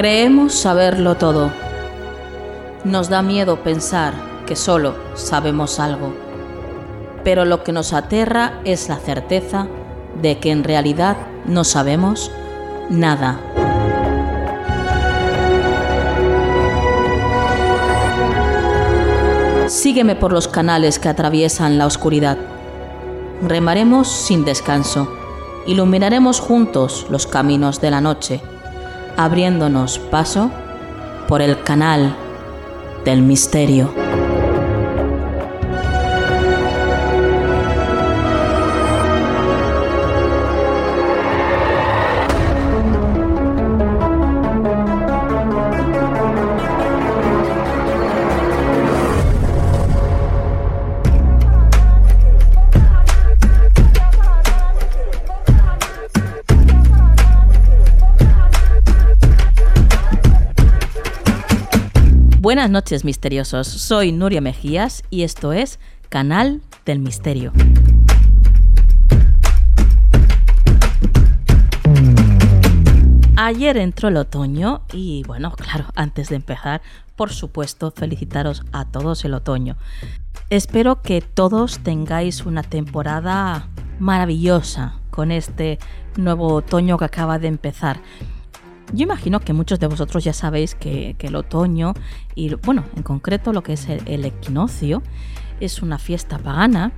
Creemos saberlo todo. Nos da miedo pensar que solo sabemos algo. Pero lo que nos aterra es la certeza de que en realidad no sabemos nada. Sígueme por los canales que atraviesan la oscuridad. Remaremos sin descanso. Iluminaremos juntos los caminos de la noche, abriéndonos paso por el canal del misterio. Buenas noches, misteriosos. Soy Nuria Mejías y esto es Canal del Misterio. Ayer entró el otoño y, bueno, claro, antes de empezar, por supuesto, felicitaros a todos el otoño. Espero que todos tengáis una temporada maravillosa con este nuevo otoño que acaba de empezar. Yo imagino que muchos de vosotros ya sabéis que el otoño, y bueno, en concreto lo que es el equinoccio, es una fiesta pagana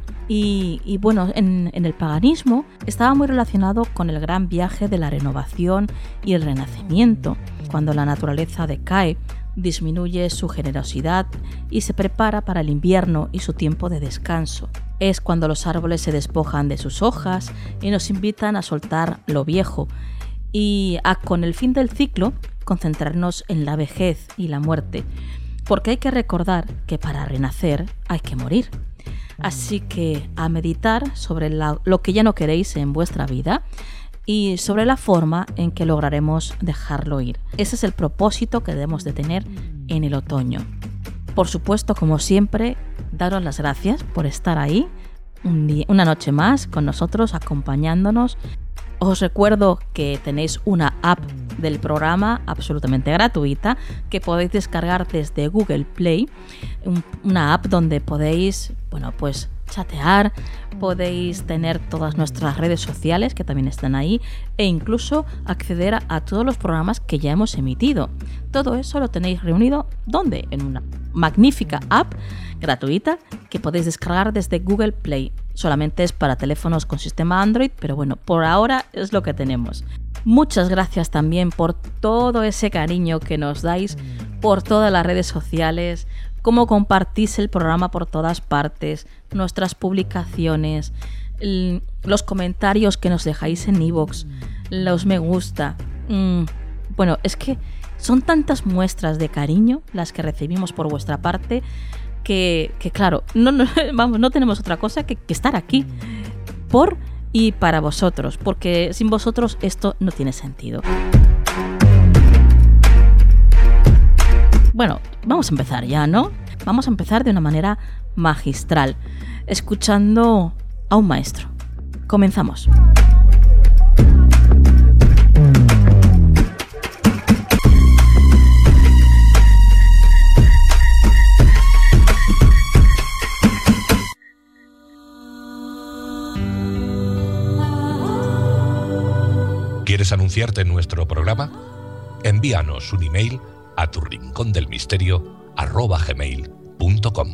y bueno, en el paganismo estaba muy relacionado con el gran viaje de la renovación y el renacimiento, cuando la naturaleza decae, disminuye su generosidad y se prepara para el invierno y su tiempo de descanso. Es cuando los árboles se despojan de sus hojas y nos invitan a soltar lo viejo, y con el fin del ciclo concentrarnos en la vejez y la muerte, porque hay que recordar que para renacer hay que morir. Así que a meditar sobre lo que ya no queréis en vuestra vida y sobre la forma en que lograremos dejarlo ir. Ese es el propósito que debemos de tener en el otoño. Por supuesto, como siempre, daros las gracias por estar ahí una noche más con nosotros, acompañándonos. Os recuerdo que tenéis una app del programa absolutamente gratuita que podéis descargar desde Google Play, una app donde podéis, bueno, pues chatear, podéis tener todas nuestras redes sociales que también están ahí e incluso acceder a todos los programas que ya hemos emitido. Todo eso lo tenéis reunido ¿dónde? En una magnífica app gratuita que podéis descargar desde Google Play. Solamente es para teléfonos con sistema Android, pero bueno, por ahora es lo que tenemos. Muchas gracias también por todo ese cariño que nos dais por todas las redes sociales, cómo compartís el programa por todas partes, nuestras publicaciones, los comentarios que nos dejáis en iVoox, los me gusta. Bueno, es que son tantas muestras de cariño las que recibimos por vuestra parte que claro, no tenemos otra cosa que estar aquí por y para vosotros, porque sin vosotros esto no tiene sentido. Bueno, vamos a empezar ya, ¿no? Vamos a empezar de una manera magistral, escuchando a un maestro. Comenzamos. ¿Quieres anunciarte en nuestro programa? Envíanos un email a turrincondelmisterio@gmail.com.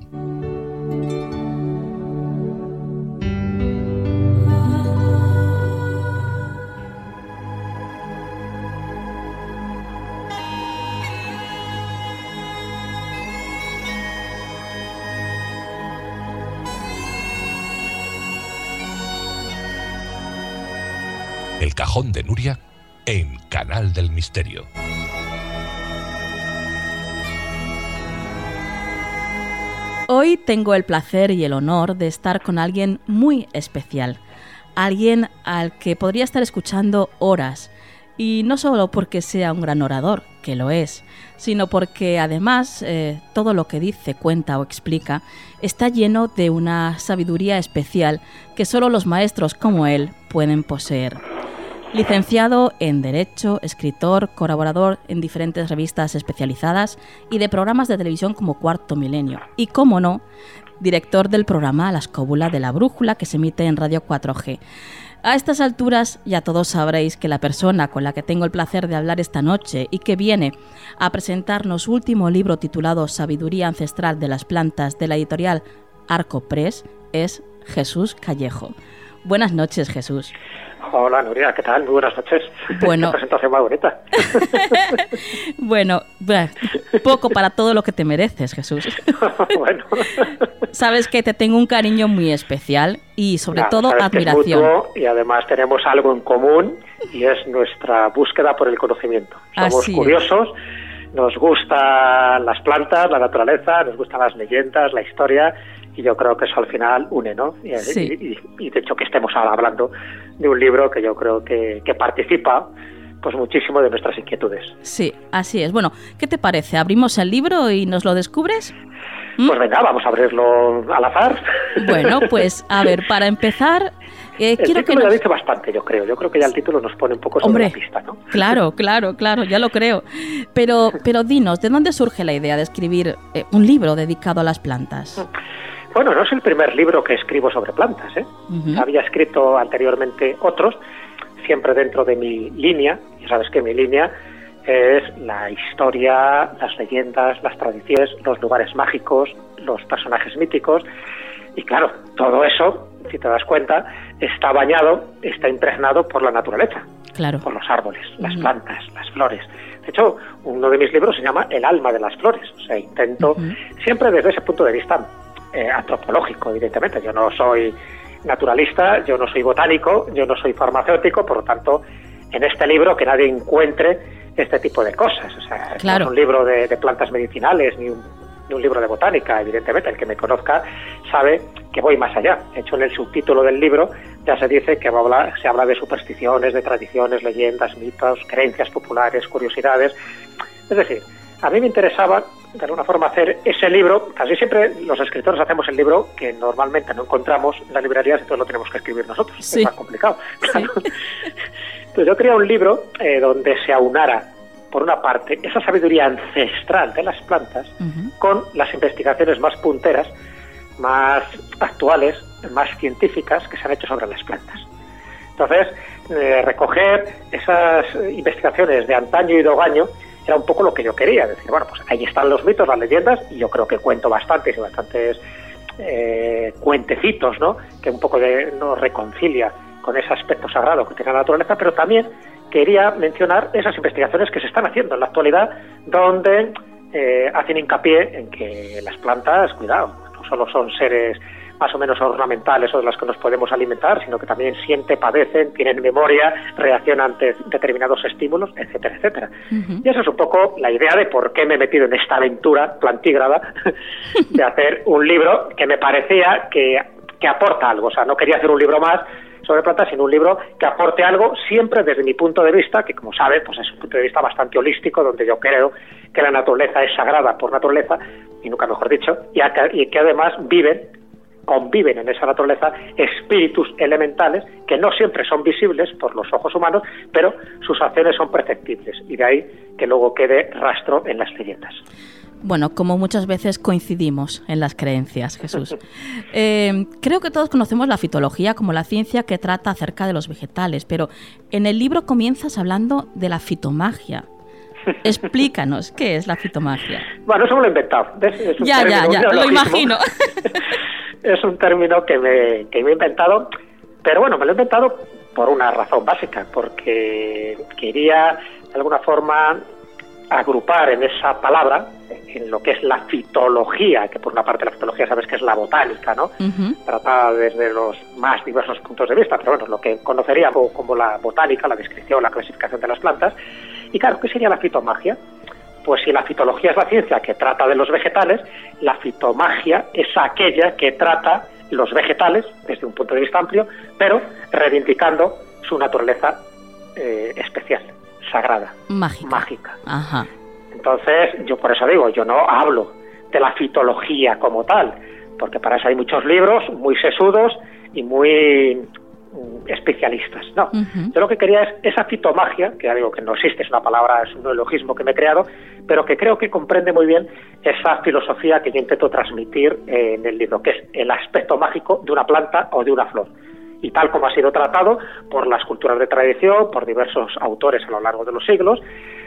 El Cajón de Nuria en Canal del Misterio. Hoy tengo el placer y el honor de estar con alguien muy especial, alguien al que podría estar escuchando horas, y no solo porque sea un gran orador, que lo es, sino porque además todo lo que dice, cuenta o explica está lleno de una sabiduría especial que solo los maestros como él pueden poseer. Licenciado en Derecho, escritor, colaborador en diferentes revistas especializadas y de programas de televisión como Cuarto Milenio. Y, cómo no, director del programa La Escóbula de la Brújula, que se emite en Radio 4G. A estas alturas ya todos sabréis que la persona con la que tengo el placer de hablar esta noche y que viene a presentarnos su último libro titulado Sabiduría Ancestral de las Plantas, de la editorial Arco Press, es Jesús Callejo. Buenas noches, Jesús. Hola, Nuria, ¿qué tal? Muy buenas noches. Bueno, qué presentación más bonita. Bueno, poco para todo lo que te mereces, Jesús. Bueno. Sabes que te tengo un cariño muy especial y sobre todo admiración. Que es mutuo, y además tenemos algo en común y es nuestra búsqueda por el conocimiento. Somos curiosos, nos gustan las plantas, la naturaleza, nos gustan las leyendas, la historia. Y yo creo que eso al final une, ¿no? Y de hecho que estemos ahora hablando de un libro que yo creo que participa pues muchísimo de nuestras inquietudes. Sí, así es. Bueno, ¿qué te parece? ¿Abrimos el libro y nos lo descubres? Pues venga, vamos a abrirlo al azar. Bueno, pues a ver, para empezar... el título ya dice bastante, yo creo. Yo creo que ya el título nos pone un poco sobre la pista, ¿no? Claro, ya lo creo. Pero dinos, ¿de dónde surge la idea de escribir un libro dedicado a las plantas? Bueno, no es el primer libro que escribo sobre plantas, ¿eh? Uh-huh. Había escrito anteriormente otros, siempre dentro de mi línea. Ya sabes que mi línea es la historia, las leyendas, las tradiciones, los lugares mágicos, los personajes míticos. Y claro, todo eso, si te das cuenta, está bañado, está impregnado por la naturaleza, claro, por los árboles, las plantas, las flores. De hecho, uno de mis libros se llama El alma de las flores. O sea, intento siempre desde ese punto de vista antropológico, evidentemente. Yo no soy naturalista, yo no soy botánico, yo no soy farmacéutico, por lo tanto, en este libro que nadie encuentre este tipo de cosas. O sea, claro, no es un libro de plantas medicinales, ni un libro de botánica, evidentemente. El que me conozca sabe que voy más allá. De hecho, en el subtítulo del libro ya se dice que se habla de supersticiones, de tradiciones, leyendas, mitos, creencias populares, curiosidades. Es decir, a mí me interesaba de alguna forma hacer ese libro. Casi siempre los escritores hacemos el libro que normalmente no encontramos en las librerías, entonces lo tenemos que escribir nosotros. Sí. Es más complicado. Claro. Sí. Entonces yo quería un libro donde se aunara, por una parte, esa sabiduría ancestral de las plantas con las investigaciones más punteras, más actuales, más científicas que se han hecho sobre las plantas. Entonces, recoger esas investigaciones de antaño y de hogaño era un poco lo que yo quería, decir, bueno, pues ahí están los mitos, las leyendas, y yo creo que cuento bastantes cuentecitos, ¿no?, que un poco nos reconcilia con ese aspecto sagrado que tiene la naturaleza, pero también quería mencionar esas investigaciones que se están haciendo en la actualidad, donde hacen hincapié en que las plantas, cuidado, no solo son seres más o menos ornamentales o de las que nos podemos alimentar, sino que también sienten, padecen, tienen memoria, reaccionan ante determinados estímulos, etcétera, etcétera. Uh-huh. Y esa es un poco la idea de por qué me he metido en esta aventura plantígrada de hacer un libro que me parecía que aporta algo. O sea, no quería hacer un libro más sobre plantas, sino un libro que aporte algo, siempre desde mi punto de vista, que como sabes, pues es un punto de vista bastante holístico, donde yo creo que la naturaleza es sagrada por naturaleza, y nunca mejor dicho, y que además conviven en esa naturaleza espíritus elementales que no siempre son visibles por los ojos humanos, pero sus acciones son perceptibles, y de ahí que luego quede rastro en las leyendas. Bueno, como muchas veces coincidimos en las creencias, Jesús. Creo que todos conocemos la fitología como la ciencia que trata acerca de los vegetales, pero en el libro comienzas hablando de la fitomagia. Explícanos, ¿qué es la fitomagia? Bueno, eso me lo he inventado. Ya, lo imagino. Es un término que me he inventado, pero bueno, me lo he inventado por una razón básica, porque quería de alguna forma agrupar en esa palabra, en lo que es la fitología, que por una parte la fitología sabes que es la botánica, ¿no? Uh-huh. Tratada desde los más diversos puntos de vista, pero bueno, lo que conoceríamos como la botánica, la descripción, la clasificación de las plantas. Y claro, ¿qué sería la fitomagia? Pues si la fitología es la ciencia que trata de los vegetales, la fitomagia es aquella que trata los vegetales desde un punto de vista amplio, pero reivindicando su naturaleza especial, sagrada, mágica. Ajá. Entonces, yo por eso digo, yo no hablo de la fitología como tal, porque para eso hay muchos libros muy sesudos y muy especialistas. No, yo lo que quería es esa fitomagia, que ya digo que no existe, es una palabra, es un neologismo que me he creado, pero que creo que comprende muy bien esa filosofía que yo intento transmitir en el libro, que es el aspecto mágico de una planta o de una flor. Y tal como ha sido tratado por las culturas de tradición, por diversos autores a lo largo de los siglos,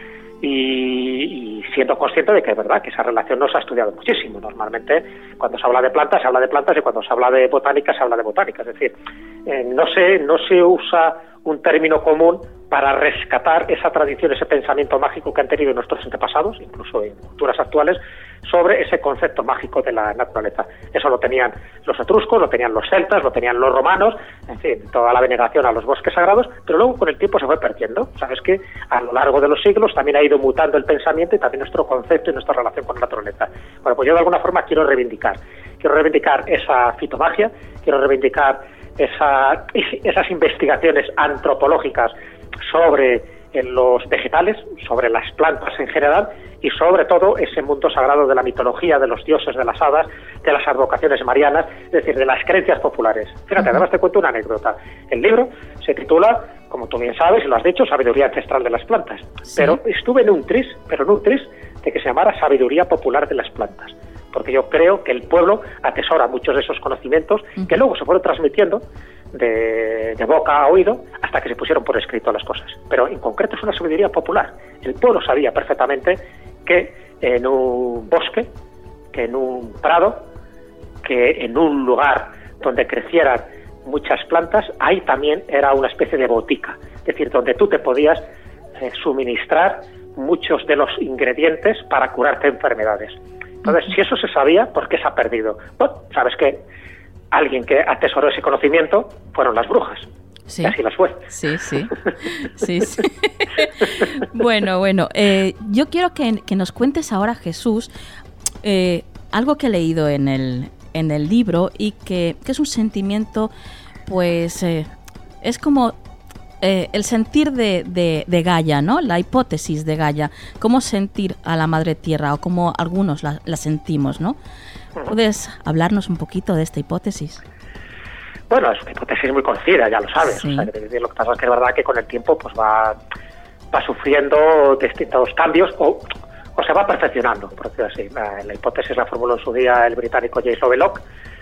y siendo consciente de que es verdad que esa relación no se ha estudiado muchísimo. Normalmente cuando se habla de plantas se habla de plantas, y cuando se habla de botánica se habla de botánica. Es decir, no se usa un término común para rescatar esa tradición, ese pensamiento mágico que han tenido nuestros antepasados, incluso en culturas actuales, sobre ese concepto mágico de la naturaleza. Eso lo tenían los etruscos, lo tenían los celtas, lo tenían los romanos, en fin, toda la veneración a los bosques sagrados, pero luego con el tiempo se fue perdiendo. Sabes que a lo largo de los siglos también ha ido mutando el pensamiento y también nuestro concepto y nuestra relación con la naturaleza. Bueno, pues yo de alguna forma quiero reivindicar esa fitomagia, quiero reivindicar esas investigaciones antropológicas sobre los vegetales, sobre las plantas en general, y sobre todo ese mundo sagrado de la mitología, de los dioses, de las hadas, de las advocaciones marianas, es decir, de las creencias populares. Fíjate, además te cuento una anécdota. El libro se titula, como tú bien sabes y lo has dicho, Sabiduría ancestral de las plantas. Sí. Pero estuve en un tris de que se llamara Sabiduría popular de las plantas, porque yo creo que el pueblo atesora muchos de esos conocimientos que luego se fueron transmitiendo de boca a oído hasta que se pusieron por escrito las cosas. Pero en concreto es una sabiduría popular. El pueblo sabía perfectamente que en un bosque, que en un prado, que en un lugar donde crecieran muchas plantas, ahí también era una especie de botica, es decir, donde tú te podías suministrar muchos de los ingredientes para curarte enfermedades. Entonces, si eso se sabía, ¿por qué se ha perdido? Bueno, sabes que alguien que atesoró ese conocimiento fueron las brujas. Sí. Y así las fue. Sí. Bueno, yo quiero que nos cuentes ahora, Jesús, algo que he leído en el libro y que es un sentimiento, pues, es como el sentir de Gaia, ¿no? La hipótesis de Gaia, cómo sentir a la Madre Tierra, o cómo algunos la sentimos, ¿no? ¿Puedes hablarnos un poquito de esta hipótesis? Bueno, es una hipótesis muy conocida, ya lo sabes. Sí. O sea, lo que pasa es que es verdad que con el tiempo pues va sufriendo distintos cambios o se va perfeccionando, por decirlo así. La hipótesis la formuló en su día el británico James Lovelock.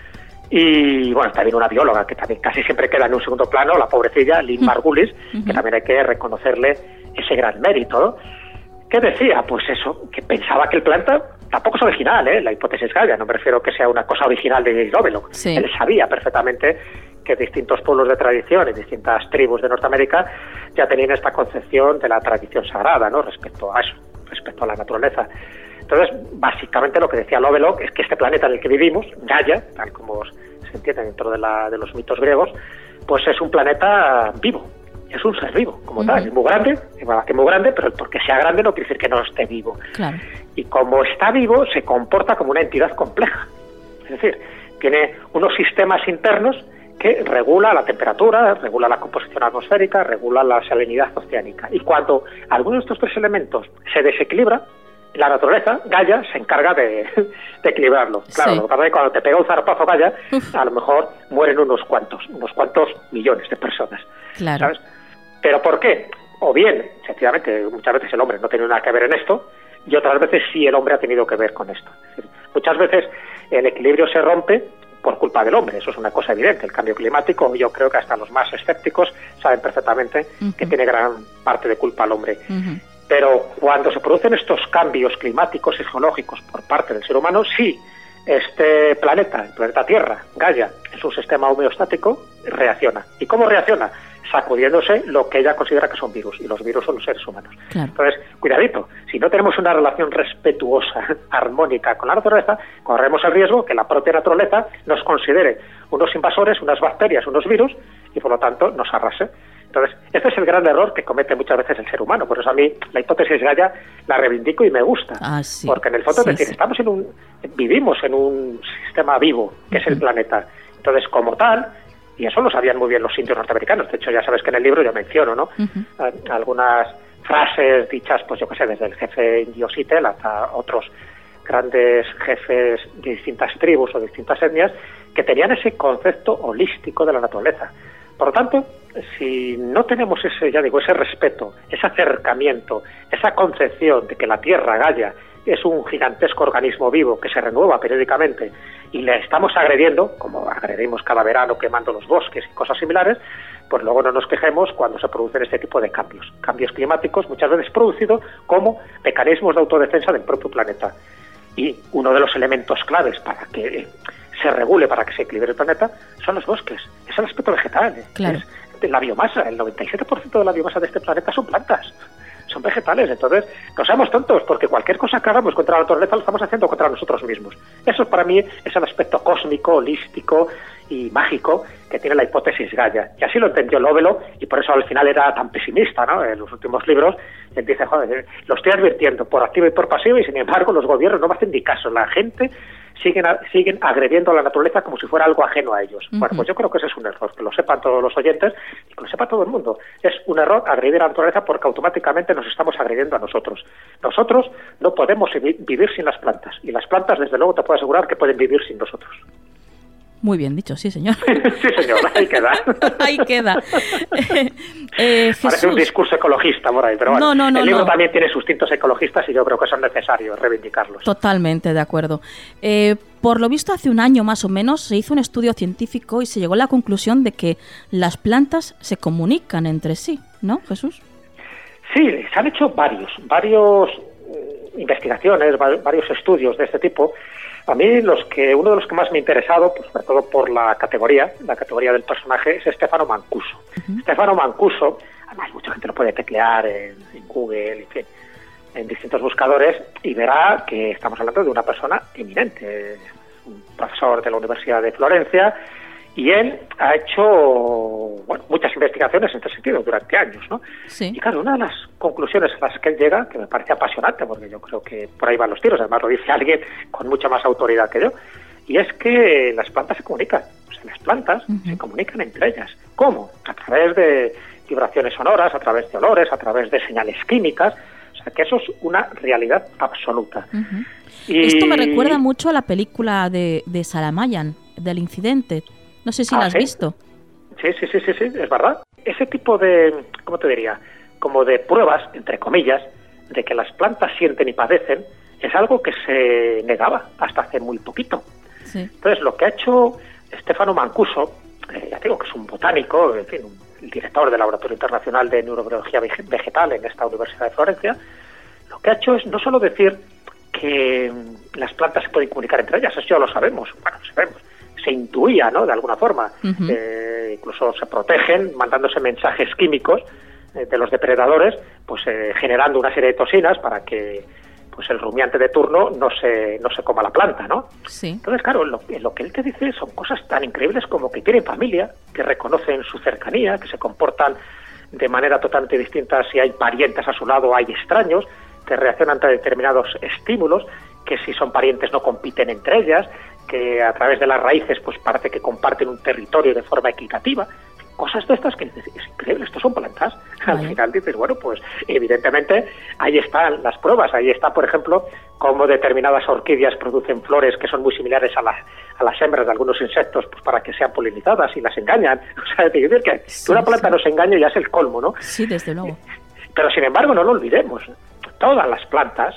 Y bueno, también una bióloga que también casi siempre queda en un segundo plano, la pobrecilla Lynn Margulis, que también hay que reconocerle ese gran mérito, ¿no? ¿Qué decía? Pues eso, que pensaba que el planeta tampoco es original, la hipótesis Gaia, no me refiero que sea una cosa original de Lovelock. Sí. Él sabía perfectamente que distintos pueblos de tradición y distintas tribus de Norteamérica ya tenían esta concepción de la tradición sagrada, ¿no? Respecto a eso, respecto a la naturaleza. Entonces, básicamente lo que decía Lovelock es que este planeta en el que vivimos, Gaia, tal como se entiende dentro de los mitos griegos, pues es un planeta vivo. Es un ser vivo, como tal, es muy grande, pero porque sea grande no quiere decir que no esté vivo. Claro. Y como está vivo, se comporta como una entidad compleja. Es decir, tiene unos sistemas internos que regula la temperatura, regula la composición atmosférica, regula la salinidad oceánica. Y cuando alguno de estos tres elementos se desequilibra, la naturaleza, Gaia, se encarga de equilibrarlo. Claro, sí. Lo que pasa es que cuando te pega un zarpazo Gaia, a lo mejor mueren unos cuantos millones de personas. Claro. ¿Sabes? ¿Pero por qué? O bien, sencillamente, muchas veces el hombre no tiene nada que ver en esto, y otras veces sí el hombre ha tenido que ver con esto. Es decir, muchas veces el equilibrio se rompe por culpa del hombre, eso es una cosa evidente. El cambio climático, yo creo que hasta los más escépticos saben perfectamente que tiene gran parte de culpa el hombre. Pero cuando se producen estos cambios climáticos y geológicos por parte del ser humano, sí, este planeta, el planeta Tierra, Gaia, es un sistema homeostático, reacciona. ¿Y cómo reacciona? Sacudiéndose lo que ella considera que son virus, y los virus son los seres humanos. Claro. Entonces, cuidadito, si no tenemos una relación respetuosa, armónica con la naturaleza, corremos el riesgo que la propia naturaleza nos considere unos invasores, unas bacterias, unos virus, y por lo tanto nos arrase. Entonces, este es el gran error que comete muchas veces el ser humano. Por eso a mí la hipótesis Gaia la reivindico y me gusta. Sí. Porque en el fondo es decir, vivimos en un sistema vivo, que es el planeta. Entonces, como tal, y eso lo sabían muy bien los indios norteamericanos. De hecho, ya sabes que en el libro yo menciono, ¿no? Algunas frases dichas, pues yo qué sé, desde el jefe indio Seattle hasta otros grandes jefes de distintas tribus o distintas etnias que tenían ese concepto holístico de la naturaleza. Por lo tanto, si no tenemos ese respeto, ese acercamiento, esa concepción de que la Tierra, Gaia, es un gigantesco organismo vivo que se renueva periódicamente y le estamos agrediendo, como agredimos cada verano quemando los bosques y cosas similares, pues luego no nos quejemos cuando se producen este tipo de cambios climáticos, muchas veces producidos como mecanismos de autodefensa del propio planeta. Y uno de los elementos claves para que se regule, para que se equilibre el planeta, son los bosques, es el aspecto vegetal, claro. Es la biomasa, el 97% de la biomasa de este planeta son plantas, son vegetales. Entonces, no seamos tontos, porque cualquier cosa que hagamos contra la naturaleza lo estamos haciendo contra nosotros mismos. Eso para mí es el aspecto cósmico, holístico y mágico que tiene la hipótesis Gaia. Y así lo entendió Lovelo, y por eso al final era tan pesimista, ¿no? En los últimos libros, él dice, joder, lo estoy advirtiendo por activo y por pasivo, y sin embargo los gobiernos no me hacen ni caso. La gente siguen agrediendo a la naturaleza como si fuera algo ajeno a ellos. Bueno, pues yo creo que ese es un error, que lo sepan todos los oyentes y que lo sepa todo el mundo. Es un error agredir a la naturaleza porque automáticamente nos estamos agrediendo a nosotros. Nosotros no podemos vivir sin las plantas, y las plantas, desde luego, te puedo asegurar que pueden vivir sin nosotros. Muy bien dicho, sí, señor. Sí, señor, ahí queda. Ahí queda. Parece un discurso ecologista por ahí, pero bueno, no, el libro también tiene sus tintos ecologistas y yo creo que son necesarios reivindicarlos. Totalmente de acuerdo. Por lo visto, hace un año más o menos se hizo un estudio científico y se llegó a la conclusión de que las plantas se comunican entre sí, ¿no, Jesús? Sí, se han hecho varios investigaciones, varios estudios de este tipo. A mí uno de los que más me ha interesado, pues sobre todo por la categoría del personaje, es Stefano Mancuso. Stefano Mancuso, además mucha gente lo puede teclear en Google, en fin, en distintos buscadores, y verá que estamos hablando de una persona eminente, un profesor de la Universidad de Florencia, y él ha hecho muchas investigaciones en este sentido durante años, ¿no? Sí. Y claro, una de las conclusiones a las que él llega, que me parece apasionante, porque yo creo que por ahí van los tiros, además lo dice alguien con mucha más autoridad que yo, y es que las plantas se comunican. O sea, las plantas se comunican entre ellas. ¿Cómo? A través de vibraciones sonoras, a través de olores, a través de señales químicas. O sea, que eso es una realidad absoluta. Y esto me recuerda mucho a la película de Salamayan, del incidente. No sé si la has visto. Sí, es verdad. Ese tipo de, ¿cómo te diría? Como de pruebas, entre comillas, de que las plantas sienten y padecen, es algo que se negaba hasta hace muy poquito. Sí. Entonces, lo que ha hecho Stefano Mancuso, ya digo que es un botánico, en fin, el director del Laboratorio Internacional de Neurobiología Vegetal en esta Universidad de Florencia, lo que ha hecho es no solo decir que las plantas se pueden comunicar entre ellas, eso ya lo sabemos, se intuía, ¿no?, de alguna forma. Incluso se protegen mandándose mensajes químicos de los depredadores, pues generando una serie de toxinas para que pues el rumiante de turno no se coma la planta, ¿no? Sí. Entonces, claro, lo que él te dice son cosas tan increíbles como que tienen familia, que reconocen su cercanía, que se comportan de manera totalmente distinta si hay parientes a su lado o hay extraños, que reaccionan ante determinados estímulos, que si son parientes no compiten entre ellas, que a través de las raíces pues parece que comparten un territorio de forma equitativa. Cosas de estas que es increíble, estos son plantas. Al final dices, bueno, pues evidentemente ahí están las pruebas. Ahí está, por ejemplo, cómo determinadas orquídeas producen flores que son muy similares a las hembras de algunos insectos, pues para que sean polinizadas y las engañan. O sea, decir que una planta nos engañe ya es el colmo, ¿no? Sí, desde luego. Pero sin embargo, no lo olvidemos. Todas las plantas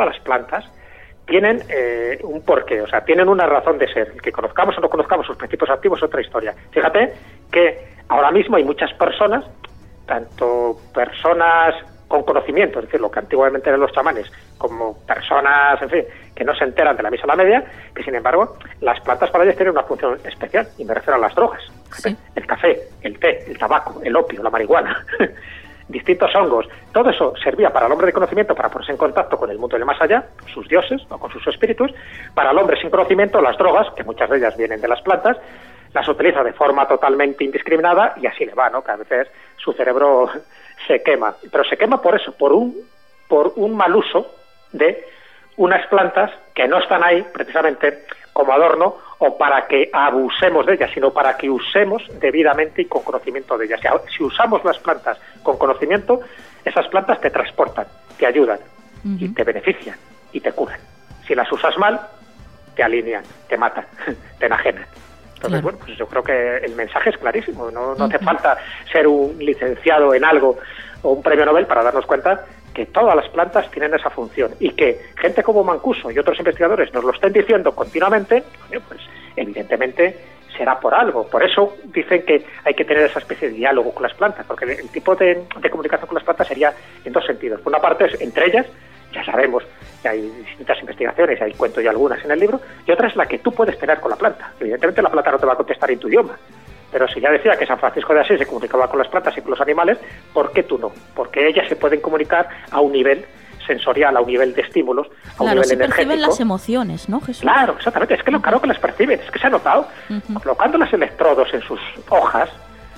tienen un porqué, o sea, tienen una razón de ser. El que conozcamos o no conozcamos sus principios activos es otra historia. Fíjate que ahora mismo hay muchas personas, tanto personas con conocimiento, es decir, lo que antiguamente eran los chamanes, como personas, en fin, que no se enteran de la misa a la media, que sin embargo las plantas para ellas tienen una función especial, y me refiero a las drogas. Sí. El café, el té, el tabaco, el opio, la marihuana, distintos hongos, todo eso servía para el hombre de conocimiento para ponerse en contacto con el mundo del más allá, sus dioses o con sus espíritus. Para el hombre sin conocimiento, las drogas, que muchas de ellas vienen de las plantas, las utiliza de forma totalmente indiscriminada y así le va, ¿no? Que a veces su cerebro se quema, pero se quema por eso, por un mal uso de unas plantas que no están ahí precisamente como adorno o para que abusemos de ellas, sino para que usemos debidamente y con conocimiento de ellas. Si usamos las plantas con conocimiento, esas plantas te transportan, te ayudan y te benefician y te curan. Si las usas mal, te alinean, te matan, te enajenan. Entonces, bueno, pues yo creo que el mensaje es clarísimo. No hace falta ser un licenciado en algo o un premio Nobel para darnos cuenta que todas las plantas tienen esa función y que gente como Mancuso y otros investigadores nos lo estén diciendo continuamente, pues evidentemente será por algo. Por eso dicen que hay que tener esa especie de diálogo con las plantas, porque el tipo de comunicación con las plantas sería en dos sentidos. Por una parte, es entre ellas, ya sabemos que hay distintas investigaciones, hay cuento y algunas en el libro, y otra es la que tú puedes tener con la planta. Evidentemente la planta no te va a contestar en tu idioma, pero si ya decía que San Francisco de Asís se comunicaba con las plantas y con los animales, ¿por qué tú no? Porque ellas se pueden comunicar a un nivel sensorial, a un nivel de estímulos, a un nivel energético. Perciben las emociones, ¿no, Jesús? Claro, exactamente, es que claro que las perciben, es que se ha notado, colocando los electrodos en sus hojas,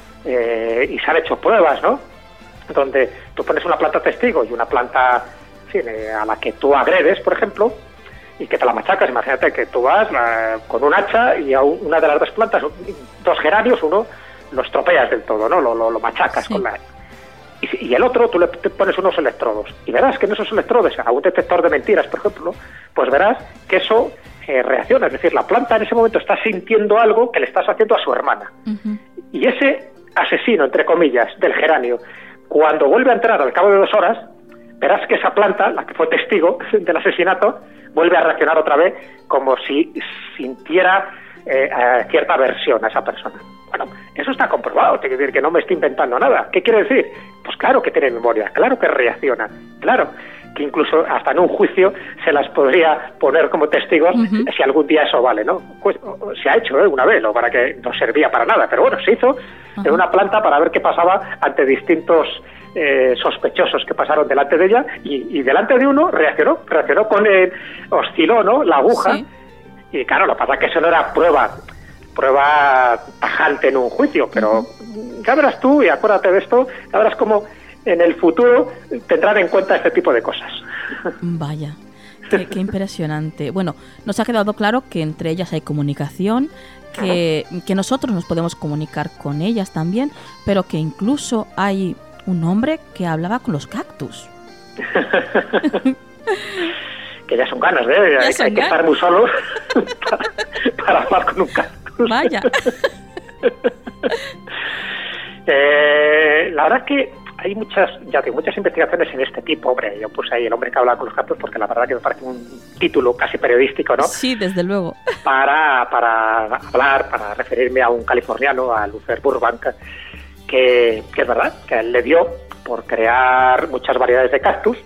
y se han hecho pruebas, ¿no?, donde tú pones una planta testigo y una planta a la que tú agredes, por ejemplo, y que te la machacas. Imagínate que tú vas con un hacha y a una de las dos plantas, dos geranios, uno lo estropeas del todo, ¿no? Lo machacas con la... Y el otro, tú le pones unos electrodos. Y verás que en esos electrodos, a un detector de mentiras, por ejemplo, pues verás que eso reacciona. Es decir, la planta en ese momento está sintiendo algo que le estás haciendo a su hermana. Y ese asesino, entre comillas, del geranio, cuando vuelve a entrar al cabo de 2 horas, verás que esa planta, la que fue testigo del asesinato, vuelve a reaccionar otra vez como si sintiera cierta aversión a esa persona. Bueno, eso está comprobado, quiere decir que no me estoy inventando nada. ¿Qué quiere decir? Pues claro que tiene memoria, claro que reacciona, claro que incluso hasta en un juicio se las podría poner como testigos si algún día eso vale, ¿no? Pues se ha hecho una vez, lo para que no servía para nada, pero bueno, se hizo de una planta para ver qué pasaba ante distintos sospechosos que pasaron delante de ella, y delante de uno reaccionó con el osciló, ¿no?, la aguja, y claro, lo que pasa es que eso no era prueba tajante en un juicio, pero ya verás tú, y acuérdate de esto, ya verás cómo en el futuro tendrán en cuenta este tipo de cosas. Vaya, qué impresionante. Bueno, nos ha quedado claro que entre ellas hay comunicación, que nosotros nos podemos comunicar con ellas también, pero que incluso hay un hombre que hablaba con los cactus. Que ya son ganas, hay que estar muy solos para hablar con un cactus. Vaya. La verdad es que hay muchas investigaciones en este tipo. Hombre, yo puse ahí el hombre que hablaba con los cactus porque la verdad que me parece un título casi periodístico, ¿no? Sí, desde luego. Para hablar, para referirme a un californiano, a Luther Burbank, que es verdad, que a él le dio por crear muchas variedades de cactus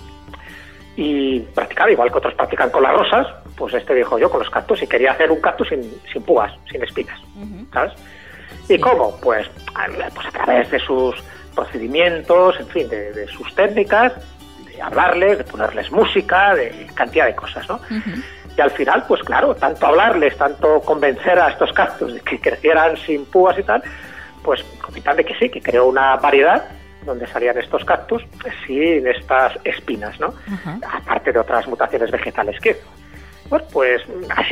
y practicar, igual que otros practican con las rosas, pues este dijo yo con los cactus, y quería hacer un cactus sin púas, sin espinas, ¿sabes? ¿Y cómo? Pues a través de sus procedimientos, en fin, de sus técnicas, de hablarles, de ponerles música, de cantidad de cosas, ¿no? Y al final, pues claro, tanto hablarles, tanto convencer a estos cactus de que crecieran sin púas y tal, pues con tal de que sí, que creó una variedad donde salían estos cactus sin estas espinas, ¿no? Aparte de otras mutaciones vegetales que hizo. Bueno, pues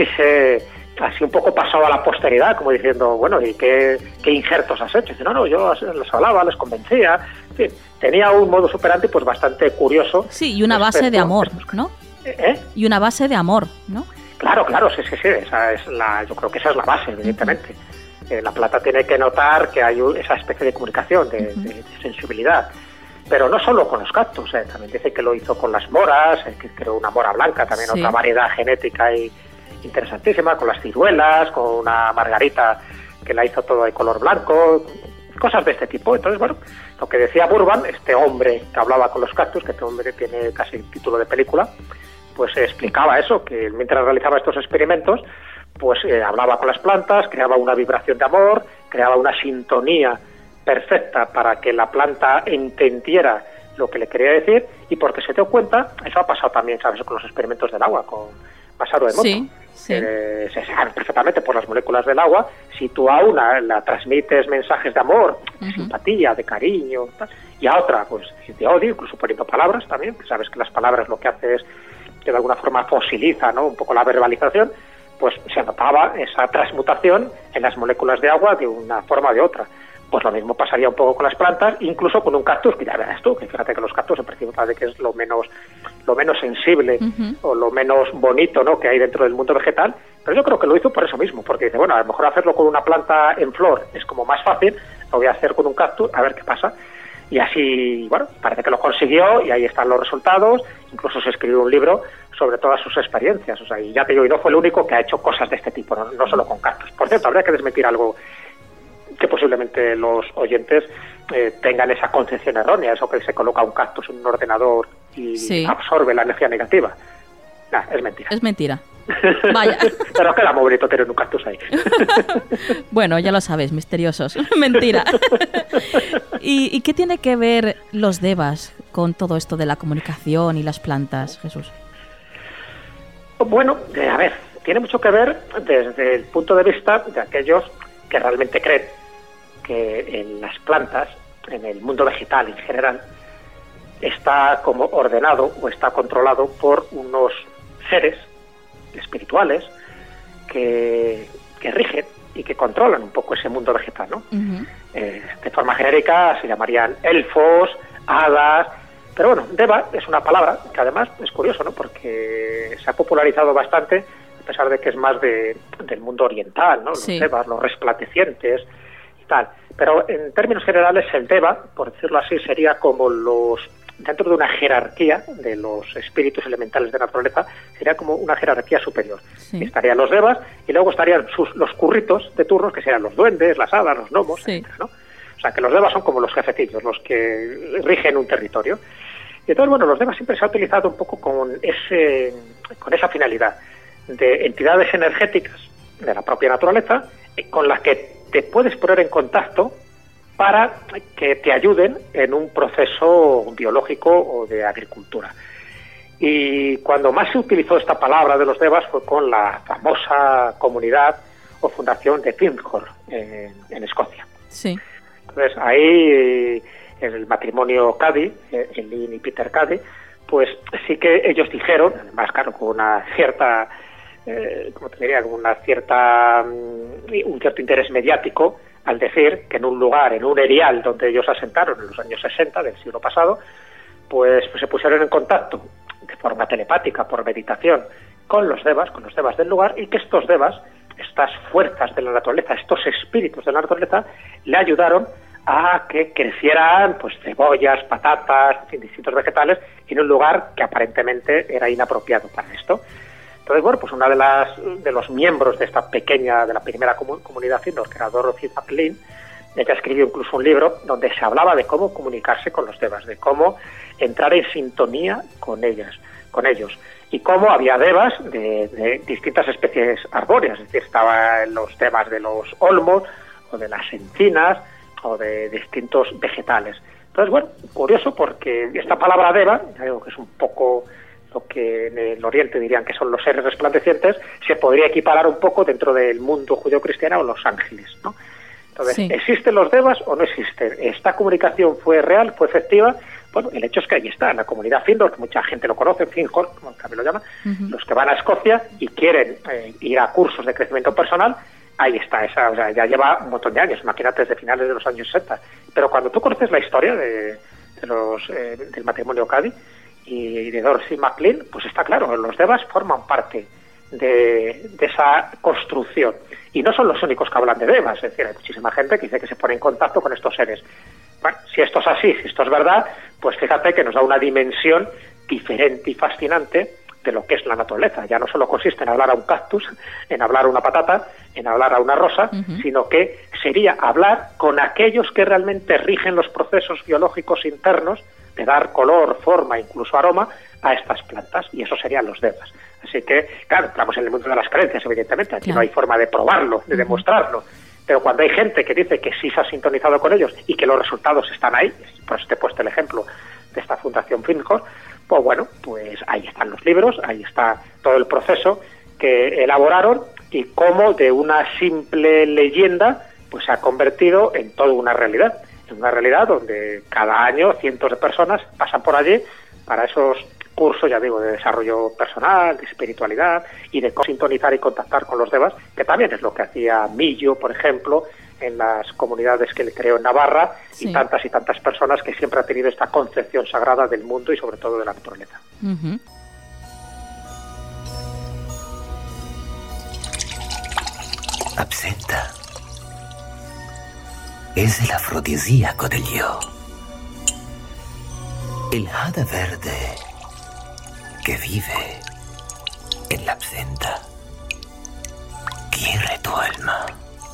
así un poco pasó a la posteridad, como diciendo, bueno, ¿y qué injertos has hecho? Dice, no, yo les hablaba, les convencía, en fin, tenía un modus operandi pues bastante curioso. Sí, y una base de amor, ¿no? Y una base de amor, ¿no? Claro, sí, esa es yo creo que esa es la base, evidentemente. La planta tiene que notar que hay esa especie de comunicación, de sensibilidad. Pero no solo con los cactus, también dice que lo hizo con las moras, que creó una mora blanca, también otra variedad genética y interesantísima, con las ciruelas, con una margarita que la hizo todo de color blanco, cosas de este tipo. Entonces, bueno, lo que decía Burbank, este hombre que hablaba con los cactus, que este hombre tiene casi el título de película, pues explicaba eso, que mientras realizaba estos experimentos, pues hablaba con las plantas, creaba una vibración de amor, creaba una sintonía perfecta para que la planta entendiera lo que le quería decir, y porque se dio cuenta, eso ha pasado también, ¿sabes?, con los experimentos del agua, con Masaru Emoto. Sí. Se sabe perfectamente por las moléculas del agua, si tú a una la transmites mensajes de amor, de simpatía, de cariño, tal, y a otra, pues de odio, incluso poniendo palabras también, que sabes que las palabras lo que hace es que de alguna forma fosiliza, ¿no?, un poco la verbalización, pues se notaba esa transmutación en las moléculas de agua de una forma o de otra. Pues lo mismo pasaría un poco con las plantas, incluso con un cactus, que ya verás tú, que fíjate que los cactus en principio parece que es lo menos sensible o lo menos bonito, ¿no?, que hay dentro del mundo vegetal, Pero yo creo que lo hizo por eso mismo, porque dice, bueno, a lo mejor hacerlo con una planta en flor es como más fácil, lo voy a hacer con un cactus, a ver qué pasa. Y así, bueno, parece que lo consiguió y ahí están los resultados. Incluso se escribió un libro sobre todas sus experiencias. O sea, y ya te digo, y no fue el único que ha hecho cosas de este tipo, no solo con cactus. Por cierto, habría que desmentir algo que posiblemente los oyentes tengan esa concepción errónea, eso que se coloca un cactus en un ordenador y absorbe la energía negativa. Nah, es mentira. Es mentira. Vaya. Pero queda muy bonito tener un cactus ahí. Bueno, ya lo sabes, misteriosos. Mentira. ¿Y qué tiene que ver los devas con todo esto de la comunicación y las plantas, Jesús? Bueno, a ver, tiene mucho que ver desde el punto de vista de aquellos que realmente creen que en las plantas, en el mundo vegetal en general, está como ordenado o está controlado por unos seres espirituales que rigen y que controlan un poco ese mundo vegetal, ¿no? Uh-huh. De forma genérica se llamarían elfos, hadas, pero bueno, deva es una palabra que además es curioso, ¿no? Porque se ha popularizado bastante, a pesar de que es más del mundo oriental, ¿no? Los devas, los resplandecientes y tal. Pero en términos generales el deva, por decirlo así, sería como dentro de una jerarquía de los espíritus elementales de la naturaleza, sería como una jerarquía superior. Sí. Estarían los devas y luego estarían los curritos de turnos, que serían los duendes, las hadas, los gnomos, etcétera, ¿no? O sea, que los devas son como los jefecillos, los que rigen un territorio. Y entonces, bueno, los devas siempre se ha utilizado un poco con esa finalidad de entidades energéticas de la propia naturaleza con las que te puedes poner en contacto para que te ayuden en un proceso biológico o de agricultura. Y cuando más se utilizó esta palabra de los devas fue con la famosa comunidad o fundación de Findhorn en Escocia. Sí. Entonces ahí el matrimonio Cady, Eileen y Peter Cady, pues sí que ellos dijeron, además claro, con una cierta, un cierto interés mediático, al decir que en un lugar, en un erial donde ellos asentaron en los años 60 del siglo pasado, pues se pusieron en contacto de forma telepática, por meditación, con los devas del lugar, y que estos devas, estas fuerzas de la naturaleza, estos espíritus de la naturaleza, le ayudaron a que crecieran pues cebollas, patatas, en fin, distintos vegetales, en un lugar que aparentemente era inapropiado para esto. Entonces, bueno, pues una de los miembros de esta de la primera comunidad Findhorn, que era Dorothy McLean, ella escribió incluso un libro donde se hablaba de cómo comunicarse con los devas, de cómo entrar en sintonía con ellos, y cómo había devas de distintas especies arbóreas, es decir, estaban los devas de los olmos, o de las encinas, o de distintos vegetales. Entonces, bueno, curioso porque esta palabra deva, ya digo que es un poco lo que en el Oriente dirían que son los seres resplandecientes, se podría equiparar un poco dentro del mundo judeocristiano o los ángeles, ¿no? Entonces, sí. ¿Existen los devas o no existen? ¿Esta comunicación fue real, fue efectiva? Bueno, el hecho es que ahí está, en la comunidad Findhorn, que mucha gente lo conoce, Findhorn, como también lo llama, los que van a Escocia y quieren ir a cursos de crecimiento personal, ahí está, o sea, ya lleva un montón de años, imagínate, desde finales de los años 60. Pero cuando tú conoces la historia del matrimonio Cady y de Dorothy McLean, pues está claro, los devas forman parte de esa construcción. Y no son los únicos que hablan de devas, es decir, hay muchísima gente que dice que se pone en contacto con estos seres. Bueno, si esto es así, si esto es verdad, pues fíjate que nos da una dimensión diferente y fascinante de lo que es la naturaleza. Ya no solo consiste en hablar a un cactus, en hablar a una patata, en hablar a una rosa, sino que sería hablar con aquellos que realmente rigen los procesos biológicos internos de dar color, forma, incluso aroma a estas plantas, y eso serían los devas. Así que, claro, estamos en el mundo de las creencias, evidentemente, aquí no hay forma de probarlo, de demostrarlo, pero cuando hay gente que dice que sí se ha sintonizado con ellos y que los resultados están ahí, pues te he puesto el ejemplo de esta Fundación Findhorn, pues bueno, pues ahí están los libros, ahí está todo el proceso que elaboraron y cómo de una simple leyenda pues se ha convertido en toda una realidad donde cada año cientos de personas pasan por allí para esos cursos, ya digo, de desarrollo personal, de espiritualidad y de sintonizar y contactar con los devas, que también es lo que hacía Millo, por ejemplo, en las comunidades que le creó en Navarra, sí. Y tantas personas que siempre han tenido esta concepción sagrada del mundo y sobre todo de la naturaleza. Absenta es el afrodisíaco del yo. El hada verde que vive en la absenta quiere tu alma.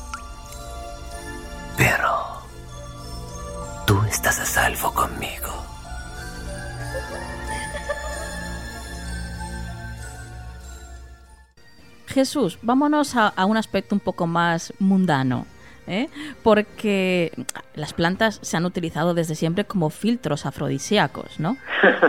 Pero tú estás a salvo conmigo. Jesús, vámonos a un aspecto un poco más mundano, ¿eh? Porque las plantas se han utilizado desde siempre como filtros afrodisíacos, ¿no?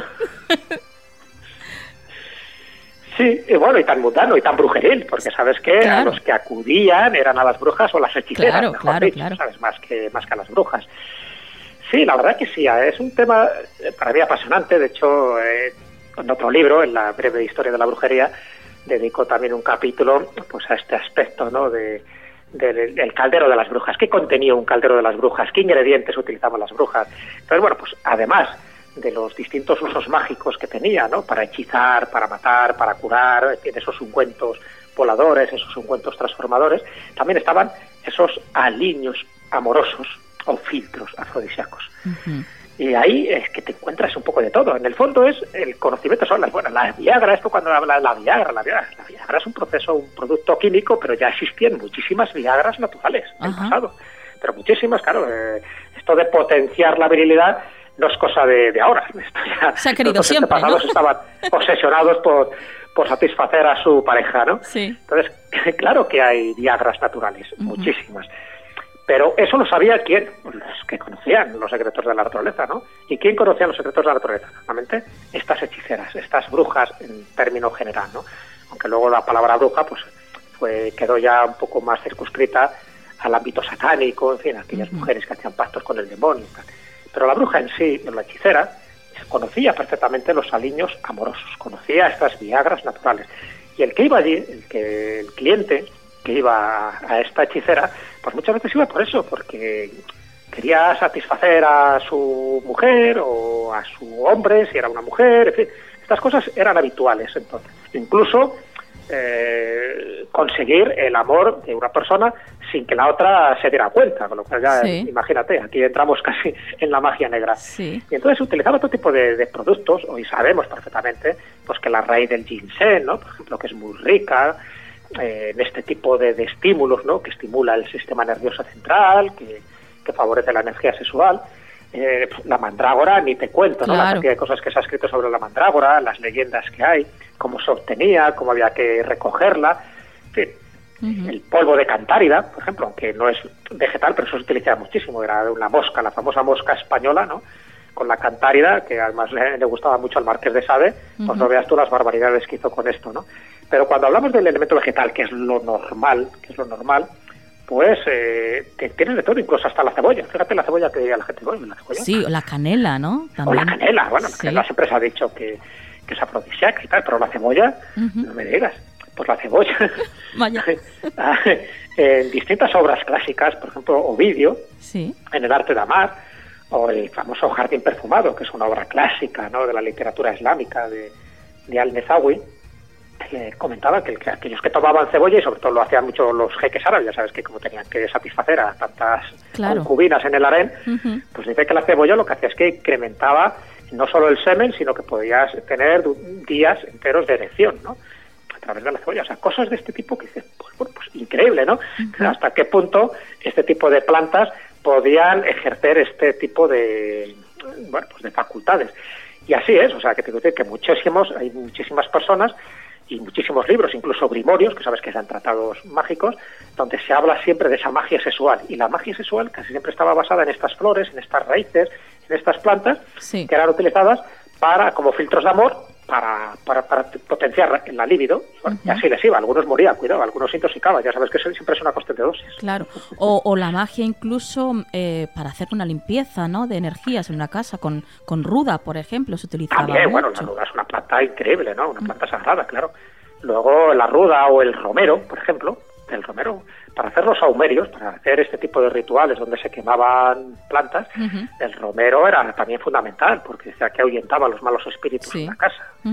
Sí, y bueno, y tan mundano y tan brujeril, porque sabes que a los que acudían eran a las brujas o las hechiceras, mejor dicho, sabes, más que a las brujas. Sí, la verdad que sí, es un tema para mí apasionante. De hecho, en otro libro, en la breve historia de la brujería, dedico también un capítulo pues a este aspecto, ¿no?, del caldero de las brujas. ¿Qué contenía un caldero de las brujas? ¿Qué ingredientes utilizaban las brujas? Entonces, bueno, pues además de los distintos usos mágicos que tenía, ¿no?, para hechizar, para matar, para curar, tiene esos ungüentos voladores, esos ungüentos transformadores, también estaban esos aliños amorosos o filtros afrodisíacos. Uh-huh. Y ahí es que te encuentras un poco de todo. En el fondo es el conocimiento, son la Viagra, esto cuando habla la Viagra es un proceso, un producto químico, pero ya existían muchísimas Viagras naturales en el pasado. Pero muchísimas, claro, esto de potenciar la virilidad no es cosa de ahora. Esto ya, se ha querido siempre, antepasados, ¿no?, estaban obsesionados por satisfacer a su pareja, ¿no? Sí. Entonces, claro que hay Viagras naturales, muchísimas. Pero eso lo sabía quién, los que conocían los secretos de la naturaleza, ¿no? ¿Y quién conocía los secretos de la naturaleza? Normalmente estas hechiceras, estas brujas en término general, ¿no? Aunque luego la palabra bruja pues quedó ya un poco más circunscrita al ámbito satánico, en fin, aquellas mujeres que hacían pactos con el demonio y tal. Pero la bruja en sí, la hechicera, conocía perfectamente los aliños amorosos, conocía estas Viagras naturales. Y el que iba allí, el cliente que iba a esta hechicera, pues muchas veces iba por eso, porque quería satisfacer a su mujer o a su hombre, si era una mujer, en fin, estas cosas eran habituales entonces. Incluso conseguir el amor de una persona sin que la otra se diera cuenta, con lo cual ya imagínate, aquí entramos casi en la magia negra. Sí. Y entonces utilizaba otro tipo de productos. Hoy sabemos perfectamente pues que la raíz del ginseng, ¿no?, por ejemplo, que es muy rica en este tipo de estímulos, ¿no?, que estimula el sistema nervioso central, que favorece la energía sexual. La mandrágora, ni te cuento, ¿no? La cantidad de cosas que se ha escrito sobre la mandrágora, las leyendas que hay, cómo se obtenía, cómo había que recogerla, en fin. El polvo de cantárida, por ejemplo, aunque no es vegetal, pero eso se utilizaba muchísimo, era una mosca, la famosa mosca española, ¿no?, con la cantárida, que además le gustaba mucho al Marqués de Sade, pues no veas tú las barbaridades que hizo con esto, ¿no? Pero cuando hablamos del elemento vegetal, que es lo normal, pues tienes de todo, incluso hasta la cebolla. Fíjate la cebolla que la gente come, la cebolla. Sí, o la canela, ¿no? También. O la canela, bueno, la canela siempre se ha dicho que es afrodisíaca y tal, pero la cebolla, no me digas, pues la cebolla. Vaya. En distintas obras clásicas, por ejemplo, Ovidio, en El arte de amar, o el famoso Jardín perfumado, que es una obra clásica, ¿no?, de la literatura islámica de Al-Nezawi, comentaba que aquellos que tomaban cebolla, y sobre todo lo hacían mucho los jeques árabes, ya sabes que como tenían que satisfacer a tantas concubinas en el harén, pues dice que la cebolla lo que hacía es que incrementaba no solo el semen, sino que podías tener días enteros de erección, ¿no?, a través de la cebolla. O sea, cosas de este tipo que dices, pues increíble, ¿no? Hasta qué punto este tipo de plantas podían ejercer este tipo de facultades. Y así es, o sea, que te digo que hay muchísimas personas y muchísimos libros, incluso grimorios, que sabes que eran tratados mágicos, donde se habla siempre de esa magia sexual. Y la magia sexual casi siempre estaba basada en estas flores, en estas raíces, en estas plantas, que eran utilizadas como filtros de amor, para potenciar la libido. Y así les iba. Algunos morían, cuidado, algunos se intoxicaban. Ya sabes que eso siempre es una cuestión de dosis. Claro. O la magia incluso para hacer una limpieza, ¿no?, de energías en una casa, con ruda, por ejemplo, se utilizaba mucho. Bueno, la ruda es una planta increíble, ¿no?, una planta sagrada, claro. Luego la ruda o el romero, por ejemplo, para hacer los saumerios, para hacer este tipo de rituales donde se quemaban plantas, el romero era también fundamental, porque decía que ahuyentaba los malos espíritus en la casa.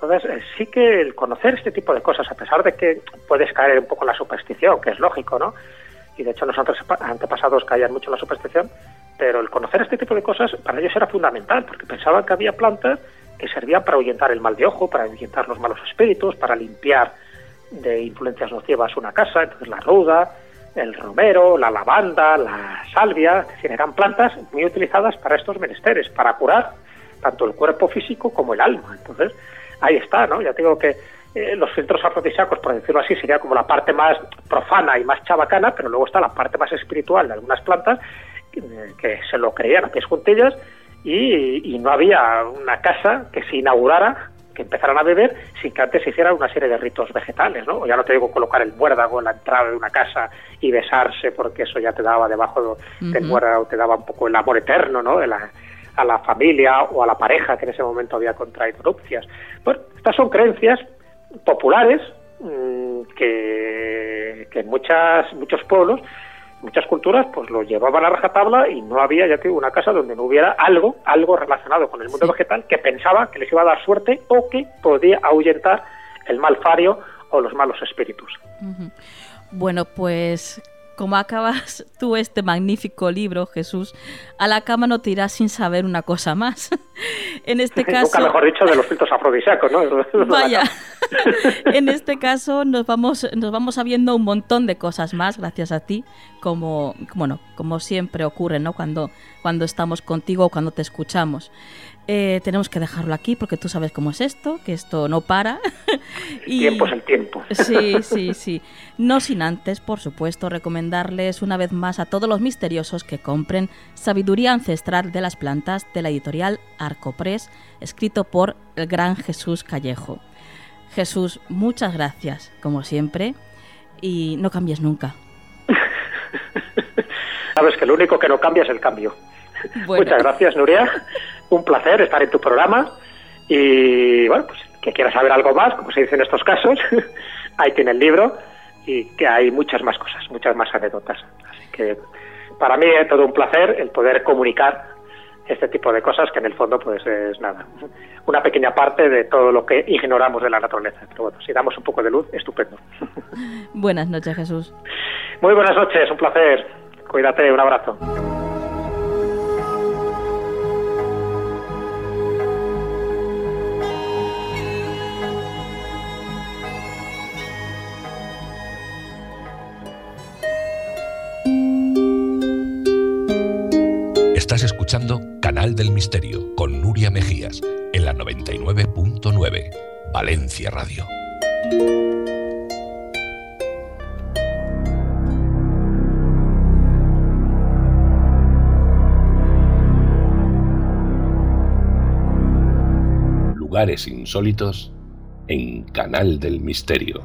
Entonces, sí que el conocer este tipo de cosas, a pesar de que puedes caer un poco en la superstición, que es lógico, ¿no? Y de hecho nuestros antepasados caían mucho en la superstición, pero el conocer este tipo de cosas para ellos era fundamental, porque pensaban que había plantas que servían para ahuyentar el mal de ojo, para ahuyentar los malos espíritus, para limpiar de influencias nocivas una casa. Entonces la ruda, el romero, la lavanda, la salvia, es decir, eran plantas muy utilizadas para estos menesteres, para curar tanto el cuerpo físico como el alma. Entonces, ahí está, ¿no? Ya te digo que los filtros afrodisíacos, por decirlo así, sería como la parte más profana y más chabacana, pero luego está la parte más espiritual de algunas plantas que se lo creían a pies juntillas, y no había una casa que se inaugurara, que empezaran a beber, sin que antes se hicieran una serie de ritos vegetales, ¿no? O ya no te digo colocar el muérdago en la entrada de una casa y besarse, porque eso ya te daba debajo del muérdago, te daba un poco el amor eterno, ¿no? A la familia o a la pareja que en ese momento había contraído nupcias. Bueno, estas son creencias populares que en muchos pueblos, muchas culturas, pues lo llevaban a rajatabla, y no había, ya te digo, una casa donde no hubiera algo relacionado con el mundo vegetal que pensaba que les iba a dar suerte o que podía ahuyentar el mal fario o los malos espíritus. Bueno, pues como acabas tú este magnífico libro, Jesús, a la cama no te irás sin saber una cosa más. En este caso... Nunca mejor dicho, de los filtros afrodisíacos, ¿no? Vaya, en este caso nos vamos sabiendo un montón de cosas más gracias a ti, como siempre ocurre, ¿no? Cuando estamos contigo o cuando te escuchamos. Tenemos que dejarlo aquí porque tú sabes cómo es esto, que esto no para. El tiempo es el tiempo. Sí. No sin antes, por supuesto, recomendarles una vez más a todos los misteriosos que compren Sabiduría Ancestral de las Plantas, de la editorial Arcopress, escrito por el gran Jesús Callejo. Jesús, muchas gracias, como siempre, y no cambies nunca. Sabes que lo único que no cambia es el cambio. Bueno. Muchas gracias, Nuria. Un placer estar en tu programa, y bueno, pues que quieras saber algo más, como se dice en estos casos, ahí tiene el libro, y que hay muchas más cosas, muchas más anécdotas. Así que para mí es todo un placer el poder comunicar este tipo de cosas, que en el fondo pues es nada, una pequeña parte de todo lo que ignoramos de la naturaleza. Pero bueno, si damos un poco de luz, estupendo. Buenas noches, Jesús. Muy buenas noches, un placer. Cuídate, un abrazo. Estás escuchando Canal del Misterio con Nuria Mejías en la 99.9 Valencia Radio. Lugares insólitos en Canal del Misterio.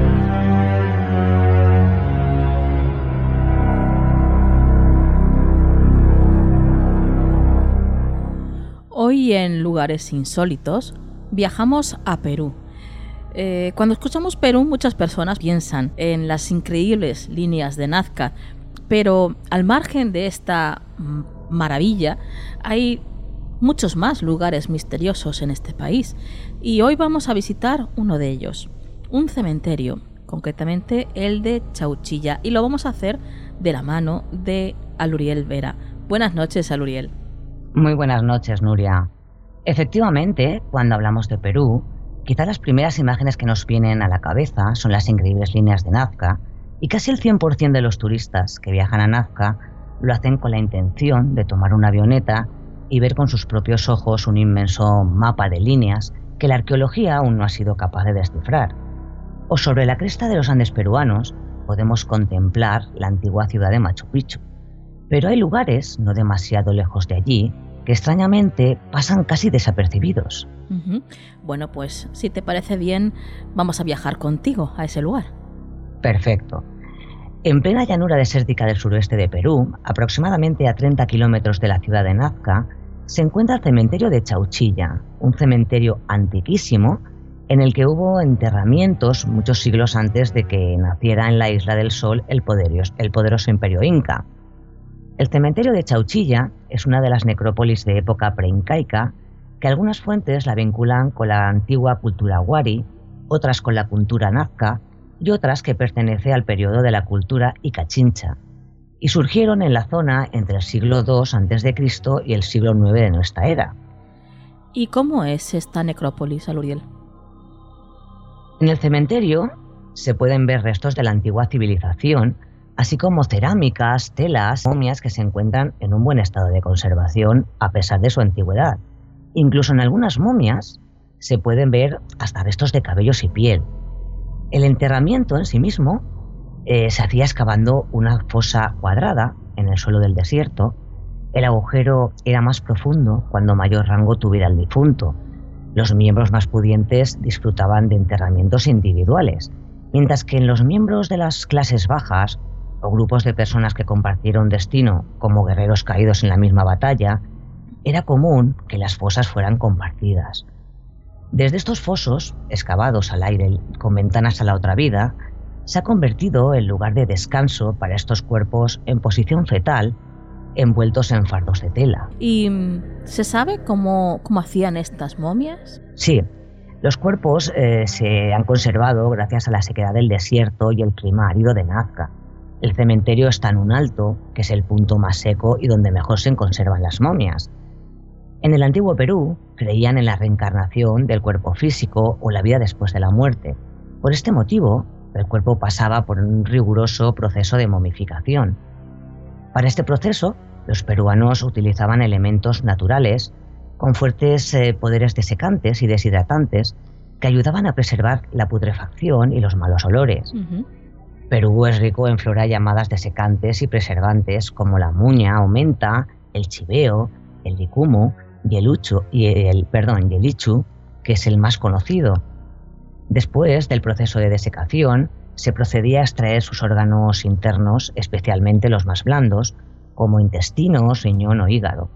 Hoy en Lugares Insólitos viajamos a Perú. Cuando escuchamos Perú, muchas personas piensan en las increíbles líneas de Nazca, pero al margen de esta maravilla hay muchos más lugares misteriosos en este país, y hoy vamos a visitar uno de ellos, un cementerio, concretamente el de Chauchilla, y lo vamos a hacer de la mano de Aluriel Vera. Buenas noches, Aluriel. Muy buenas noches, Nuria. Efectivamente, cuando hablamos de Perú, quizás las primeras imágenes que nos vienen a la cabeza son las increíbles líneas de Nazca, y casi el 100% de los turistas que viajan a Nazca lo hacen con la intención de tomar una avioneta y ver con sus propios ojos un inmenso mapa de líneas que la arqueología aún no ha sido capaz de descifrar. O sobre la cresta de los Andes peruanos podemos contemplar la antigua ciudad de Machu Picchu. Pero hay lugares, no demasiado lejos de allí, que extrañamente pasan casi desapercibidos. Bueno, pues si te parece bien, vamos a viajar contigo a ese lugar. Perfecto. En plena llanura desértica del suroeste de Perú, aproximadamente a 30 kilómetros de la ciudad de Nazca, se encuentra el cementerio de Chauchilla, un cementerio antiquísimo en el que hubo enterramientos muchos siglos antes de que naciera en la Isla del Sol el poderoso imperio inca. El cementerio de Chauchilla es una de las necrópolis de época preincaica que algunas fuentes la vinculan con la antigua cultura wari, otras con la cultura nazca y otras que pertenece al periodo de la cultura Icachincha, y surgieron en la zona entre el siglo II a.C. y el siglo IX de nuestra era. ¿Y cómo es esta necrópolis, Aluriel? En el cementerio se pueden ver restos de la antigua civilización, así como cerámicas, telas, momias que se encuentran en un buen estado de conservación a pesar de su antigüedad. Incluso en algunas momias se pueden ver hasta restos de cabellos y piel. El enterramiento en sí mismo se hacía excavando una fosa cuadrada en el suelo del desierto. El agujero era más profundo cuando mayor rango tuviera el difunto. Los miembros más pudientes disfrutaban de enterramientos individuales, mientras que en los miembros de las clases bajas o grupos de personas que compartieron destino, como guerreros caídos en la misma batalla, era común que las fosas fueran compartidas. Desde estos fosos, excavados al aire con ventanas a la otra vida, se ha convertido en lugar de descanso para estos cuerpos en posición fetal, envueltos en fardos de tela. ¿Y se sabe cómo hacían estas momias? Sí, los cuerpos se han conservado gracias a la sequedad del desierto y el clima árido de Nazca. El cementerio está en un alto, que es el punto más seco y donde mejor se conservan las momias. En el antiguo Perú creían en la reencarnación del cuerpo físico o la vida después de la muerte. Por este motivo, el cuerpo pasaba por un riguroso proceso de momificación. Para este proceso, los peruanos utilizaban elementos naturales con fuertes poderes desecantes y deshidratantes que ayudaban a preservar la putrefacción y los malos olores. Perú es rico en flora llamadas desecantes y preservantes como la muña o menta, el chiveo, el licumo y el ichu, que es el más conocido. Después del proceso de desecación, se procedía a extraer sus órganos internos, especialmente los más blandos, como intestinos, riñón o hígado.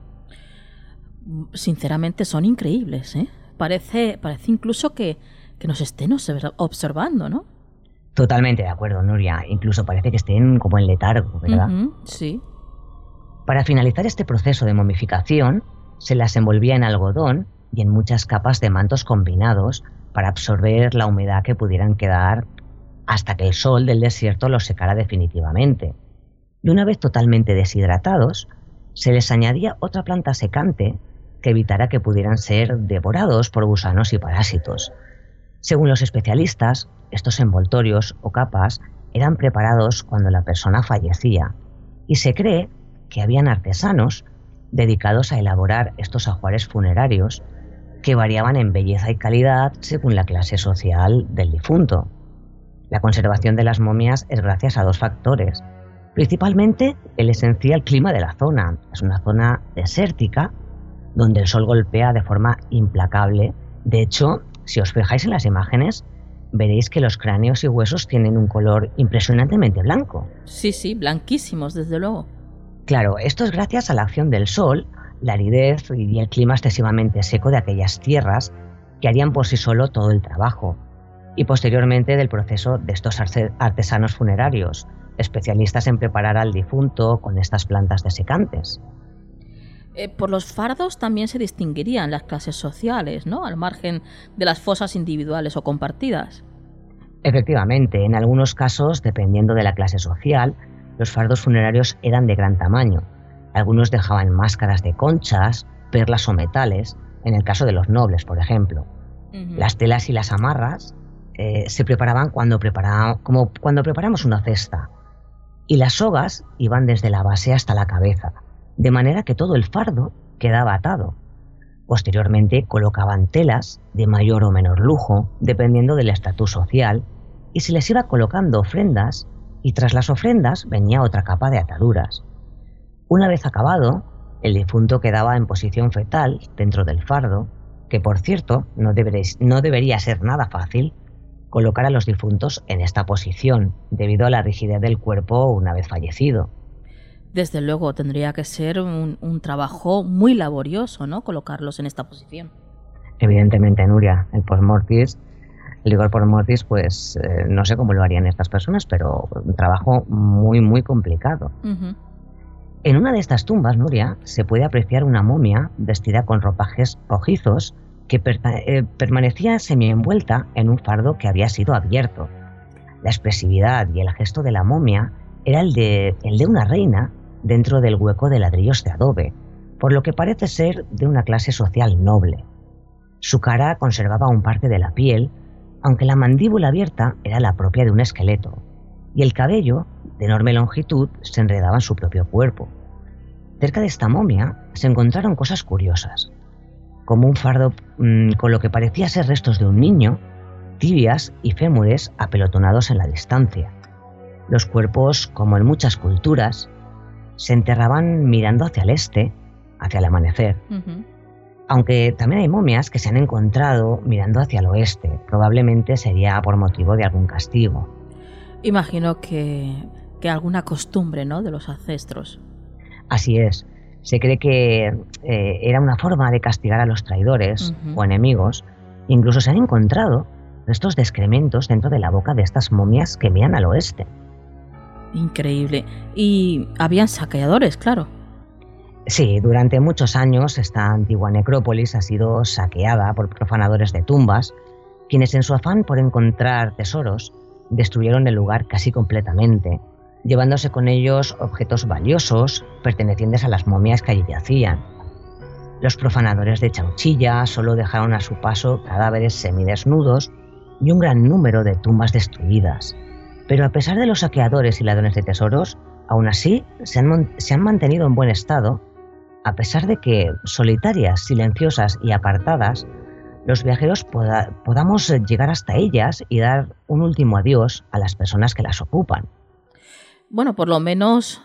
Sinceramente son increíbles, ¿eh? Parece incluso que nos estén observando, ¿no? Totalmente de acuerdo, Nuria. Incluso parece que estén como en letargo, ¿verdad? Sí. Para finalizar este proceso de momificación, se las envolvía en algodón y en muchas capas de mantos combinados para absorber la humedad que pudieran quedar hasta que el sol del desierto los secara definitivamente. Y una vez totalmente deshidratados, se les añadía otra planta secante que evitara que pudieran ser devorados por gusanos y parásitos. Según los especialistas, estos envoltorios o capas eran preparados cuando la persona fallecía, y se cree que habían artesanos dedicados a elaborar estos ajuares funerarios que variaban en belleza y calidad según la clase social del difunto. La conservación de las momias es gracias a dos factores. Principalmente el esencial clima de la zona. Es una zona desértica donde el sol golpea de forma implacable. De hecho, si os fijáis en las imágenes, veréis que los cráneos y huesos tienen un color impresionantemente blanco. Sí, blanquísimos, desde luego. Claro, esto es gracias a la acción del sol, la aridez y el clima excesivamente seco de aquellas tierras que harían por sí solo todo el trabajo, y posteriormente del proceso de estos artesanos funerarios, especialistas en preparar al difunto con estas plantas desecantes. Por los fardos también se distinguirían las clases sociales, ¿no? Al margen de las fosas individuales o compartidas. Efectivamente, en algunos casos, dependiendo de la clase social, los fardos funerarios eran de gran tamaño. Algunos dejaban máscaras de conchas, perlas o metales, en el caso de los nobles, por ejemplo. Las telas y las amarras se preparaban como cuando preparamos una cesta, y las sogas iban desde la base hasta la cabeza, de manera que todo el fardo quedaba atado. Posteriormente colocaban telas de mayor o menor lujo, dependiendo del estatus social, y se les iba colocando ofrendas, y tras las ofrendas venía otra capa de ataduras. Una vez acabado, el difunto quedaba en posición fetal dentro del fardo, que por cierto no debería ser nada fácil colocar a los difuntos en esta posición, debido a la rigidez del cuerpo una vez fallecido. Desde luego tendría que ser un trabajo muy laborioso, ¿no? Colocarlos en esta posición. Evidentemente, Nuria, el rigor post mortis, pues no sé cómo lo harían estas personas, pero un trabajo muy, muy complicado. En una de estas tumbas, Nuria, se puede apreciar una momia vestida con ropajes rojizos que permanecía semienvuelta en un fardo que había sido abierto. La expresividad y el gesto de la momia era el de una reina dentro del hueco de ladrillos de adobe, por lo que parece ser de una clase social noble. Su cara conservaba un parte de la piel, aunque la mandíbula abierta era la propia de un esqueleto, y el cabello, de enorme longitud, se enredaba en su propio cuerpo. Cerca de esta momia se encontraron cosas curiosas, como un fardo con lo que parecía ser restos de un niño, tibias y fémures apelotonados en la distancia. Los cuerpos, como en muchas culturas, se enterraban mirando hacia el este, hacia el amanecer. Aunque también hay momias que se han encontrado mirando hacia el oeste. Probablemente sería por motivo de algún castigo. Imagino que alguna costumbre, ¿no?, de los ancestros. Así es. Se cree que era una forma de castigar a los traidores o enemigos. Incluso se han encontrado restos de excrementos dentro de la boca de estas momias que miran al oeste. Increíble. Y habían saqueadores, claro. Sí, durante muchos años esta antigua necrópolis ha sido saqueada por profanadores de tumbas, quienes en su afán por encontrar tesoros destruyeron el lugar casi completamente, llevándose con ellos objetos valiosos pertenecientes a las momias que allí yacían. Los profanadores de Chauchilla solo dejaron a su paso cadáveres semidesnudos y un gran número de tumbas destruidas. Pero a pesar de los saqueadores y ladrones de tesoros, aún así se han mantenido en buen estado, a pesar de que, solitarias, silenciosas y apartadas, los viajeros podamos llegar hasta ellas y dar un último adiós a las personas que las ocupan. Bueno, por lo menos,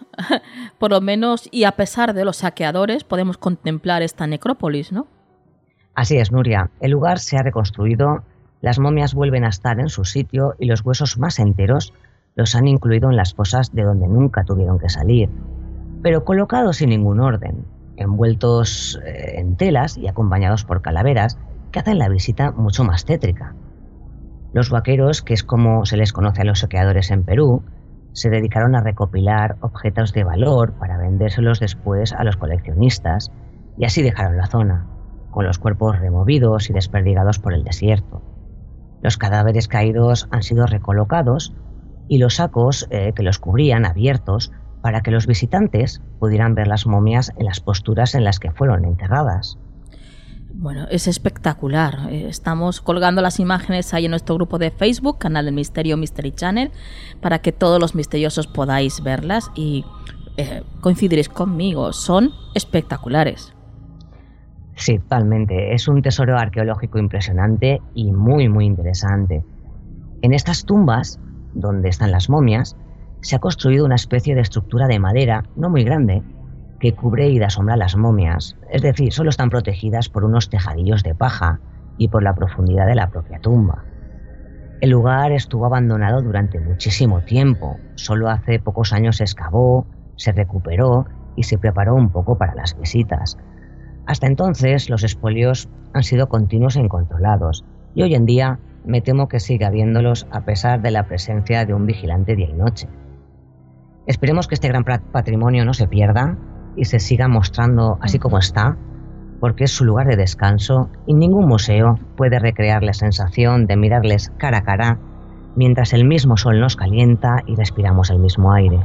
y a pesar de los saqueadores, podemos contemplar esta necrópolis, ¿no? Así es, Nuria. El lugar se ha reconstruido, las momias vuelven a estar en su sitio y los huesos más enteros los han incluido en las fosas de donde nunca tuvieron que salir, pero colocados sin ningún orden, envueltos en telas y acompañados por calaveras que hacen la visita mucho más tétrica. Los vaqueros, que es como se les conoce a los saqueadores en Perú, se dedicaron a recopilar objetos de valor para vendérselos después a los coleccionistas y así dejaron la zona, con los cuerpos removidos y desperdigados por el desierto. Los cadáveres caídos han sido recolocados y los sacos que los cubrían abiertos para que los visitantes pudieran ver las momias en las posturas en las que fueron enterradas. Bueno, es espectacular. Estamos colgando las imágenes ahí en nuestro grupo de Facebook, Canal del Misterio, Mystery Channel, para que todos los misteriosos podáis verlas y coincidiréis conmigo. Son espectaculares. Sí, totalmente. Es un tesoro arqueológico impresionante y muy, muy interesante. En estas tumbas, donde están las momias, se ha construido una especie de estructura de madera, no muy grande, que cubre y da sombra a las momias, es decir, solo están protegidas por unos tejadillos de paja y por la profundidad de la propia tumba. El lugar estuvo abandonado durante muchísimo tiempo, solo hace pocos años se excavó, se recuperó y se preparó un poco para las visitas. Hasta entonces los expolios han sido continuos e incontrolados, y hoy en día me temo que sigue habiéndolos a pesar de la presencia de un vigilante día y noche. Esperemos que este gran patrimonio no se pierda y se siga mostrando así como está, porque es su lugar de descanso y ningún museo puede recrear la sensación de mirarles cara a cara mientras el mismo sol nos calienta y respiramos el mismo aire.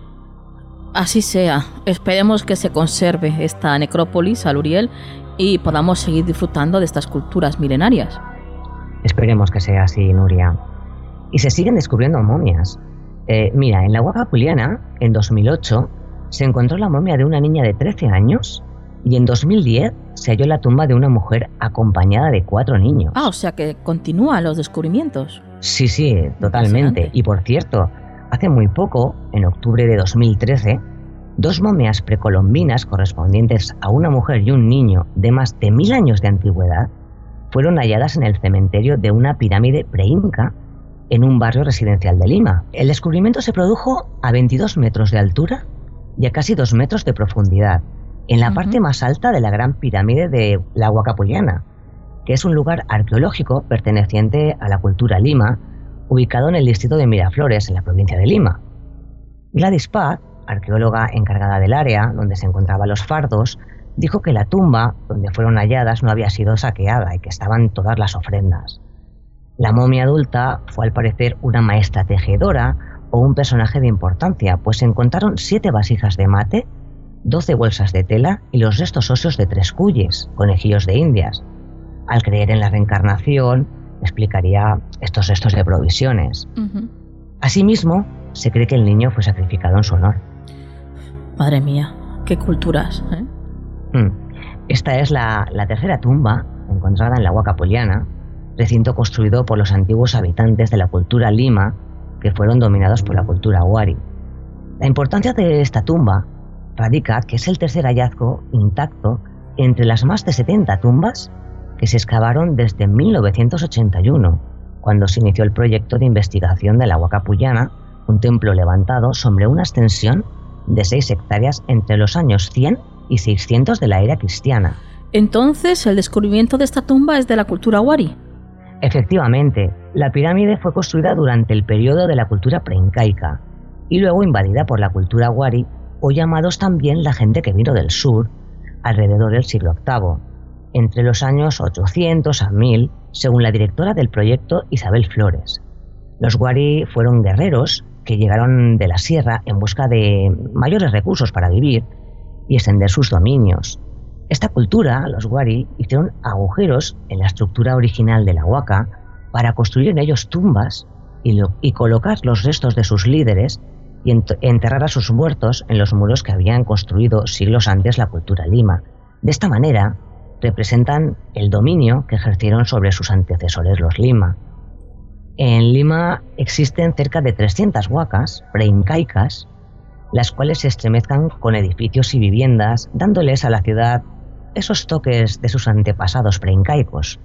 Así sea. Esperemos que se conserve esta necrópolis, Aluriel, y podamos seguir disfrutando de estas culturas milenarias. Esperemos que sea así, Nuria. Y se siguen descubriendo momias. Mira, en la Huaca Apuliana, en 2008, se encontró la momia de una niña de 13 años y en 2010 se halló la tumba de una mujer acompañada de 4 niños. Ah, o sea que continúan los descubrimientos. Sí, totalmente. Y por cierto, hace muy poco, en octubre de 2013, 2 momias precolombinas correspondientes a una mujer y un niño de más de 1000 años de antigüedad fueron halladas en el cementerio de una pirámide preinca en un barrio residencial de Lima. El descubrimiento se produjo a 22 metros de altura y a casi 2 metros de profundidad, en la parte más alta de la gran pirámide de la Huaca Apuliana, que es un lugar arqueológico perteneciente a la cultura Lima, ubicado en el distrito de Miraflores, en la provincia de Lima. Gladys Paz, arqueóloga encargada del área donde se encontraban los fardos, dijo que la tumba donde fueron halladas no había sido saqueada y que estaban todas las ofrendas. La momia adulta fue al parecer una maestra tejedora o un personaje de importancia, pues se encontraron 7 vasijas de mate, 12 bolsas de tela y los restos óseos de 3 cuyes, conejillos de indias. Al creer en la reencarnación, explicaría estos restos de provisiones. Asimismo, se cree que el niño fue sacrificado en su honor. Madre mía, qué culturas, ¿eh? Esta es la tercera tumba encontrada en la Huaca Poliana, recinto construido por los antiguos habitantes de la cultura Lima, que fueron dominados por la cultura Wari. La importancia de esta tumba radica que es el tercer hallazgo intacto entre las más de 70 tumbas que se excavaron desde 1981, cuando se inició el proyecto de investigación de la Huaca Poliana, un templo levantado sobre una extensión de 6 hectáreas entre los años 100 y 600 de la era cristiana. Entonces, ¿el descubrimiento de esta tumba es de la cultura Wari? Efectivamente, la pirámide fue construida durante el periodo de la cultura preincaica y luego invadida por la cultura Wari, o llamados también la gente que vino del sur, alrededor del siglo VIII, entre los años 800 a 1000, según la directora del proyecto Isabel Flores. Los Wari fueron guerreros que llegaron de la sierra en busca de mayores recursos para vivir y extender sus dominios. Esta cultura, los Wari, hicieron agujeros en la estructura original de la Huaca para construir en ellos tumbas y colocar los restos de sus líderes y enterrar a sus muertos en los muros que habían construido siglos antes la cultura Lima. De esta manera, representan el dominio que ejercieron sobre sus antecesores los Lima. En Lima existen cerca de 300 huacas preincaicas, las cuales se estremezcan con edificios y viviendas, dándoles a la ciudad esos toques de sus antepasados preincaicos.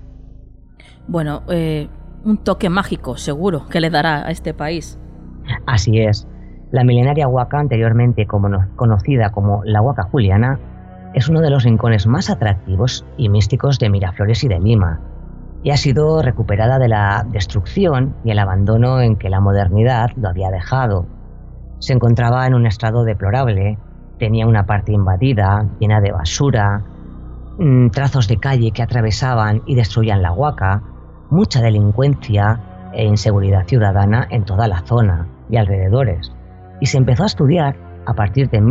Bueno, un toque mágico, seguro, que le dará a este país. Así es. La milenaria Huaca, anteriormente conocida como la Huaca Juliana, es uno de los rincones más atractivos y místicos de Miraflores y de Lima, y ha sido recuperada de la destrucción y el abandono en que la modernidad lo había dejado. Se encontraba en un estado deplorable, tenía una parte invadida, llena de basura, trazos de calle que atravesaban y destruían la Huaca, mucha delincuencia e inseguridad ciudadana en toda la zona y alrededores. Y se empezó a estudiar a partir de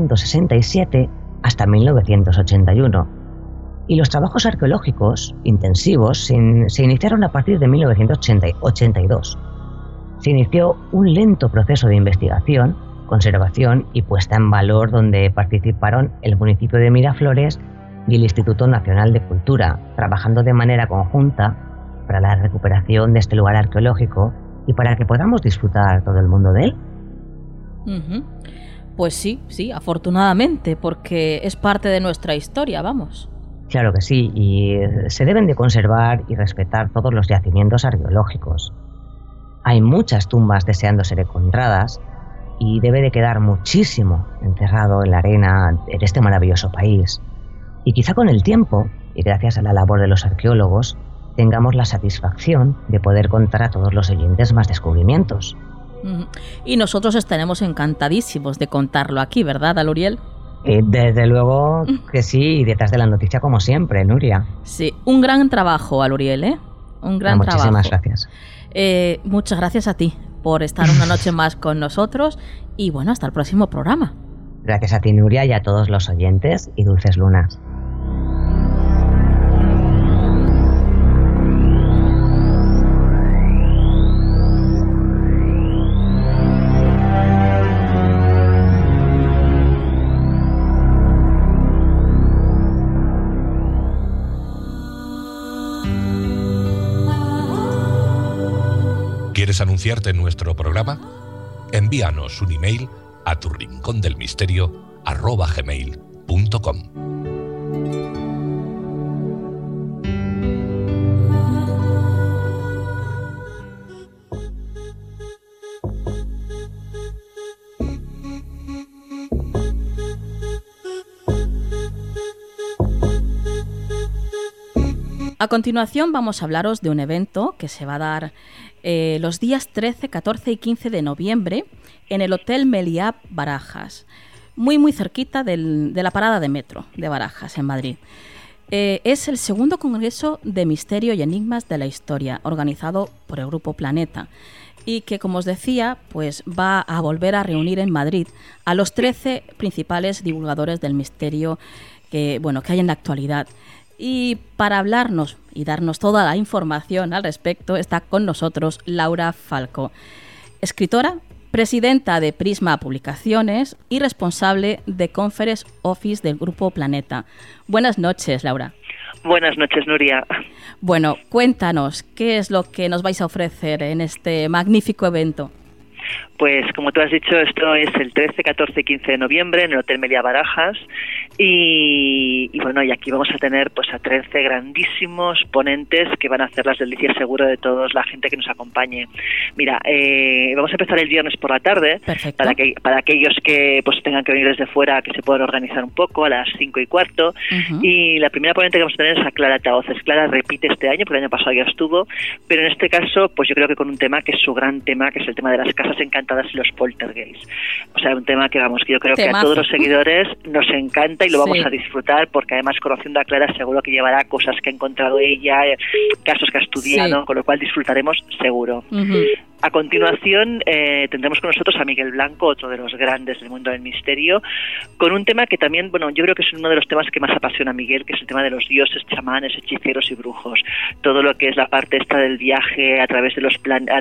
1967 hasta 1981. Y los trabajos arqueológicos intensivos se iniciaron a partir de 1982. Se inició un lento proceso de investigación, conservación y puesta en valor donde participaron el municipio de Miraflores y el Instituto Nacional de Cultura, trabajando de manera conjunta para la recuperación de este lugar arqueológico y para que podamos disfrutar todo el mundo de él. Pues sí, afortunadamente, porque es parte de nuestra historia, vamos. Claro que sí, y se deben de conservar y respetar todos los yacimientos arqueológicos. Hay muchas tumbas deseando ser encontradas y debe de quedar muchísimo enterrado en la arena en este maravilloso país. Y quizá con el tiempo, y gracias a la labor de los arqueólogos, tengamos la satisfacción de poder contar a todos los oyentes más descubrimientos. Y nosotros estaremos encantadísimos de contarlo aquí, ¿verdad, Aluriel? Desde luego que sí, y detrás de la noticia como siempre, Nuria. Sí, un gran trabajo, Aluriel, ¿eh? Un gran trabajo. Muchísimas gracias. Muchas gracias a ti por estar una noche más con nosotros y bueno, hasta el próximo programa. Gracias a ti, Nuria, y a todos los oyentes y dulces lunas. ¿Quieres anunciarte en nuestro programa? Envíanos un email a turrincondelmisterio@gmail.com. A continuación vamos a hablaros de un evento que se va a dar los días 13, 14 y 15 de noviembre en el Hotel Meliá Barajas, muy cerquita de la parada de metro de Barajas, en Madrid. Es el segundo Congreso de Misterio y Enigmas de la Historia, organizado por el Grupo Planeta, y que, como os decía, pues va a volver a reunir en Madrid a los 13 principales divulgadores del misterio que hay en la actualidad. Y para hablarnos y darnos toda la información al respecto está con nosotros Laura Falco, escritora, presidenta de Prisma Publicaciones y responsable de Conference Office del Grupo Planeta. Buenas noches, Laura. Buenas noches, Nuria. Bueno, cuéntanos, ¿qué es lo que nos vais a ofrecer en este magnífico evento? Pues como tú has dicho, esto es el 13, 14 y 15 de noviembre en el Hotel Meliá Barajas y aquí vamos a tener pues a 13 grandísimos ponentes que van a hacer las delicias seguro de todos la gente que nos acompañe. Mira, vamos a empezar el viernes por la tarde. Perfecto. para aquellos que pues tengan que venir desde fuera, que se puedan organizar un poco a las 5:15. Y la primera ponente que vamos a tener es a Clara Tahoces. Clara repite este año, porque el año pasado ya estuvo, pero en este caso pues yo creo que con un tema que es su gran tema, que es el tema de las casas encantadas y los poltergeists. O sea, un tema que yo creo que a todos los seguidores nos encanta y lo vamos a disfrutar, porque además conociendo a Clara seguro que llevará cosas que ha encontrado ella, casos que ha estudiado, con lo cual disfrutaremos seguro. A continuación tendremos con nosotros a Miguel Blanco, otro de los grandes del mundo del misterio, con un tema que también, yo creo que es uno de los temas que más apasiona a Miguel, que es el tema de los dioses, chamanes, hechiceros y brujos. Todo lo que es la parte esta del viaje a través de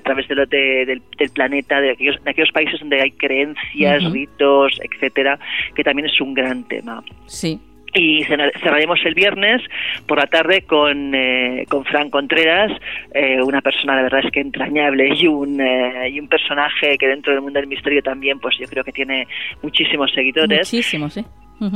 del planeta, de aquellos países donde hay creencias, ritos, etcétera, que también es un gran tema. Sí. Y cerraremos el viernes por la tarde con Fran Contreras, una persona de verdad es que entrañable y un personaje que dentro del mundo del misterio también pues yo creo que tiene muchísimos seguidores. Muchísimos, sí.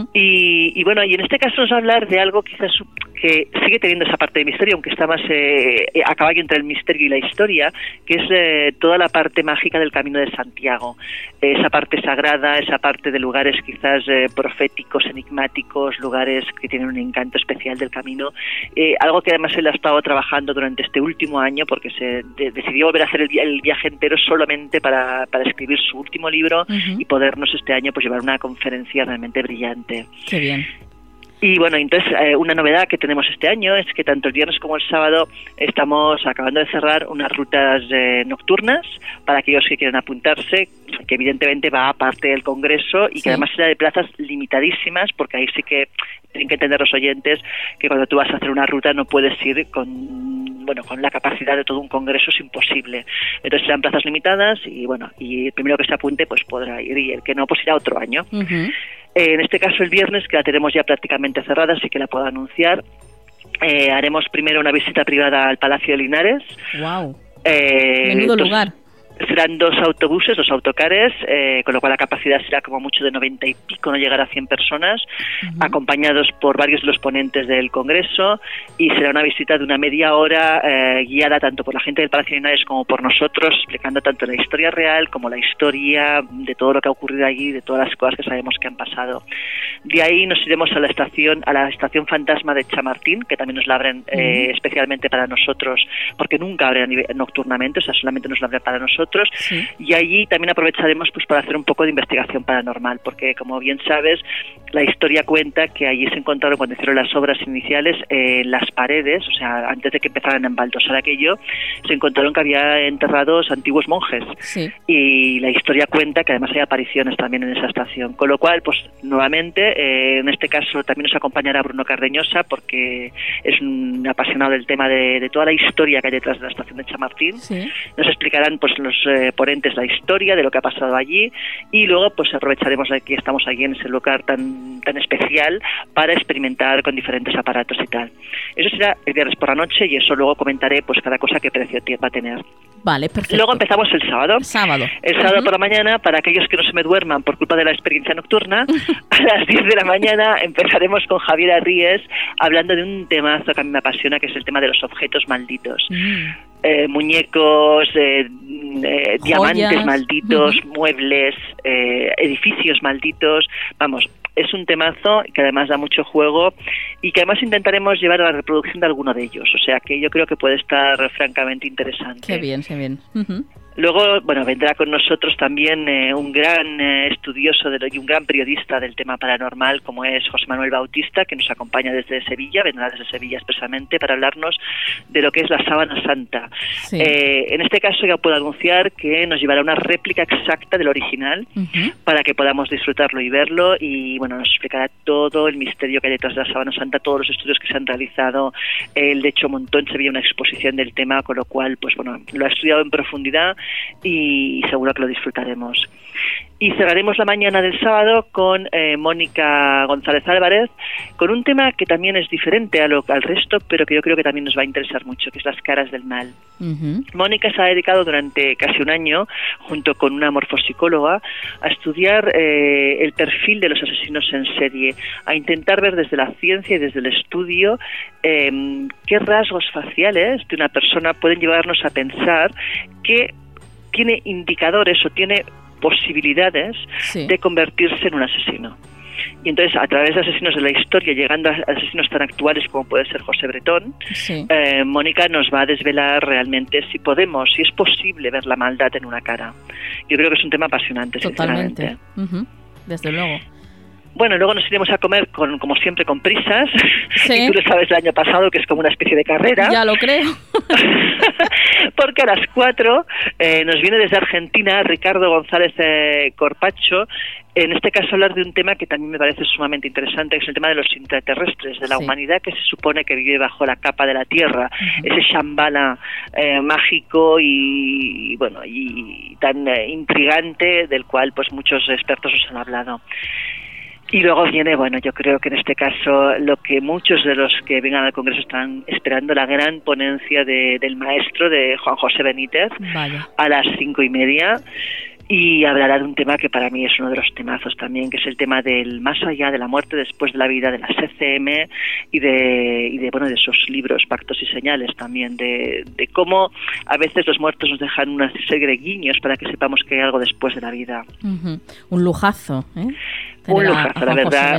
Y en este caso nos va a hablar de algo quizás que sigue teniendo esa parte de misterio, aunque está más a caballo entre el misterio y la historia, que es toda la parte mágica del Camino de Santiago, esa parte sagrada, esa parte de lugares quizás proféticos, enigmáticos, lugares que tienen un encanto especial del camino, algo que además él ha estado trabajando durante este último año, porque se decidió volver a hacer el viaje entero solamente para escribir su último libro y podernos este año pues llevar una conferencia realmente brillante. Qué bien. Y entonces una novedad que tenemos este año es que tanto el viernes como el sábado estamos acabando de cerrar unas rutas nocturnas para aquellos que quieran apuntarse, que evidentemente va aparte del congreso y que además será de plazas limitadísimas, porque ahí sí que tienen que entender los oyentes que cuando tú vas a hacer una ruta no puedes ir con la capacidad de todo un congreso, es imposible. Entonces serán plazas limitadas y el primero que se apunte pues podrá ir, y el que no pues irá otro año. En este caso el viernes, que la tenemos ya prácticamente cerrada, así que la puedo anunciar, haremos primero una visita privada al Palacio de Linares. ¡Wow! Menudo lugar. Serán 2 autobuses, 2 autocares, con lo cual la capacidad será como mucho de 90 y pico, no llegará a 100 personas, acompañados por varios de los ponentes del Congreso, y será una visita de una media hora guiada tanto por la gente del Palacio de Linares como por nosotros, explicando tanto la historia real como la historia de todo lo que ha ocurrido allí, de todas las cosas que sabemos que han pasado. De ahí nos iremos a la estación fantasma de Chamartín, que también nos la abren especialmente para nosotros, porque nunca abren nocturnamente, o sea, solamente nos la abren para nosotros. Y allí también aprovecharemos pues para hacer un poco de investigación paranormal, porque como bien sabes, la historia cuenta que allí se encontraron, cuando hicieron las obras iniciales, las paredes, o sea, antes de que empezaran a embaldosar aquello, se encontraron que había enterrados antiguos monjes. Y la historia cuenta que además hay apariciones también en esa estación, con lo cual pues nuevamente en este caso también nos acompañará Bruno Cardeñosa, porque es un apasionado del tema de toda la historia que hay detrás de la estación de Chamartín. Nos explicarán pues los ponentes la historia de lo que ha pasado allí, y luego pues aprovecharemos que estamos allí en ese lugar tan especial para experimentar con diferentes aparatos y tal. Eso será el viernes por la noche, y eso luego comentaré pues cada cosa que precio va a tener. Vale, perfecto. Luego empezamos el sábado. El sábado por la mañana, para aquellos que no se me duerman por culpa de la experiencia nocturna, a las 10 de la mañana empezaremos con Javier Arríes hablando de un temazo que a mí me apasiona, que es el tema de los objetos malditos. Muñecos, diamantes malditos, muebles, edificios malditos, es un temazo que además da mucho juego y que además intentaremos llevar a la reproducción de alguno de ellos, o sea que yo creo que puede estar francamente interesante. Qué bien, qué bien. Uh-huh. Luego, bueno, vendrá con nosotros también un gran estudioso y un gran periodista del tema paranormal, como es José Manuel Bautista, que nos acompaña desde Sevilla, vendrá desde Sevilla expresamente para hablarnos de lo que es la Sábana Santa. Sí. En este caso ya puedo anunciar que nos llevará una réplica exacta del original para que podamos disfrutarlo y verlo, y bueno, nos explicará todo el misterio que hay detrás de la Sábana Santa, todos los estudios que se han realizado. Él, de hecho, montó en Sevilla una exposición del tema, con lo cual, pues bueno, lo ha estudiado en profundidad y seguro que lo disfrutaremos. Y cerraremos la mañana del sábado con Mónica González Álvarez, con un tema que también es diferente al resto, pero que yo creo que también nos va a interesar mucho, que es las caras del mal. Mónica se ha dedicado durante casi un año, junto con una morfopsicóloga, a estudiar el perfil de los asesinos en serie, a intentar ver desde la ciencia y desde el estudio qué rasgos faciales de una persona pueden llevarnos a pensar que tiene indicadores o tiene posibilidades de convertirse en un asesino. Y entonces, a través de asesinos de la historia, llegando a asesinos tan actuales como puede ser José Bretón, Mónica nos va a desvelar realmente si es posible ver la maldad en una cara. Yo creo que es un tema apasionante, totalmente. Sinceramente. Desde luego. Bueno, luego nos iremos a comer, como siempre, con prisas. Sí. Y tú lo sabes el año pasado, que es como una especie de carrera. Ya lo creo. Porque a las 4 nos viene desde Argentina Ricardo González Corpacho, en este caso hablar de un tema que también me parece sumamente interesante, que es el tema de los intraterrestres, de la humanidad que se supone que vive bajo la capa de la Tierra, ese Shambhala mágico y bueno, y tan intrigante, del cual pues muchos expertos os han hablado. Y luego viene, bueno, yo creo que en este caso lo que muchos de los que vengan al Congreso están esperando, la gran ponencia del maestro, de Juan José Benítez, a las 5:30, y hablará de un tema que para mí es uno de los temazos también, que es el tema del más allá, de la muerte después de la vida, de las ECM y de bueno, de esos libros, Pactos y Señales también, de cómo a veces los muertos nos dejan una serie de guiños para que sepamos que hay algo después de la vida. Un lujazo, ¿eh? Un lujazo, la verdad.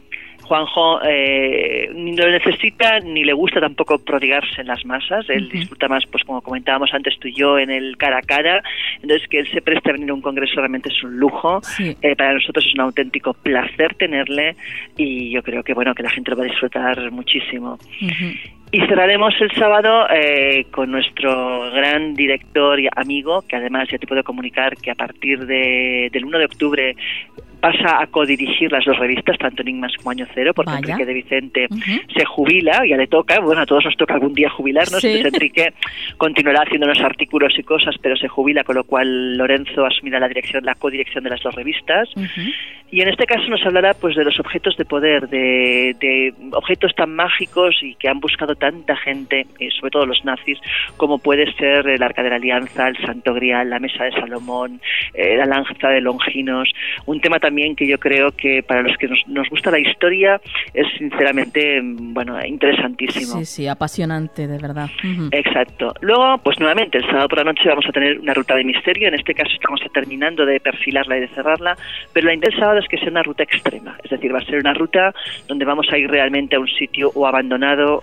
Juanjo ni lo necesita ni le gusta tampoco prodigarse en las masas. Él disfruta más, pues como comentábamos antes tú y yo, en el cara a cara. Entonces, que él se preste a venir a un congreso realmente es un lujo. Para nosotros es un auténtico placer tenerle, y yo creo que bueno, que la gente lo va a disfrutar muchísimo. Y cerraremos el sábado con nuestro gran director y amigo, que además ya te puedo comunicar que a partir del 1 de octubre pasa a codirigir las dos revistas, tanto Enigmas como Año Cero, porque Enrique de Vicente se jubila, ya le toca, bueno, a todos nos toca algún día jubilarnos, entonces Enrique continuará haciéndonos artículos y cosas, pero se jubila, con lo cual Lorenzo asumirá la codirección de las dos revistas. Y en este caso nos hablará pues de los objetos de poder, de objetos tan mágicos y que han buscado tanta gente, sobre todo los nazis, como puede ser el Arca de la Alianza, el Santo Grial, la Mesa de Salomón, la Lanza de Longinos, un tema también que yo creo que para los que nos gusta la historia es sinceramente, bueno, interesantísimo. Sí, apasionante, de verdad. Exacto. Luego, pues nuevamente, el sábado por la noche vamos a tener una ruta de misterio. En este caso estamos terminando de perfilarla y de cerrarla, pero la idea del sábado es que sea una ruta extrema, es decir, va a ser una ruta donde vamos a ir realmente a un sitio o abandonado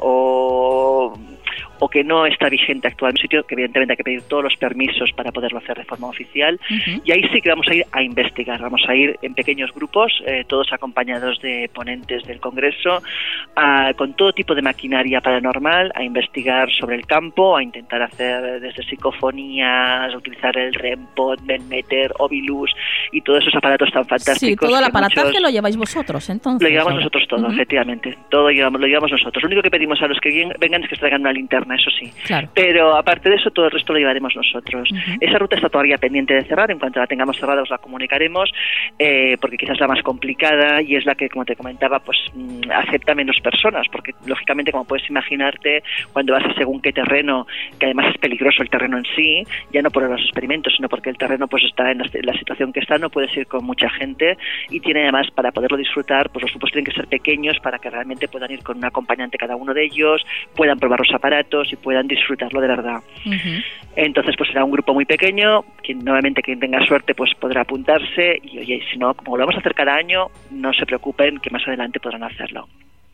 o que no está vigente actualmente, un sitio que evidentemente hay que pedir todos los permisos para poderlo hacer de forma oficial, y ahí sí que vamos a ir a investigar, vamos a ir en pequeños grupos, todos acompañados de ponentes del Congreso, con todo tipo de maquinaria paranormal, a investigar sobre el campo, a intentar hacer desde psicofonías, utilizar el REM-pod, Benmeter, Ovilus y todos esos aparatos tan fantásticos. Sí, todo el aparataje lo lleváis vosotros, entonces. Lo llevamos nosotros todo, efectivamente, todo lo llevamos nosotros. Lo único que pedimos a los que vengan es que traigan una linterna, eso sí. Claro. Pero aparte de eso, todo el resto lo llevaremos nosotros. Esa ruta está todavía pendiente de cerrar. En cuanto la tengamos cerrada, os la comunicaremos, porque quizás es la más complicada y es la que, como te comentaba, pues acepta menos personas, porque lógicamente, como puedes imaginarte, cuando vas a según qué terreno, que además es peligroso el terreno en sí, ya no por los experimentos, sino porque el terreno pues está en la situación que está, no puedes ir con mucha gente, y tiene además, para poderlo disfrutar, pues los grupos tienen que ser pequeños para que realmente puedan ir con un acompañante cada uno de ellos, puedan probar los aparatos, baratos y puedan disfrutarlo de verdad. Entonces pues será un grupo muy pequeño, nuevamente quien tenga suerte pues podrá apuntarse y oye, si no, como lo vamos a hacer cada año, no se preocupen que más adelante podrán hacerlo.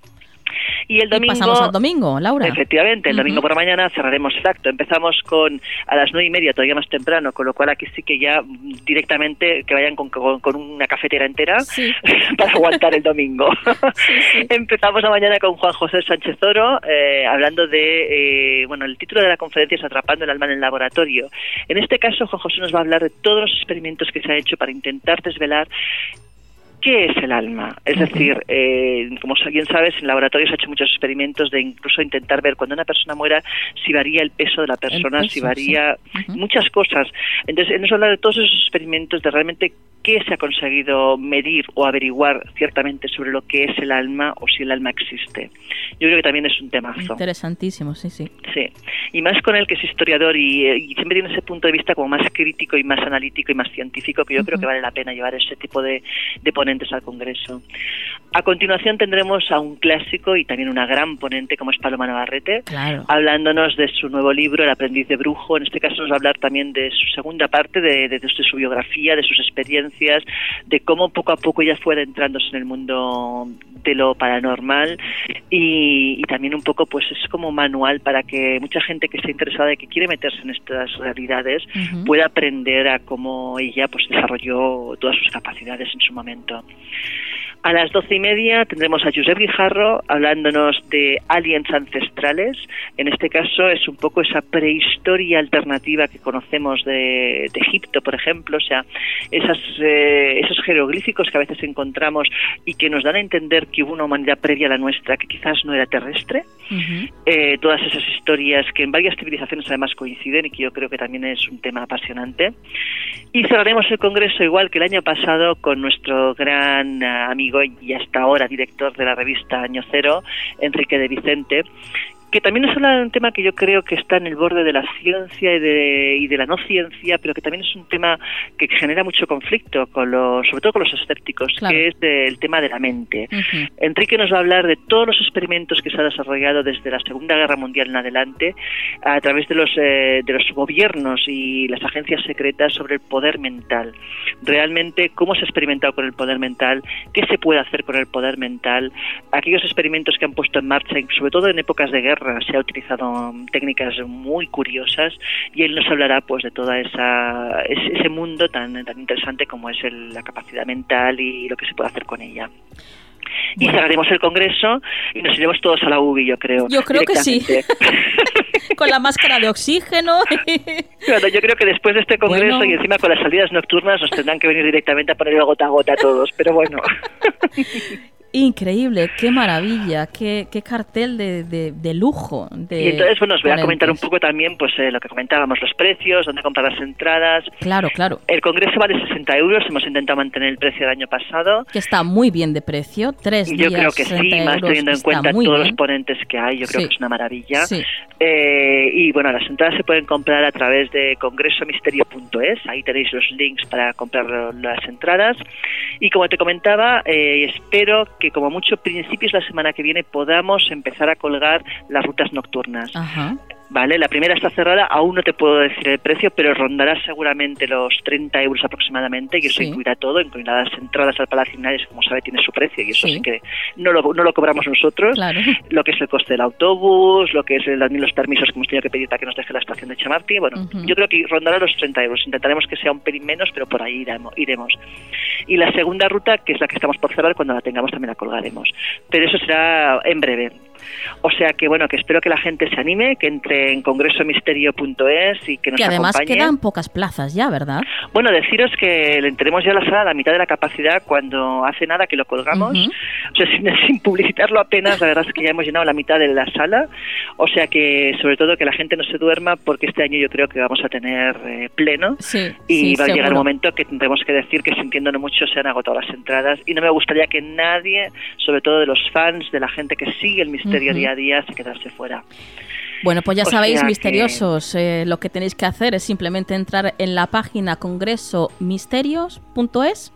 Y el domingo, pasamos al domingo, Laura. Efectivamente, el domingo por la mañana cerraremos exacto. Empezamos a las 9:30, todavía más temprano, con lo cual aquí sí que ya directamente que vayan con una cafetera entera para aguantar el domingo. Empezamos la mañana con Juan José Sánchez Oro, hablando de, el título de la conferencia es Atrapando el alma en el laboratorio. En este caso, Juan José nos va a hablar de todos los experimentos que se han hecho para intentar desvelar ¿qué es el alma? Es decir, como bien sabes, en laboratorios se han hecho muchos experimentos de incluso intentar ver cuando una persona muera si varía el peso de la persona, si varía muchas cosas. Entonces, él nos habla de todos esos experimentos, de realmente qué se ha conseguido medir o averiguar ciertamente sobre lo que es el alma o si el alma existe. Yo creo que también es un temazo. Interesantísimo, sí. Sí, y más con él que es historiador y siempre tiene ese punto de vista como más crítico y más analítico y más científico, que yo creo que vale la pena llevar ese tipo de ponentes al Congreso. A continuación tendremos a un clásico y también una gran ponente como es Paloma Navarrete, hablándonos de su nuevo libro El aprendiz de brujo. En este caso nos va a hablar también de su segunda parte, de su biografía, de sus experiencias, de cómo poco a poco ella fue adentrándose en el mundo de lo paranormal y también un poco pues es como manual para que mucha gente que esté interesada y que quiere meterse en estas realidades pueda aprender a cómo ella pues desarrolló todas sus capacidades en su momento. A las 12:30 tendremos a Josep Guijarro hablándonos de aliens ancestrales. En este caso es un poco esa prehistoria alternativa que conocemos de Egipto, por ejemplo, o sea, esos jeroglíficos que a veces encontramos y que nos dan a entender que hubo una humanidad previa a la nuestra que quizás no era terrestre. Todas esas historias que en varias civilizaciones además coinciden y que yo creo que también es un tema apasionante. Y cerraremos el Congreso igual que el año pasado con nuestro gran amigo y hasta ahora director de la revista Año Cero, Enrique de Vicente, que también nos habla de un tema que yo creo que está en el borde de la ciencia y de la no ciencia, pero que también es un tema que genera mucho conflicto, sobre todo con los escépticos, que es el tema de la mente. Enrique nos va a hablar de todos los experimentos que se han desarrollado desde la Segunda Guerra Mundial en adelante, a través de los gobiernos y las agencias secretas sobre el poder mental. Realmente, cómo se ha experimentado con el poder mental, qué se puede hacer con el poder mental, aquellos experimentos que han puesto en marcha, sobre todo en épocas de guerra, se ha utilizado técnicas muy curiosas y él nos hablará pues de toda ese mundo tan interesante como es la capacidad mental y lo que se puede hacer con ella. Y cerraremos el Congreso y nos iremos todos a la UBI, yo creo. Yo creo que sí. Con la máscara de oxígeno. Bueno, yo creo que después de este Congreso y encima con las salidas nocturnas nos tendrán que venir directamente a poner el gota a gota a todos, pero bueno. Increíble, qué maravilla, qué cartel de lujo. Y entonces, os voy a comentar un poco también pues lo que comentábamos, los precios, dónde comprar las entradas. Claro. El Congreso vale 60 €, hemos intentado mantener el precio del año pasado. Que está muy bien de precio, 3 días. Yo creo que sí, más teniendo en cuenta todos los ponentes que hay, yo creo que es una maravilla. Sí. Y bueno, las entradas se pueden comprar a través de congresomisterio.es, ahí tenéis los links para comprar las entradas. Y como te comentaba, espero que como mucho principios de la semana que viene podamos empezar a colgar las rutas nocturnas. ¿Vale? La primera está cerrada, aún no te puedo decir el precio, pero rondará seguramente los 30 € aproximadamente, y eso incluirá todo, incluirá las entradas al Palacio Linares, como sabe, tiene su precio, y eso sí que no lo cobramos nosotros, lo que es el coste del autobús, lo que es los permisos que hemos tenido que pedir para que nos deje la estación de Chamartín, bueno, yo creo que rondará los 30 €, intentaremos que sea un pelín menos, pero por ahí iremos. Y la segunda ruta, que es la que estamos por cerrar, cuando la tengamos también la colgaremos, pero eso será en breve. O sea que bueno, que espero que la gente se anime, que entre en congresomisterio.es y que nos acompañe. Que además quedan pocas plazas ya, ¿verdad? Bueno, deciros que le tenemos ya la sala a la mitad de la capacidad cuando hace nada que lo colgamos. O sea, sin publicitarlo apenas, la verdad es que ya hemos llenado la mitad de la sala. O sea que sobre todo que la gente no se duerma, porque este año yo creo que vamos a tener pleno y va a llegar un momento que tendremos que decir que sintiéndonos mucho se han agotado las entradas, y no me gustaría que nadie, sobre todo de los fans, de la gente que sigue el misterio día a día, se quedase fuera. Bueno, pues ya sabéis, misteriosos, lo que tenéis que hacer es simplemente entrar en la página congresomisterios.es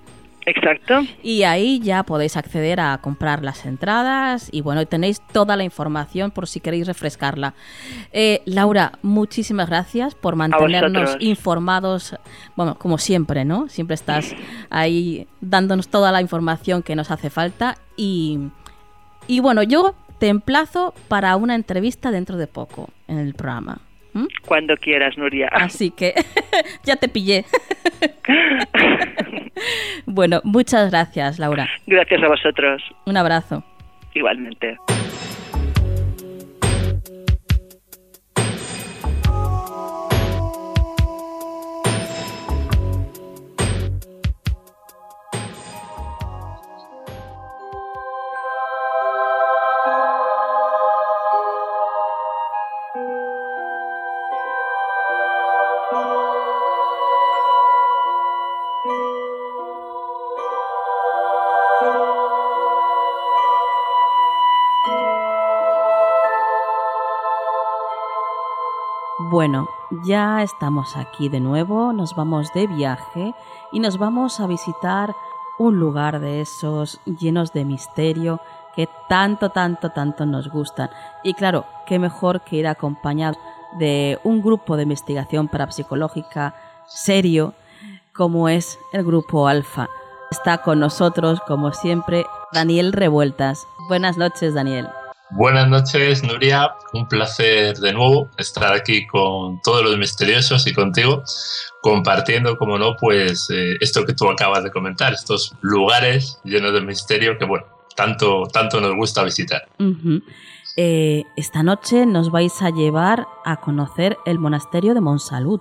Exacto. Y ahí ya podéis acceder a comprar las entradas y bueno, tenéis toda la información por si queréis refrescarla. Laura, muchísimas gracias por mantenernos informados, bueno, como siempre, ¿no? Siempre estás ahí dándonos toda la información que nos hace falta y bueno, yo te emplazo para una entrevista dentro de poco en el programa. Cuando quieras, Nuria. Así que ya te pillé. Bueno, muchas gracias, Laura. Gracias a vosotros. Un abrazo. Igualmente. Bueno, ya estamos aquí de nuevo, nos vamos de viaje y nos vamos a visitar un lugar de esos llenos de misterio que tanto nos gustan. Y claro, qué mejor que ir acompañado de un grupo de investigación parapsicológica serio como es el Grupo Alfa. Está con nosotros, como siempre, Daniel Revueltas. Buenas noches, Daniel. Buenas noches, Nuria. Un placer de nuevo estar aquí con todos los misteriosos y contigo, compartiendo, como no, pues esto que tú acabas de comentar, estos lugares llenos de misterio que, bueno, tanto nos gusta visitar. Uh-huh. Esta noche nos vais a llevar a conocer el monasterio de Montsalud.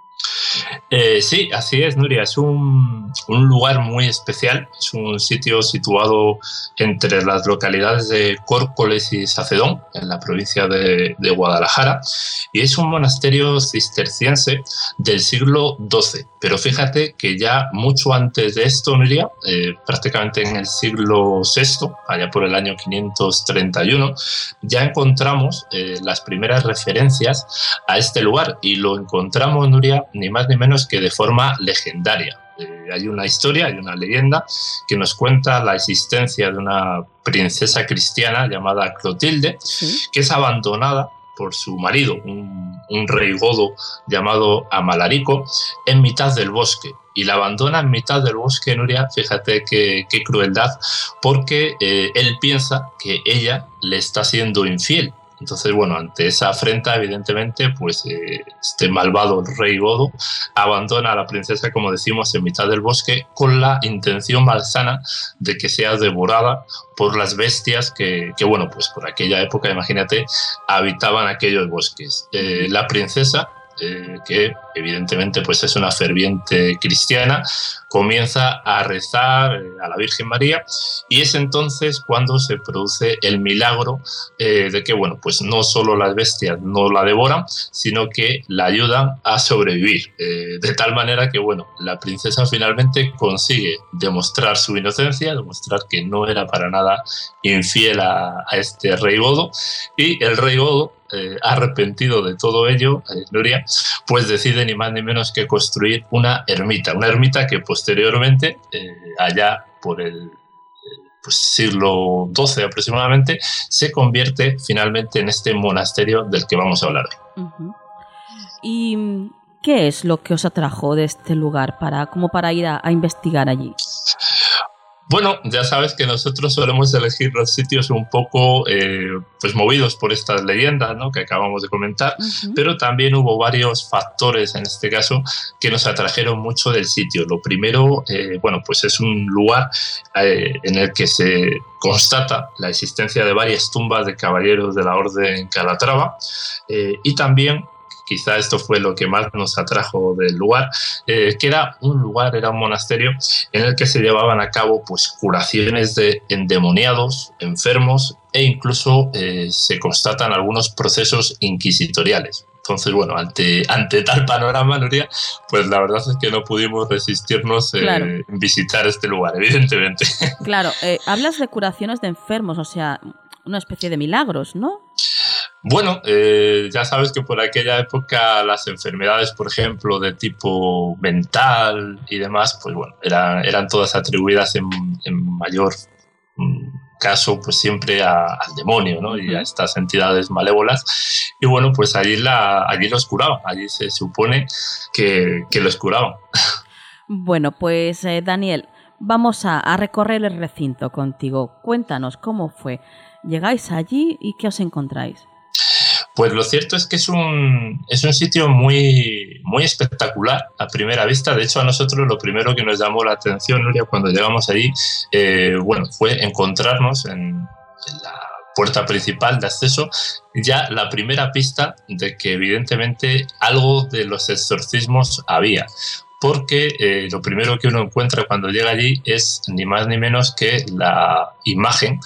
Sí, así es, Nuria. Es un lugar muy especial. Es un sitio situado entre las localidades de Córcoles y Sacedón, en la provincia de Guadalajara, y es un monasterio cisterciense del siglo XII. Pero fíjate que ya mucho antes de esto, Nuria, prácticamente en el siglo VI, allá por el año 531, ya encontramos las primeras referencias a este lugar, y lo encontramos, Nuria, ni más ni menos que de forma legendaria. Hay una historia, hay una leyenda que nos cuenta la existencia de una princesa cristiana llamada Clotilde, ¿sí?, que es abandonada por su marido, un rey godo llamado Amalarico, en mitad del bosque. Y la abandona en mitad del bosque, Nuria, fíjate qué crueldad, porque él piensa que ella le está siendo infiel. Entonces, bueno, ante esa afrenta, evidentemente, pues este malvado rey godo abandona a la princesa, como decimos, en mitad del bosque, con la intención malsana de que sea devorada por las bestias que bueno, pues por aquella época, imagínate, habitaban aquellos bosques. La princesa, que evidentemente pues es una ferviente cristiana, comienza a rezar a la Virgen María, y es entonces cuando se produce el milagro de que, bueno, pues no solo las bestias no la devoran, sino que la ayudan a sobrevivir, de tal manera que, bueno, la princesa finalmente consigue demostrar su inocencia, demostrar que no era para nada infiel a este rey godo, y el rey godo, arrepentido de todo ello, Nuria, pues decide ni más ni menos que construir una ermita que posteriormente, allá por el siglo XII aproximadamente, se convierte finalmente en este monasterio del que vamos a hablar hoy. Uh-huh. ¿Y qué es lo que os atrajo de este lugar como para ir a investigar allí? Bueno, ya sabes que nosotros solemos elegir los sitios un poco pues movidos por estas leyendas, ¿no?, que acabamos de comentar, uh-huh, pero también hubo varios factores en este caso que nos atrajeron mucho del sitio. Lo primero, bueno, pues es un lugar en el que se constata la existencia de varias tumbas de caballeros de la Orden Calatrava, y también, quizá esto fue lo que más nos atrajo del lugar, que era un monasterio en el que se llevaban a cabo pues curaciones de endemoniados, enfermos, e incluso se constatan algunos procesos inquisitoriales. Entonces, bueno, ante tal panorama, Nuria, pues la verdad es que no pudimos resistirnos en visitar este lugar, evidentemente. Claro, hablas de curaciones de enfermos, o sea, una especie de milagros, ¿no? Bueno, ya sabes que por aquella época las enfermedades, por ejemplo, de tipo mental y demás, pues bueno, eran todas atribuidas en mayor caso pues siempre al demonio, ¿no? Y a estas entidades malévolas. Y bueno, pues allí los curaban, allí se supone que los curaban. Bueno, pues Daniel, vamos a recorrer el recinto contigo. Cuéntanos cómo fue. ¿Llegáis allí y qué os encontráis? Pues lo cierto es que es un sitio muy, muy espectacular a primera vista. De hecho, a nosotros lo primero que nos llamó la atención, Nuria, cuando llegamos allí, fue encontrarnos en la puerta principal de acceso ya la primera pista de que evidentemente algo de los exorcismos había. Porque lo primero que uno encuentra cuando llega allí es ni más ni menos que la imagen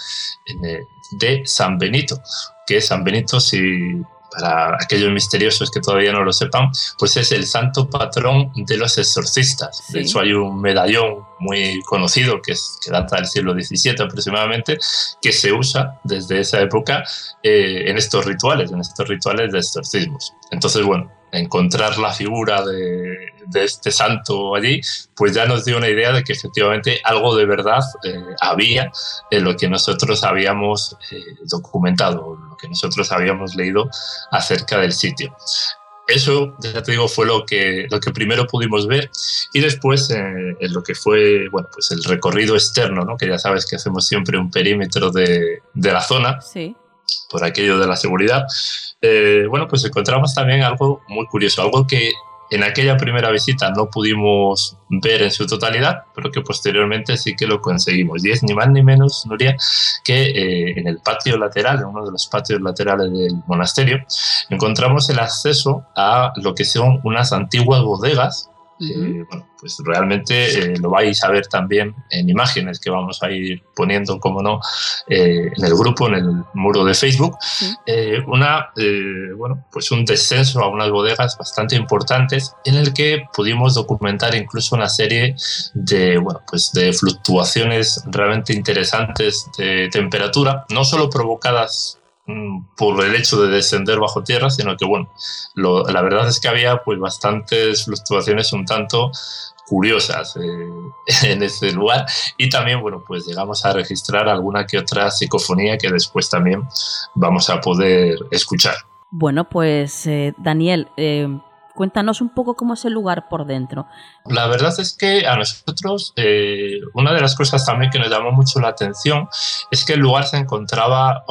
de San Benito, que San Benito, para aquellos misteriosos que todavía no lo sepan, pues es el santo patrón de los exorcistas. Sí. De hecho, hay un medallón muy conocido que data del siglo XVII aproximadamente, que se usa desde esa época en estos rituales de exorcismos. Entonces, bueno, encontrar la figura de este santo allí, pues ya nos dio una idea de que efectivamente algo de verdad había en lo que nosotros habíamos documentado, lo que nosotros habíamos leído acerca del sitio. Eso, ya te digo, fue lo que primero pudimos ver, y después en lo que fue, bueno, pues el recorrido externo, ¿no? Que ya sabes que hacemos siempre un perímetro de la zona. Sí. Por aquello de la seguridad, pues encontramos también algo muy curioso, algo que en aquella primera visita no pudimos ver en su totalidad, pero que posteriormente sí que lo conseguimos. Y es ni más ni menos, Nuria, que en el patio lateral, en uno de los patios laterales del monasterio, encontramos el acceso a lo que son unas antiguas bodegas. Pues realmente lo vais a ver también en imágenes que vamos a ir poniendo, como no, en el grupo, en el muro de Facebook. Pues un descenso a unas bodegas bastante importantes en el que pudimos documentar incluso una serie de fluctuaciones realmente interesantes de temperatura, no solo provocadas por el hecho de descender bajo tierra, sino que la verdad es que había pues bastantes fluctuaciones un tanto curiosas en ese lugar, y también pues llegamos a registrar alguna que otra psicofonía que después también vamos a poder escuchar. Bueno, pues Daniel, cuéntanos un poco cómo es el lugar por dentro. La verdad es que a nosotros una de las cosas también que nos llamó mucho la atención es que el lugar se encontraba,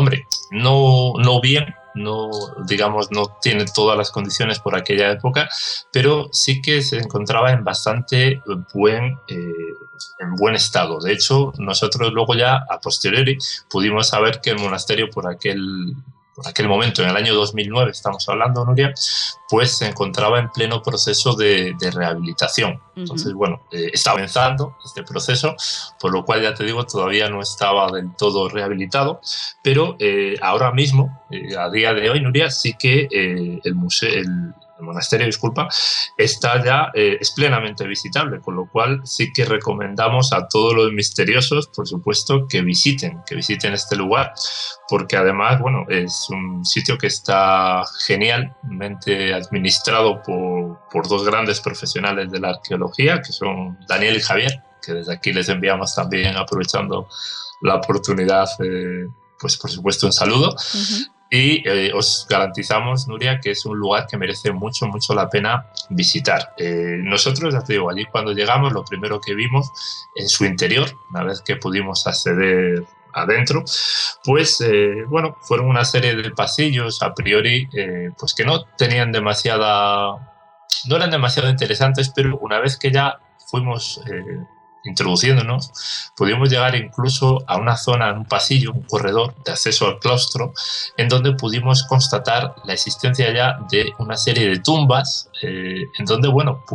no bien, no tiene todas las condiciones por aquella época, pero sí que se encontraba en bastante buen estado. De hecho, nosotros luego ya a posteriori pudimos saber que el monasterio por aquel momento, en el año 2009 estamos hablando, Nuria, pues se encontraba en pleno proceso de rehabilitación. Entonces, estaba comenzando este proceso, por lo cual ya te digo, todavía no estaba del todo rehabilitado, pero ahora mismo, a día de hoy, Nuria, sí que el monasterio, está ya es plenamente visitable, con lo cual sí que recomendamos a todos los misteriosos, por supuesto, que visiten este lugar, porque además, es un sitio que está genialmente administrado por dos grandes profesionales de la arqueología, que son Daniel y Javier, que desde aquí les enviamos también, aprovechando la oportunidad, pues por supuesto un saludo. Y os garantizamos, Nuria, que es un lugar que merece mucho, mucho la pena visitar. Nosotros, ya te digo, allí cuando llegamos, lo primero que vimos en su interior, una vez que pudimos acceder adentro, pues fueron una serie de pasillos a priori pues que no eran demasiado interesantes, pero una vez que ya fuimos introduciéndonos, pudimos llegar incluso a una zona, un pasillo, un corredor de acceso al claustro, en donde pudimos constatar la existencia ya de una serie de tumbas, en donde,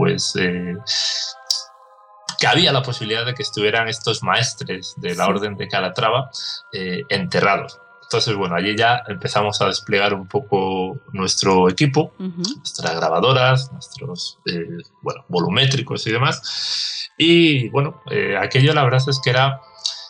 que había la posibilidad de que estuvieran estos maestres de la Orden de Calatrava enterrados. Entonces, allí ya empezamos a desplegar un poco nuestro equipo, nuestras grabadoras, nuestros volumétricos y demás. Y aquello la verdad es que era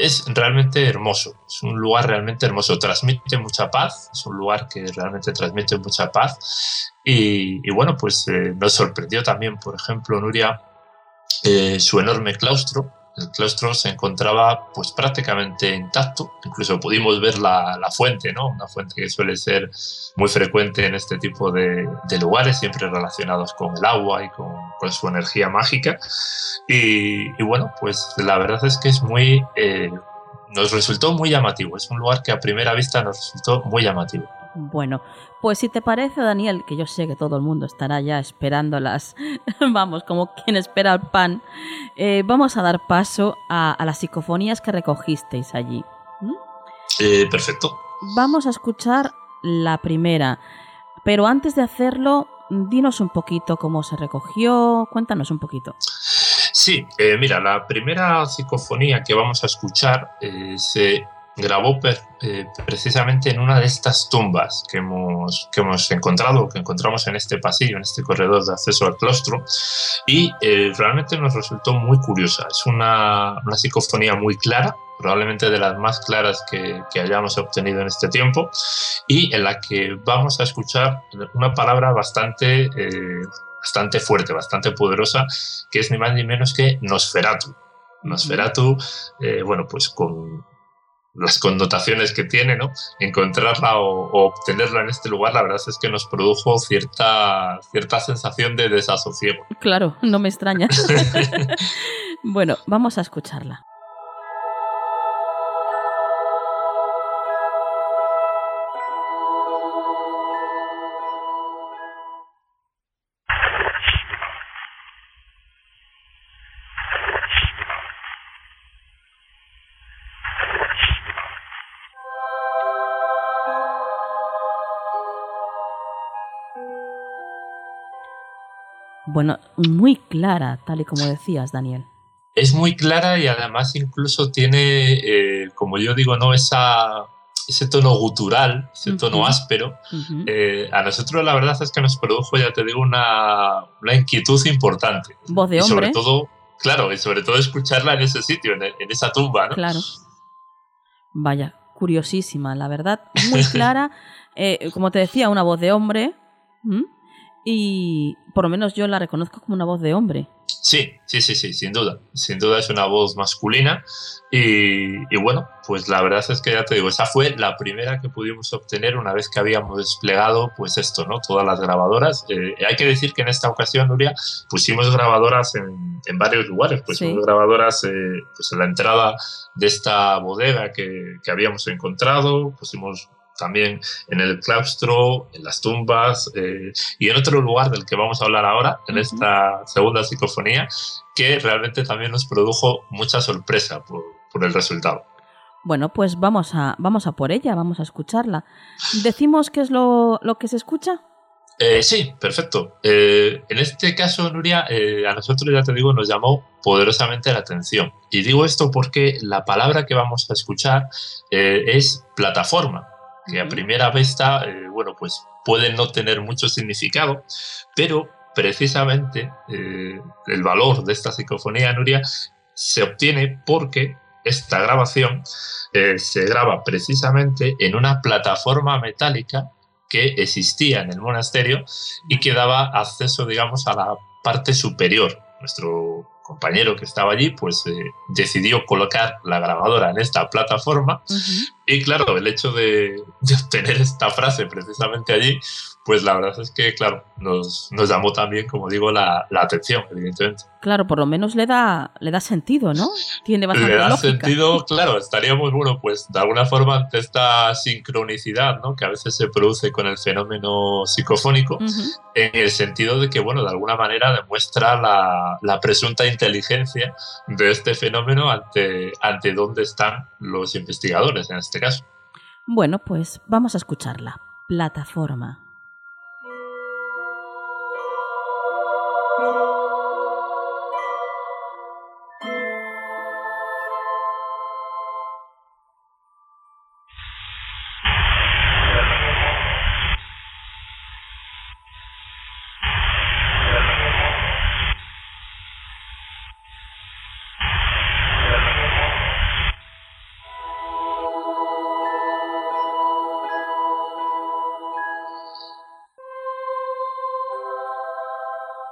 es realmente hermoso, es un lugar realmente hermoso, transmite mucha paz, es un lugar que realmente transmite mucha paz y bueno, pues nos sorprendió también, por ejemplo, Nuria, su enorme claustro. El claustro se encontraba pues prácticamente intacto, incluso pudimos ver la fuente, ¿no? Una fuente que suele ser muy frecuente en este tipo de lugares, siempre relacionados con el agua y con su energía mágica. Y bueno, pues la verdad es que es muy... nos resultó muy llamativo, es un lugar que a primera vista nos resultó muy llamativo. Bueno, pues si te parece, Daniel, que yo sé que todo el mundo estará ya esperándolas, vamos, como quien espera el pan, vamos a dar paso a las psicofonías que recogisteis allí. Perfecto. Vamos a escuchar la primera, pero antes de hacerlo, dinos un poquito cómo se recogió, cuéntanos un poquito. Sí, mira, la primera psicofonía que vamos a escuchar se grabó precisamente en una de estas tumbas que hemos encontrado, que encontramos en este pasillo, en este corredor de acceso al claustro, y realmente nos resultó muy curiosa. Es una psicofonía muy clara, probablemente de las más claras que hayamos obtenido en este tiempo, y en la que vamos a escuchar una palabra bastante fuerte, bastante poderosa, que es ni más ni menos que Nosferatu. Nosferatu, bueno, pues con las connotaciones que tiene, ¿no? Encontrarla o obtenerla en este lugar, la verdad es que nos produjo cierta sensación de desasosiego. Claro, no me extraña. Bueno, vamos a escucharla. Bueno, muy clara, tal y como decías, Daniel. Es muy clara y además incluso tiene, como yo digo, ¿no? Ese tono gutural, ese tono áspero. A nosotros la verdad es que nos produjo, ya te digo, una inquietud importante. Voz de hombre. Y sobre todo, claro, y sobre todo escucharla en ese sitio, en esa tumba, ¿no? Claro. Vaya, curiosísima, la verdad. Muy clara. Como te decía, una voz de hombre. Y por lo menos yo la reconozco como una voz de hombre. Sí, sin duda. Sin duda es una voz masculina y bueno, pues la verdad es que ya te digo, esa fue la primera que pudimos obtener una vez que habíamos desplegado pues esto, ¿no? Todas las grabadoras. Hay que decir que en esta ocasión, Nuria, pusimos grabadoras en varios lugares. Pusimos grabadoras pues en la entrada de esta bodega que habíamos encontrado, pusimos también en el claustro, en las tumbas y en otro lugar del que vamos a hablar ahora, en esta segunda psicofonía, que realmente también nos produjo mucha sorpresa por el resultado. Bueno, pues vamos a por ella, vamos a escucharla. ¿Decimos qué es lo que se escucha? Sí, perfecto. En este caso, Nuria, a nosotros, ya te digo, nos llamó poderosamente la atención. Y digo esto porque la palabra que vamos a escuchar es plataforma, que a primera vista, bueno, pues puede no tener mucho significado, pero precisamente el valor de esta psicofonía, Nuria, se obtiene porque esta grabación se graba precisamente en una plataforma metálica que existía en el monasterio y que daba acceso, digamos, a la parte superior. Nuestro compañero que estaba allí pues decidió colocar la grabadora en esta plataforma y claro, el hecho de obtener esta frase precisamente allí, pues la verdad es que claro, nos llamó también, como digo, la atención, evidentemente. Claro, por lo menos le da sentido, ¿no? Tiene bastante lógica. Sentido, claro, estaríamos, bueno, pues de alguna forma ante esta sincronicidad, ¿no? Que a veces se produce con el fenómeno psicofónico, en el sentido de que, bueno, de alguna manera demuestra la presunta inteligencia de este fenómeno ante dónde están los investigadores en este caso. Bueno, pues vamos a escucharla. Plataforma.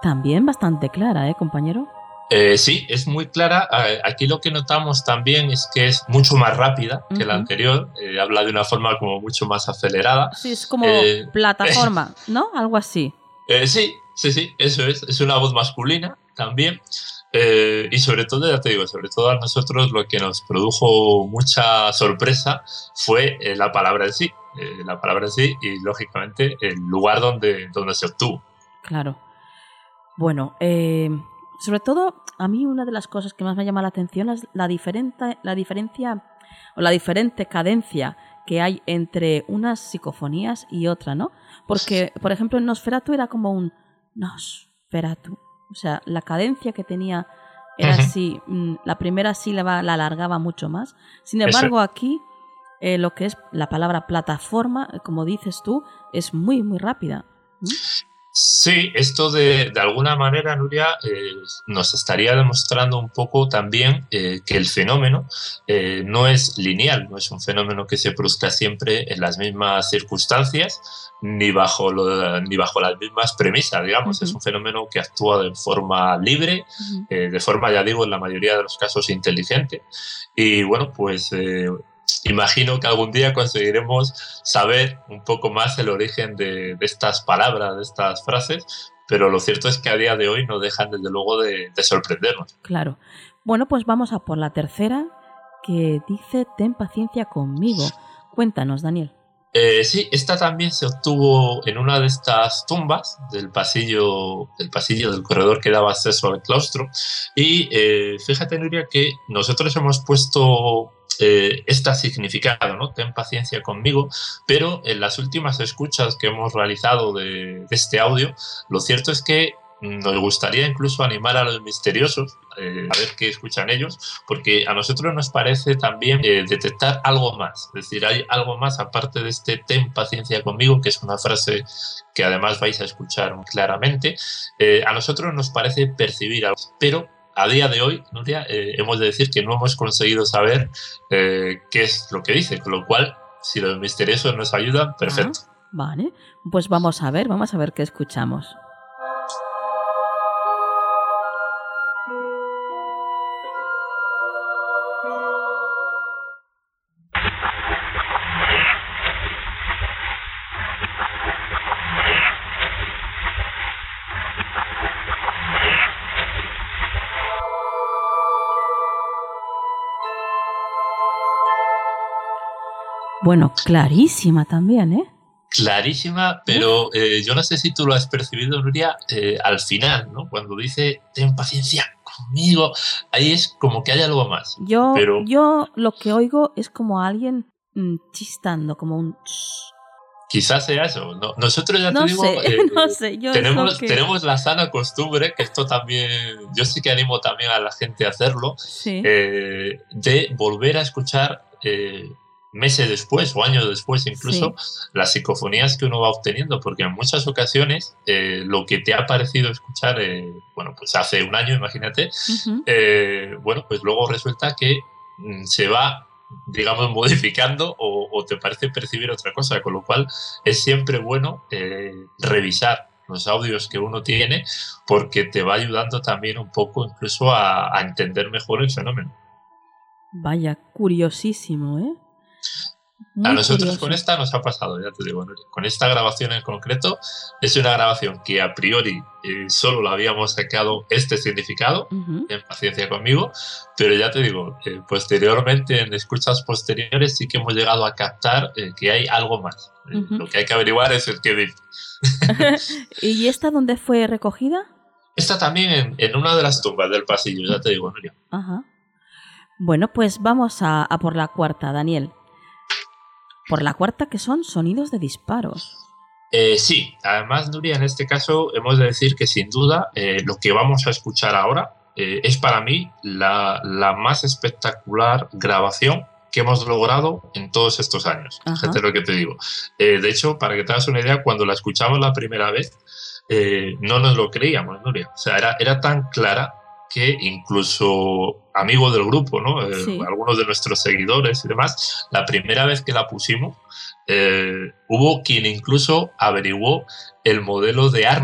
también bastante clara, compañero. Sí, es muy clara. Aquí lo que notamos también es que es mucho más rápida que la anterior. Habla de una forma como mucho más acelerada. Sí, es como plataforma, ¿no? Algo así. Sí, eso es. Es una voz masculina también. Y sobre todo, ya te digo, sobre todo a nosotros lo que nos produjo mucha sorpresa fue la palabra en sí. La palabra en sí y, lógicamente, el lugar donde se obtuvo. Claro. Bueno, sobre todo, a mí una de las cosas que más me llama la atención es la diferencia o la diferente cadencia que hay entre unas psicofonías y otra, ¿no? Porque, por ejemplo, en Nosferatu era como un Nosferatu. O sea, la cadencia que tenía era así, la primera sílaba la alargaba mucho más. Sin embargo, aquí lo que es la palabra plataforma, como dices tú, es muy, muy rápida. Sí, esto de alguna manera, Nuria, nos estaría demostrando un poco también que el fenómeno no es lineal, no es un fenómeno que se produzca siempre en las mismas circunstancias ni bajo las mismas premisas, digamos. Es un fenómeno que actúa de forma libre, de forma, ya digo, en la mayoría de los casos inteligente. Y bueno, pues imagino que algún día conseguiremos saber un poco más el origen de estas palabras, de estas frases, pero lo cierto es que a día de hoy no dejan desde luego de sorprendernos. Claro. Bueno, pues vamos a por la tercera, que dice: ten paciencia conmigo. Cuéntanos, Daniel. Sí, esta también se obtuvo en una de estas tumbas del pasillo del corredor que daba acceso al claustro. Y fíjate, Nuria, que nosotros hemos puesto este significado, ¿no? Ten paciencia conmigo, pero en las últimas escuchas que hemos realizado de este audio, lo cierto es que nos gustaría incluso animar a los misteriosos a ver qué escuchan ellos, porque a nosotros nos parece también detectar algo más. Es decir, hay algo más aparte de este ten paciencia conmigo, que es una frase que además vais a escuchar muy claramente. A nosotros nos parece percibir algo, pero a día de hoy, Nuria, hemos de decir que no hemos conseguido saber qué es lo que dice, con lo cual, si los misteriosos nos ayudan, perfecto. Vale, pues vamos a ver qué escuchamos. Bueno, clarísima también, ¿eh? Clarísima, pero yo no sé si tú lo has percibido, Nuria, al final, ¿no? Cuando dice ten paciencia conmigo, ahí es como que hay algo más. Yo lo que oigo es como alguien chistando, como un... Quizás sea eso. No, nosotros ya te digo, no sé, yo tenemos la sana costumbre, que esto también, yo sí que animo también a la gente a hacerlo, sí, de volver a escuchar meses después o años después incluso, las psicofonías que uno va obteniendo, porque en muchas ocasiones lo que te ha parecido escuchar, bueno, pues hace un año, imagínate, bueno, pues luego resulta que se va, digamos, modificando o te parece percibir otra cosa, con lo cual es siempre bueno revisar los audios que uno tiene, porque te va ayudando también un poco incluso a entender mejor el fenómeno. Vaya, curiosísimo, ¿eh? Muy a nosotros curioso. Con esta nos ha pasado, ya te digo, con esta grabación en concreto, es una grabación que a priori solo la habíamos sacado este significado, en paciencia conmigo, pero ya te digo, posteriormente, en escuchas posteriores, sí que hemos llegado a captar que hay algo más. Lo que hay que averiguar es el qué dice. ¿Y esta dónde fue recogida? Esta también en una de las tumbas del pasillo, ya te digo, Nuria. Ajá. Bueno, pues vamos a por la cuarta, Daniel. Por la cuarta, que son sonidos de disparos. Sí, además, Nuria, en este caso hemos de decir que sin duda lo que vamos a escuchar ahora es para mí la más espectacular grabación que hemos logrado en todos estos años. Fíjate lo que te digo. De hecho, para que te hagas una idea, cuando la escuchamos la primera vez, no nos lo creíamos, Nuria. O sea, era tan clara que incluso amigos del grupo, ¿no? Algunos de nuestros seguidores y demás, la primera vez que la pusimos, hubo quien incluso averiguó el modelo de arma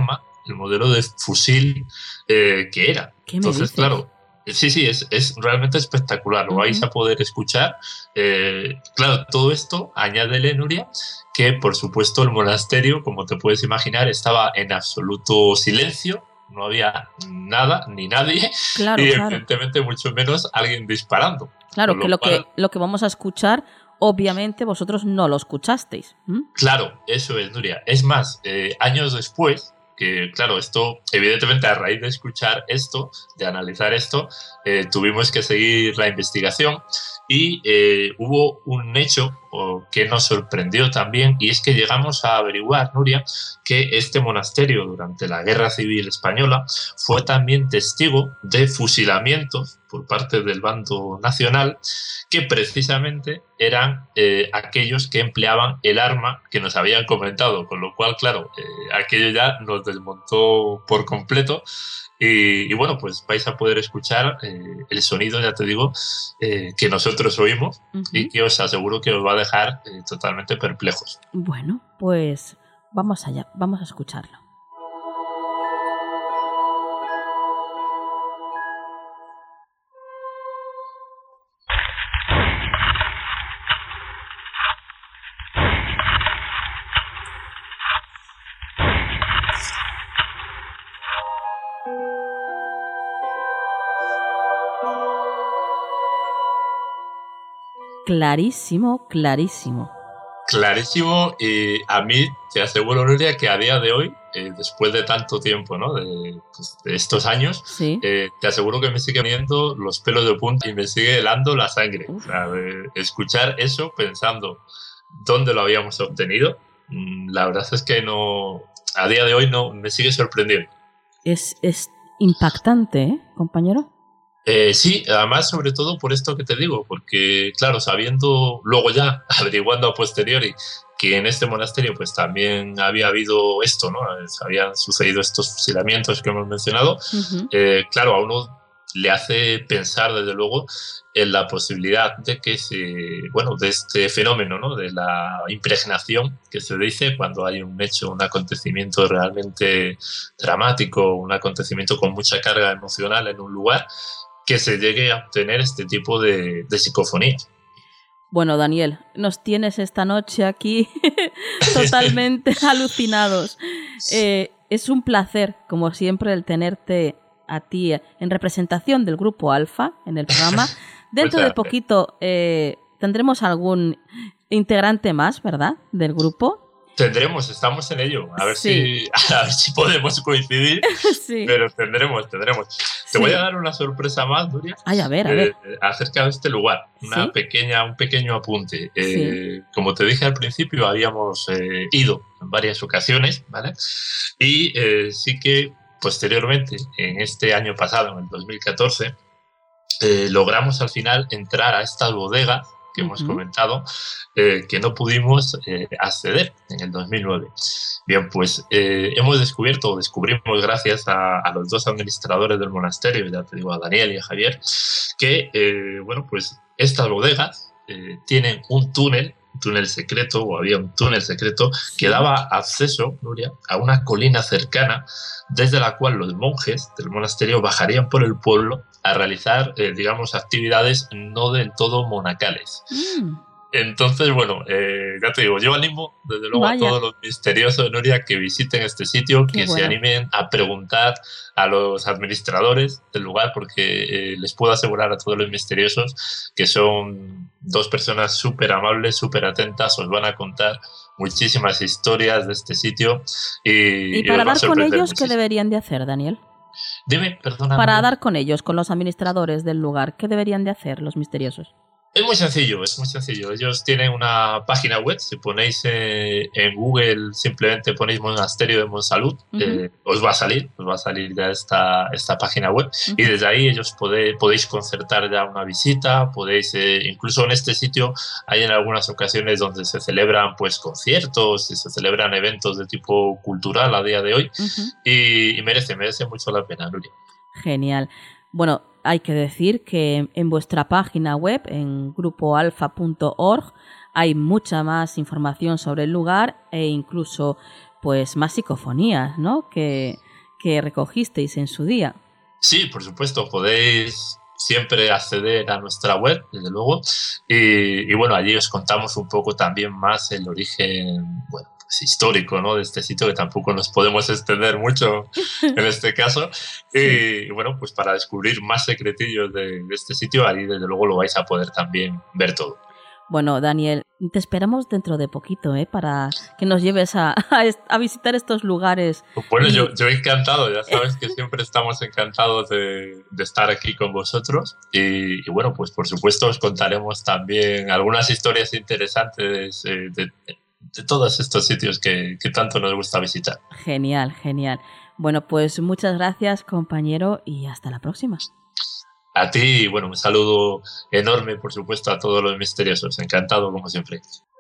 fusil que era. Entonces, claro, sí, es realmente espectacular, lo vais a poder escuchar. Claro, todo esto, añádele, Nuria, que por supuesto el monasterio, como te puedes imaginar, estaba en absoluto silencio, no había nada ni nadie, y evidentemente mucho menos alguien disparando. Claro, que lo que vamos a escuchar, obviamente vosotros no lo escuchasteis. Claro, eso es, Nuria. Es más, años después, que claro, esto, evidentemente a raíz de escuchar esto, de analizar esto, tuvimos que seguir la investigación y hubo un hecho que nos sorprendió también, y es que llegamos a averiguar, Nuria, que este monasterio durante la Guerra Civil Española fue también testigo de fusilamientos por parte del bando nacional, que precisamente eran aquellos que empleaban el arma que nos habían comentado, con lo cual, claro, aquello ya nos desmontó por completo. Y bueno, pues vais a poder escuchar el sonido, ya te digo, que nosotros oímos y que os aseguro que os va a dejar totalmente perplejos. Bueno, pues vamos allá, vamos a escucharlo. Clarísimo, clarísimo. Clarísimo, y a mí te aseguro, Nuria, que a día de hoy, después de tanto tiempo, ¿no? de estos años, ¿sí? Te aseguro que me sigue poniendo los pelos de punta y me sigue helando la sangre. O sea, de escuchar eso pensando dónde lo habíamos obtenido, la verdad es que no, a día de hoy no me sigue sorprendiendo. Es impactante, ¿eh, compañero? Sí, además sobre todo por esto que te digo, porque claro, sabiendo luego ya, averiguando a posteriori, que en este monasterio pues también había habido esto, ¿no? Habían sucedido estos fusilamientos que hemos mencionado, claro, a uno le hace pensar desde luego en la posibilidad de que de este fenómeno, ¿no? De la impregnación que se dice cuando hay un hecho, un acontecimiento realmente dramático, un acontecimiento con mucha carga emocional en un lugar, que se llegue a obtener este tipo de psicofonías. Bueno, Daniel, nos tienes esta noche aquí totalmente alucinados. Es un placer, como siempre, el tenerte a ti en representación del Grupo Alfa en el programa. Dentro de poquito tendremos algún integrante más, ¿verdad?, del grupo. Estamos en ello, a ver si podemos coincidir, sí. Pero tendremos. Te voy a dar una sorpresa más, Nuria. Ay, a ver. Acerca de este lugar, un pequeño apunte. Como te dije al principio, habíamos ido en varias ocasiones, ¿vale? Y sí que posteriormente, en este año pasado, en el 2014, logramos al final entrar a estas bodegas que hemos comentado, que no pudimos acceder en el 2009. Bien, pues descubrimos gracias a los dos administradores del monasterio, ya te digo, a Daniel y a Javier, que pues estas bodegas tienen un túnel secreto, o había un túnel secreto que daba acceso, Nuria, a una colina cercana, desde la cual los monjes del monasterio bajarían por el pueblo a realizar, actividades no del todo monacales. Entonces, ya te digo, yo animo desde luego a todos los misteriosos, Nuria, que visiten este sitio, se animen a preguntar a los administradores del lugar, porque les puedo asegurar a todos los misteriosos que son dos personas súper amables, súper atentas, os van a contar muchísimas historias de este sitio. Y para dar con ellos, ¿qué deberían de hacer, Daniel? Dime, perdona. Para dar con ellos, con los administradores del lugar, ¿qué deberían de hacer los misteriosos? Es muy sencillo. Ellos tienen una página web. Si ponéis en Google, simplemente ponéis Monasterio de Montsalud, os va a salir ya esta página web. Y desde ahí ellos podéis concertar ya una visita, incluso en este sitio hay en algunas ocasiones donde se celebran pues conciertos y se celebran eventos de tipo cultural a día de hoy, y merece mucho la pena, Nuria. Genial. Bueno, hay que decir que en vuestra página web, en grupoalfa.org, hay mucha más información sobre el lugar e incluso pues más psicofonías, ¿no? que que recogisteis en su día. Sí, por supuesto, podéis siempre acceder a nuestra web, desde luego, y bueno, allí os contamos un poco también más el origen, bueno, pues histórico, ¿no?, de este sitio, que tampoco nos podemos extender mucho en este caso. Sí. Y bueno, pues para descubrir más secretillos de este sitio, ahí desde luego lo vais a poder también ver todo. Bueno, Daniel, te esperamos dentro de poquito, para que nos lleves a visitar estos lugares. Bueno, yo encantado, ya sabes que siempre estamos encantados de estar aquí con vosotros y bueno, pues por supuesto os contaremos también algunas historias interesantes de todos estos sitios que tanto nos gusta visitar. Genial, genial. Bueno, pues muchas gracias, compañero, y hasta la próxima. A ti, y bueno, un saludo enorme, por supuesto, a todos los misteriosos. Encantado, como siempre.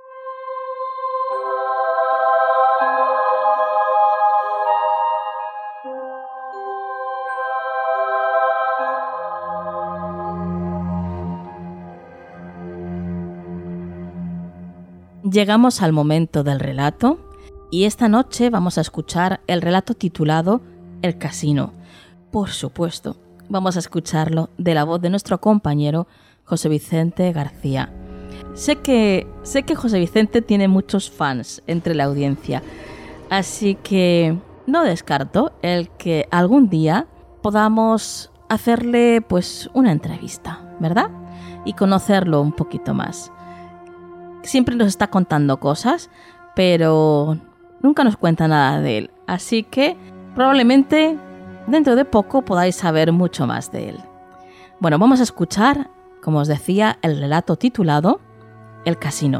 Llegamos al momento del relato y esta noche vamos a escuchar el relato titulado El Casino. Por supuesto, vamos a escucharlo de la voz de nuestro compañero José Vicente García. Sé que José Vicente tiene muchos fans entre la audiencia, así que no descarto el que algún día podamos hacerle pues una entrevista, ¿verdad? Y conocerlo un poquito más. Siempre nos está contando cosas, pero nunca nos cuenta nada de él, así que probablemente dentro de poco podáis saber mucho más de él. Bueno, vamos a escuchar, como os decía, el relato titulado El Casino.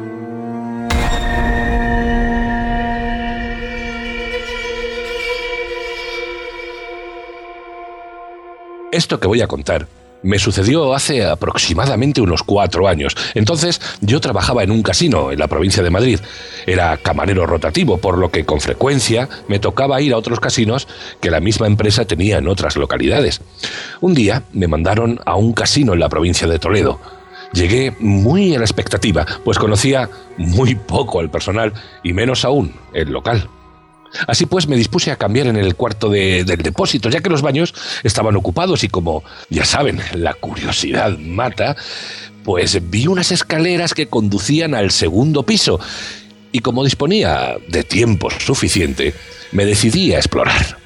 Esto que voy a contar me sucedió hace aproximadamente unos 4 años. Entonces yo trabajaba en un casino en la provincia de Madrid. Era camarero rotativo, por lo que con frecuencia me tocaba ir a otros casinos que la misma empresa tenía en otras localidades. Un día me mandaron a un casino en la provincia de Toledo. Llegué muy a la expectativa, pues conocía muy poco al personal y menos aún el local. Así pues me dispuse a cambiar en el cuarto del depósito, ya que los baños estaban ocupados y como ya saben, la curiosidad mata, pues vi unas escaleras que conducían al segundo piso y como disponía de tiempo suficiente, me decidí a explorar.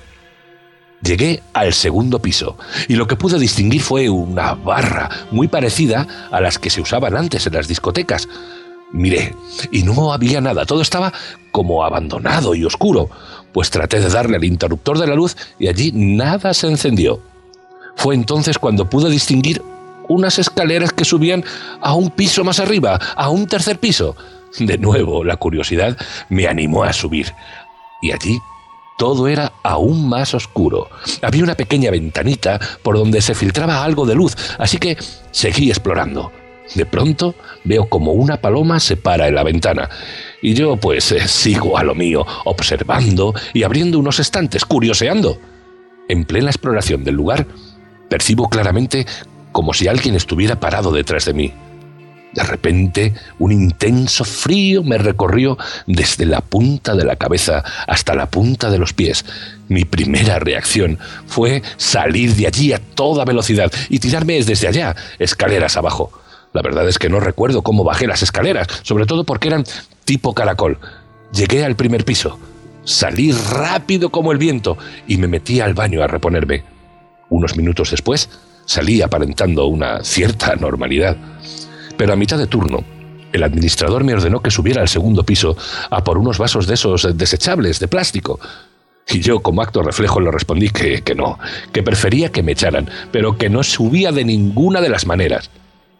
Llegué al segundo piso y lo que pude distinguir fue una barra muy parecida a las que se usaban antes en las discotecas. Miré, y no había nada, todo estaba como abandonado y oscuro, pues traté de darle al interruptor de la luz y allí nada se encendió. Fue entonces cuando pude distinguir unas escaleras que subían a un piso más arriba, a un tercer piso. De nuevo, la curiosidad me animó a subir, y allí todo era aún más oscuro. Había una pequeña ventanita por donde se filtraba algo de luz, así que seguí explorando. De pronto veo como una paloma se para en la ventana y yo pues sigo a lo mío, observando y abriendo unos estantes, curioseando. En plena exploración del lugar percibo claramente como si alguien estuviera parado detrás de mí. De repente un intenso frío me recorrió desde la punta de la cabeza hasta la punta de los pies. Mi primera reacción fue salir de allí a toda velocidad y tirarme desde allá, escaleras abajo. La verdad es que no recuerdo cómo bajé las escaleras, sobre todo porque eran tipo caracol. Llegué al primer piso, salí rápido como el viento y me metí al baño a reponerme. Unos minutos después salí aparentando una cierta normalidad. Pero a mitad de turno, el administrador me ordenó que subiera al segundo piso a por unos vasos de esos desechables de plástico. Y yo, como acto reflejo, le respondí que no, que prefería que me echaran, pero que no subía de ninguna de las maneras.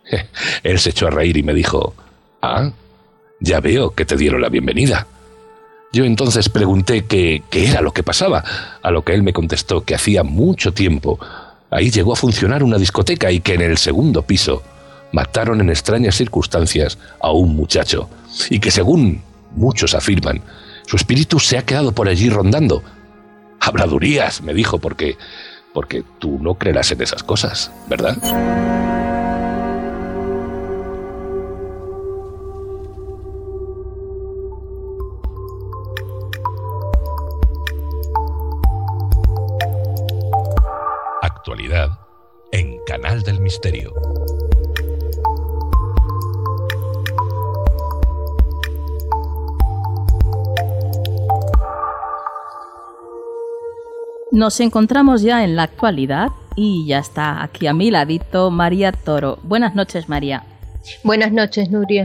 Él se echó a reír y me dijo: «Ah, ya veo que te dieron la bienvenida». Yo entonces pregunté qué era lo que pasaba, a lo que él me contestó que hacía mucho tiempo ahí llegó a funcionar una discoteca y que en el segundo piso mataron en extrañas circunstancias a un muchacho y que, según muchos afirman, su espíritu se ha quedado por allí rondando. «Habladurías», me dijo, porque tú no creerás en esas cosas, ¿verdad? Canal del Misterio. Nos encontramos ya en la actualidad y ya está aquí a mi ladito María Toro. Buenas noches, María. Buenas noches, Nuria.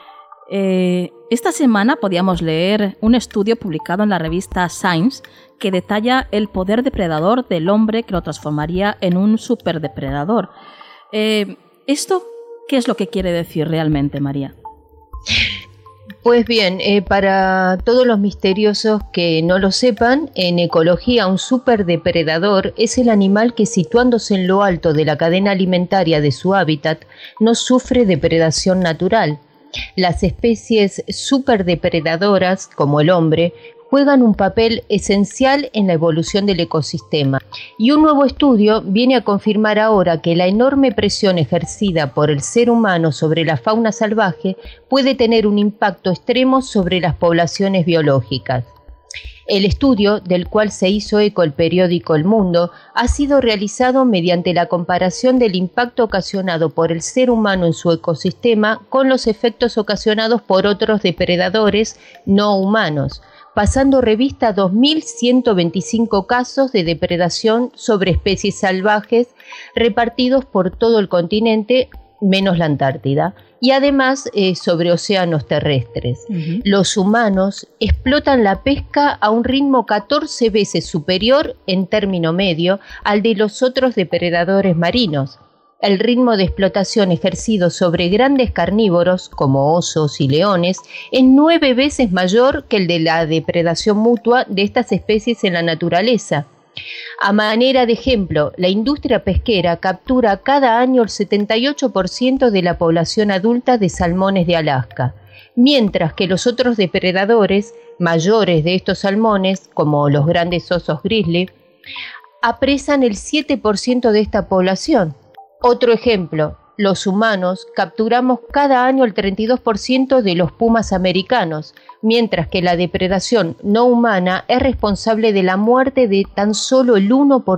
Esta semana podíamos leer un estudio publicado en la revista Science que detalla el poder depredador del hombre que lo transformaría en un superdepredador. ¿Esto qué es lo que quiere decir realmente, María? Pues bien, para todos los misteriosos que no lo sepan, en ecología un superdepredador es el animal que, situándose en lo alto de la cadena alimentaria de su hábitat, no sufre depredación natural. Las especies superdepredadoras, como el hombre, juegan un papel esencial en la evolución del ecosistema. Y un nuevo estudio viene a confirmar ahora que la enorme presión ejercida por el ser humano sobre la fauna salvaje puede tener un impacto extremo sobre las poblaciones biológicas. El estudio, del cual se hizo eco el periódico El Mundo, ha sido realizado mediante la comparación del impacto ocasionado por el ser humano en su ecosistema con los efectos ocasionados por otros depredadores no humanos, pasando revista a 2.125 casos de depredación sobre especies salvajes repartidos por todo el continente, menos la Antártida, y además sobre océanos terrestres. Los humanos explotan la pesca a un ritmo 14 veces superior en término medio al de los otros depredadores marinos. El ritmo de explotación ejercido sobre grandes carnívoros, como osos y leones, es 9 veces mayor que el de la depredación mutua de estas especies en la naturaleza. A manera de ejemplo, la industria pesquera captura cada año el 78% de la población adulta de salmones de Alaska, mientras que los otros depredadores mayores de estos salmones, como los grandes osos grizzly, apresan el 7% de esta población. Otro ejemplo, los humanos capturamos cada año el 32% de los pumas americanos, mientras que la depredación no humana es responsable de la muerte de tan solo el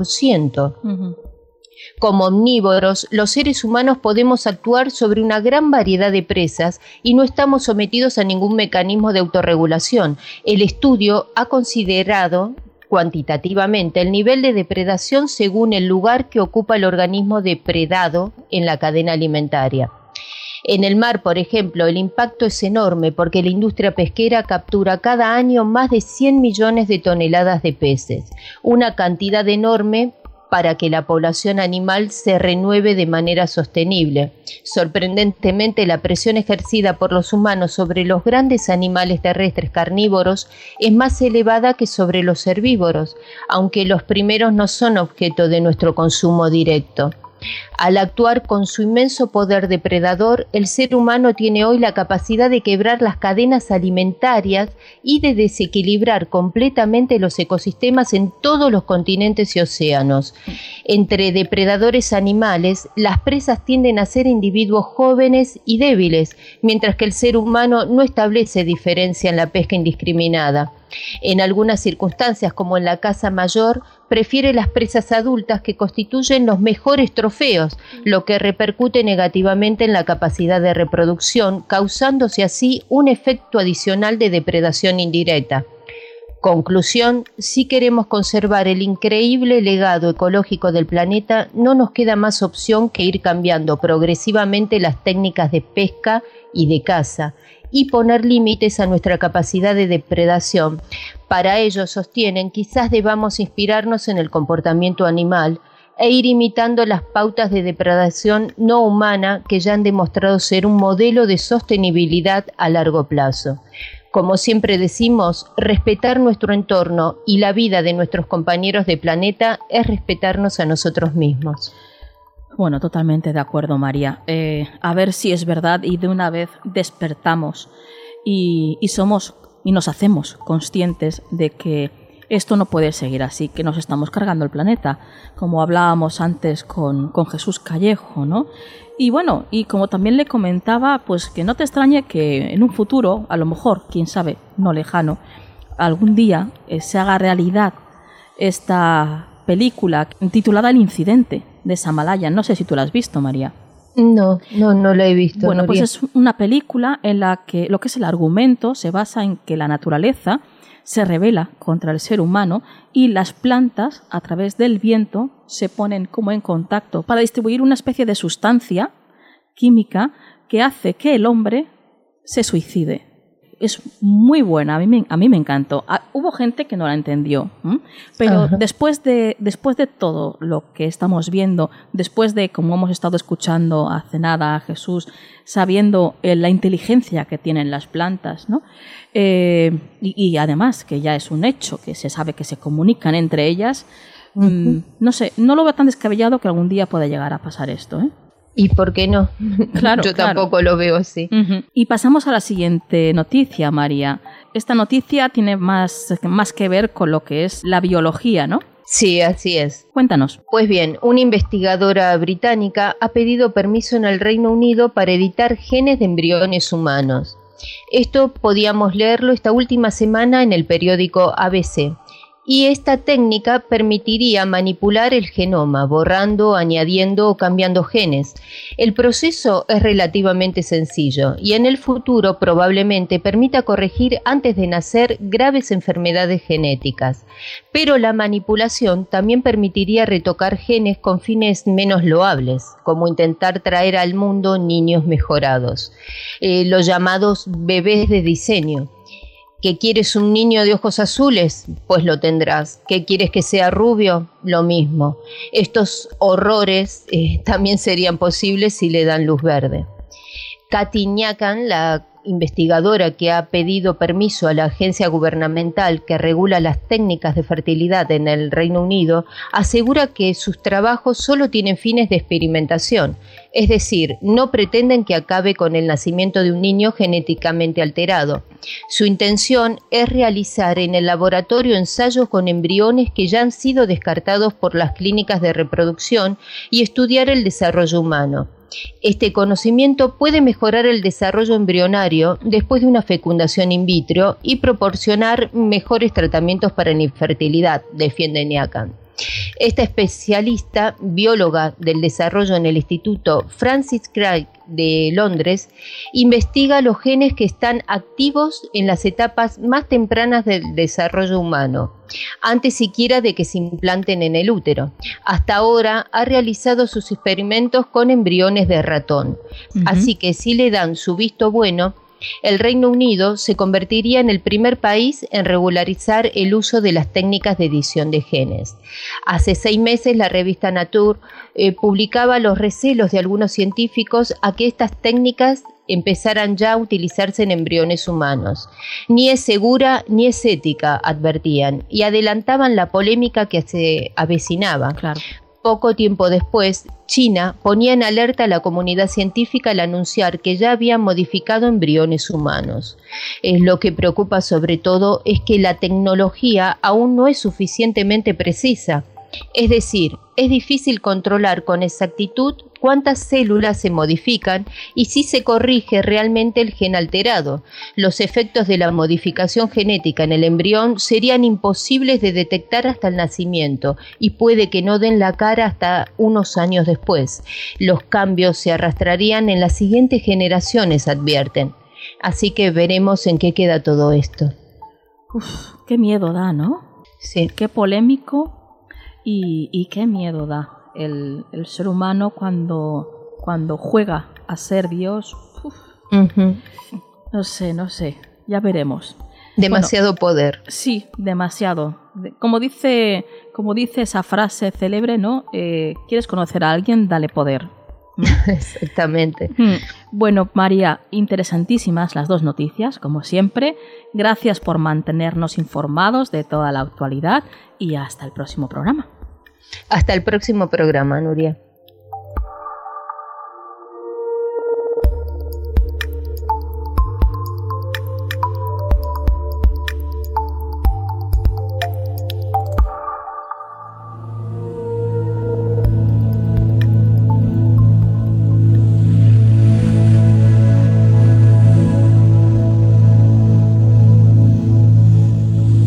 1%. Como omnívoros, los seres humanos podemos actuar sobre una gran variedad de presas y no estamos sometidos a ningún mecanismo de autorregulación. El estudio ha considerado cuantitativamente el nivel de depredación según el lugar que ocupa el organismo depredado en la cadena alimentaria. En el mar, por ejemplo, el impacto es enorme porque la industria pesquera captura cada año más de 100 millones de toneladas de peces, una cantidad enorme para que la población animal se renueve de manera sostenible. Sorprendentemente, la presión ejercida por los humanos sobre los grandes animales terrestres carnívoros es más elevada que sobre los herbívoros, aunque los primeros no son objeto de nuestro consumo directo. Al actuar con su inmenso poder depredador, el ser humano tiene hoy la capacidad de quebrar las cadenas alimentarias y de desequilibrar completamente los ecosistemas en todos los continentes y océanos. Entre depredadores animales, las presas tienden a ser individuos jóvenes y débiles, mientras que el ser humano no establece diferencia en la pesca indiscriminada. En algunas circunstancias, como en la caza mayor, prefiere las presas adultas que constituyen los mejores trofeos, lo que repercute negativamente en la capacidad de reproducción, causándose así un efecto adicional de depredación indirecta. Conclusión, si queremos conservar el increíble legado ecológico del planeta, no nos queda más opción que ir cambiando progresivamente las técnicas de pesca y de caza, y poner límites a nuestra capacidad de depredación. Para ello, sostienen, quizás debamos inspirarnos en el comportamiento animal e ir imitando las pautas de depredación no humana que ya han demostrado ser un modelo de sostenibilidad a largo plazo. Como siempre decimos, respetar nuestro entorno y la vida de nuestros compañeros de planeta es respetarnos a nosotros mismos. Bueno, totalmente de acuerdo, María. A ver si es verdad y de una vez despertamos y nos hacemos conscientes de que esto no puede seguir así, que nos estamos cargando el planeta, como hablábamos antes con Jesús Callejo, ¿no? Y bueno, y como también le comentaba, pues que no te extrañe que en un futuro, a lo mejor, quién sabe, no lejano, algún día se haga realidad esta película titulada El Incidente, Samalayan. No sé si tú la has visto, María. No la he visto. Bueno, Nuria. pues es una película en la que lo que es el argumento se basa en que la naturaleza se rebela contra el ser humano y las plantas, a través del viento, se ponen como en contacto para distribuir una especie de sustancia química que hace que el hombre se suicide. Es muy buena, a mí me encantó. Hubo gente que no la entendió, pero después de todo lo que estamos viendo, después de como hemos estado escuchando hace nada a Jesús, sabiendo la inteligencia que tienen las plantas, ¿no? Y además que ya es un hecho, que se sabe que se comunican entre ellas, no sé, no lo veo tan descabellado que algún día pueda llegar a pasar esto, ¿eh? ¿Y por qué no? Claro, Yo tampoco lo veo así. Y pasamos a la siguiente noticia, María. Esta noticia tiene más que ver con lo que es la biología, ¿no? Sí, así es. Cuéntanos. Pues bien, una investigadora británica ha pedido permiso en el Reino Unido para editar genes de embriones humanos. Esto podíamos leerlo esta última semana en el periódico ABC. Y esta técnica permitiría manipular el genoma, borrando, añadiendo o cambiando genes. El proceso es relativamente sencillo y en el futuro probablemente permita corregir antes de nacer graves enfermedades genéticas. Pero la manipulación también permitiría retocar genes con fines menos loables, como intentar traer al mundo niños mejorados, los llamados bebés de diseño. ¿Que quieres un niño de ojos azules? Pues lo tendrás. ¿Que quieres que sea rubio? Lo mismo. Estos horrores también serían posibles si le dan luz verde. Katy Nyakan, la investigadora que ha pedido permiso a la agencia gubernamental que regula las técnicas de fertilidad en el Reino Unido, asegura que sus trabajos solo tienen fines de experimentación, es decir, no pretenden que acabe con el nacimiento de un niño genéticamente alterado. Su intención es realizar en el laboratorio ensayos con embriones que ya han sido descartados por las clínicas de reproducción y estudiar el desarrollo humano. Este conocimiento puede mejorar el desarrollo embrionario después de una fecundación in vitro y proporcionar mejores tratamientos para la infertilidad, defiende Nyakan. Esta especialista, bióloga del desarrollo en el Instituto Francis Crick de Londres, investiga los genes que están activos en las etapas más tempranas del desarrollo humano, antes siquiera de que se implanten en el útero. Hasta ahora ha realizado sus experimentos con embriones de ratón, así que si le dan su visto bueno, el Reino Unido se convertiría en el primer país en regularizar el uso de las técnicas de edición de genes. Hace 6 meses la revista Nature publicaba los recelos de algunos científicos a que estas técnicas empezaran ya a utilizarse en embriones humanos. Ni es segura ni es ética, advertían, y adelantaban la polémica que se avecinaba. Claro. Poco tiempo después, China ponía en alerta a la comunidad científica al anunciar que ya habían modificado embriones humanos. Lo que preocupa sobre todo es que la tecnología aún no es suficientemente precisa. Es decir, es difícil controlar con exactitud cuántas células se modifican y si se corrige realmente el gen alterado. Los efectos de la modificación genética en el embrión serían imposibles de detectar hasta el nacimiento y puede que no den la cara hasta unos años después. Los cambios se arrastrarían en las siguientes generaciones, advierten. Así que veremos en qué queda todo esto. Uf, qué miedo da, ¿no? Sí. Qué polémico y qué miedo da el ser humano cuando juega a ser Dios. No sé, ya veremos. Demasiado poder. Sí, demasiado. Como dice esa frase célebre, ¿no? ¿Quieres conocer a alguien? Dale poder. Exactamente. Bueno, María, interesantísimas las 2 noticias, como siempre. Gracias por mantenernos informados de toda la actualidad y hasta el próximo programa. Hasta el próximo programa, Nuria.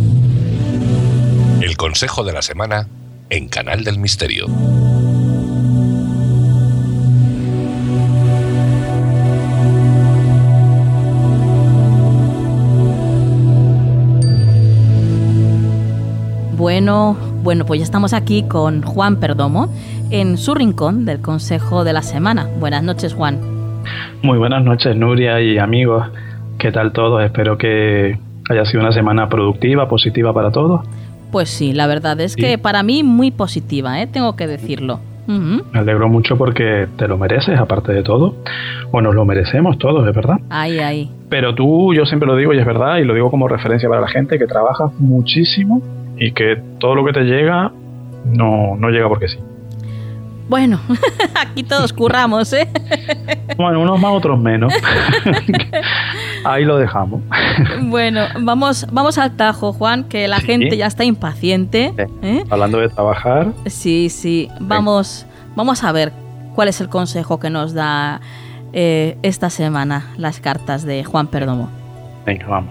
El consejo de la semana en Canal del Misterio. Bueno, pues ya estamos aquí con Juan Perdomo en su rincón del Consejo de la Semana. Buenas noches, Juan. Muy buenas noches, Nuria y amigos. ¿Qué tal todos? Espero que haya sido una semana productiva, positiva para todos. Pues sí, la verdad es que para mí muy positiva, tengo que decirlo. Me alegro mucho porque te lo mereces, aparte de todo. Bueno, lo merecemos todos, es verdad. Ay. Pero tú, yo siempre lo digo y es verdad, y lo digo como referencia para la gente, que trabajas muchísimo y que todo lo que te llega no llega porque sí. Bueno, aquí todos curramos, ¿eh? Bueno, unos más, otros menos. Ahí lo dejamos. Bueno, vamos al tajo, Juan, que la gente ya está impaciente. Hablando de trabajar. Sí. Vamos a ver cuál es el consejo que nos da esta semana las cartas de Juan Perdomo. Venga, vamos.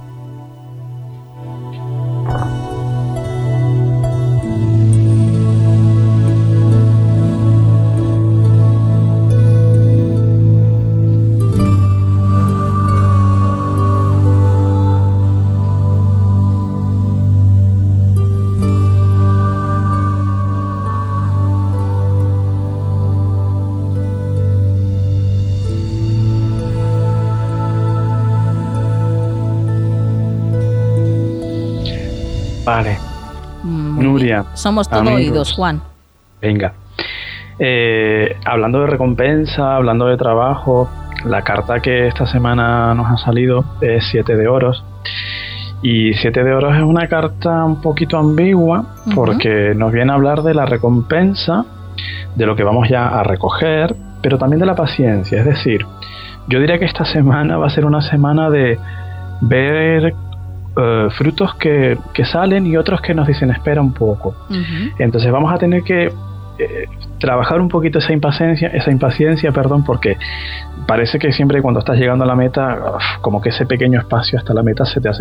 Vale. Nuria. Somos todo oídos, Juan. Venga. Hablando de recompensa, hablando de trabajo, la carta que esta semana nos ha salido es 7 de oros. Y 7 de oros es una carta un poquito ambigua porque nos viene a hablar de la recompensa, de lo que vamos ya a recoger, pero también de la paciencia. Es decir, yo diría que esta semana va a ser una semana de ver frutos que salen y otros que nos dicen espera un poco. Entonces vamos a tener que trabajar un poquito esa impaciencia, porque parece que siempre cuando estás llegando a la meta, como que ese pequeño espacio hasta la meta se te hace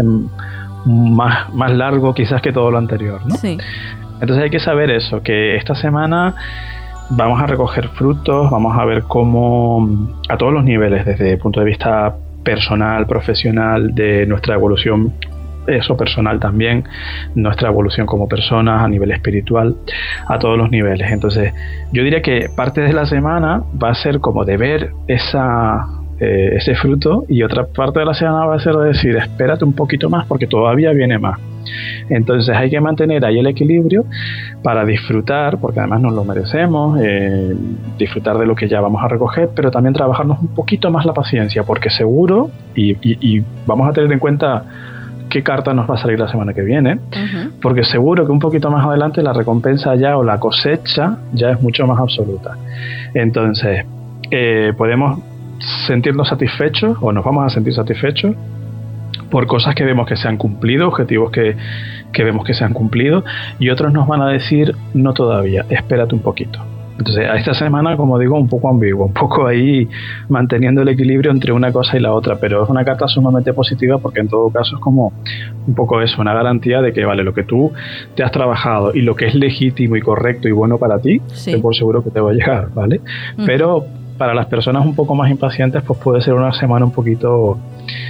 más largo quizás que todo lo anterior, ¿no? Sí. Entonces hay que saber eso, que esta semana vamos a recoger frutos, vamos a ver cómo a todos los niveles, desde el punto de vista personal, profesional, de nuestra evolución, eso personal también, nuestra evolución como personas a nivel espiritual, a todos los niveles. Entonces yo diría que parte de la semana va a ser como de ver ese fruto, y otra parte de la semana va a ser de decir espérate un poquito más porque todavía viene más. Entonces hay que mantener ahí el equilibrio para disfrutar, porque además nos lo merecemos, disfrutar de lo que ya vamos a recoger, pero también trabajarnos un poquito más la paciencia, porque seguro, y vamos a tener en cuenta qué carta nos va a salir la semana que viene, porque seguro que un poquito más adelante la recompensa ya, o la cosecha ya es mucho más absoluta. Entonces podemos sentirnos satisfechos, o nos vamos a sentir satisfechos por cosas que vemos que se han cumplido, objetivos que vemos que se han cumplido, y otros nos van a decir no todavía, espérate un poquito. Entonces a esta semana, como digo, un poco ambiguo, un poco ahí manteniendo el equilibrio entre una cosa y la otra, pero es una carta sumamente positiva porque en todo caso es como un poco eso, una garantía de que vale, lo que tú te has trabajado y lo que es legítimo y correcto y bueno para ti, ten por seguro que te va a llegar, ¿vale? Pero para las personas un poco más impacientes, pues puede ser una semana un poquito,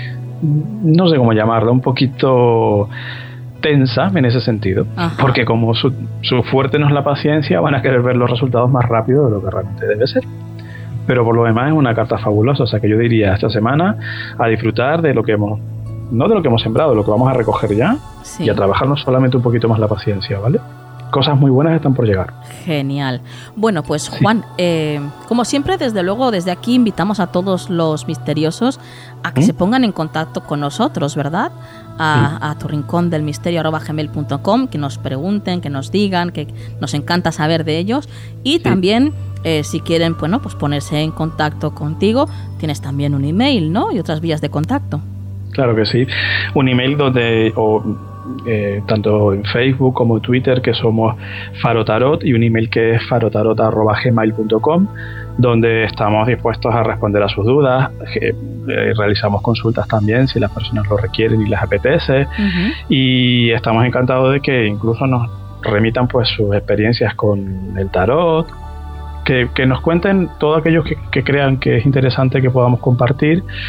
no sé cómo llamarlo, un poquito tensa en ese sentido. Porque como su fuerte no es la paciencia, van a querer ver los resultados más rápido de lo que realmente debe ser. Pero por lo demás es una carta fabulosa, o sea que yo diría esta semana a disfrutar de lo que hemos, no de lo que hemos sembrado, de lo que vamos a recoger ya, y a trabajarnos solamente un poquito más la paciencia, ¿vale? Cosas muy buenas están por llegar. Genial. Bueno, pues Juan, como siempre, desde luego, desde aquí invitamos a todos los misteriosos a que se pongan en contacto con nosotros, ¿verdad? A tu rincón del misterio @gmail.com, que nos pregunten, que nos digan, que nos encanta saber de ellos. Y también, si quieren, bueno, pues ponerse en contacto contigo, tienes también un email, ¿no? Y otras vías de contacto. Claro que sí. Un email donde... tanto en Facebook como en Twitter, que somos Farotarot, y un email que es farotarot@gmail.com, donde estamos dispuestos a responder a sus dudas. Realizamos consultas también si las personas lo requieren y les apetece, y estamos encantados de que incluso nos remitan pues sus experiencias con el tarot, que nos cuenten todo aquello que crean que es interesante que podamos compartir.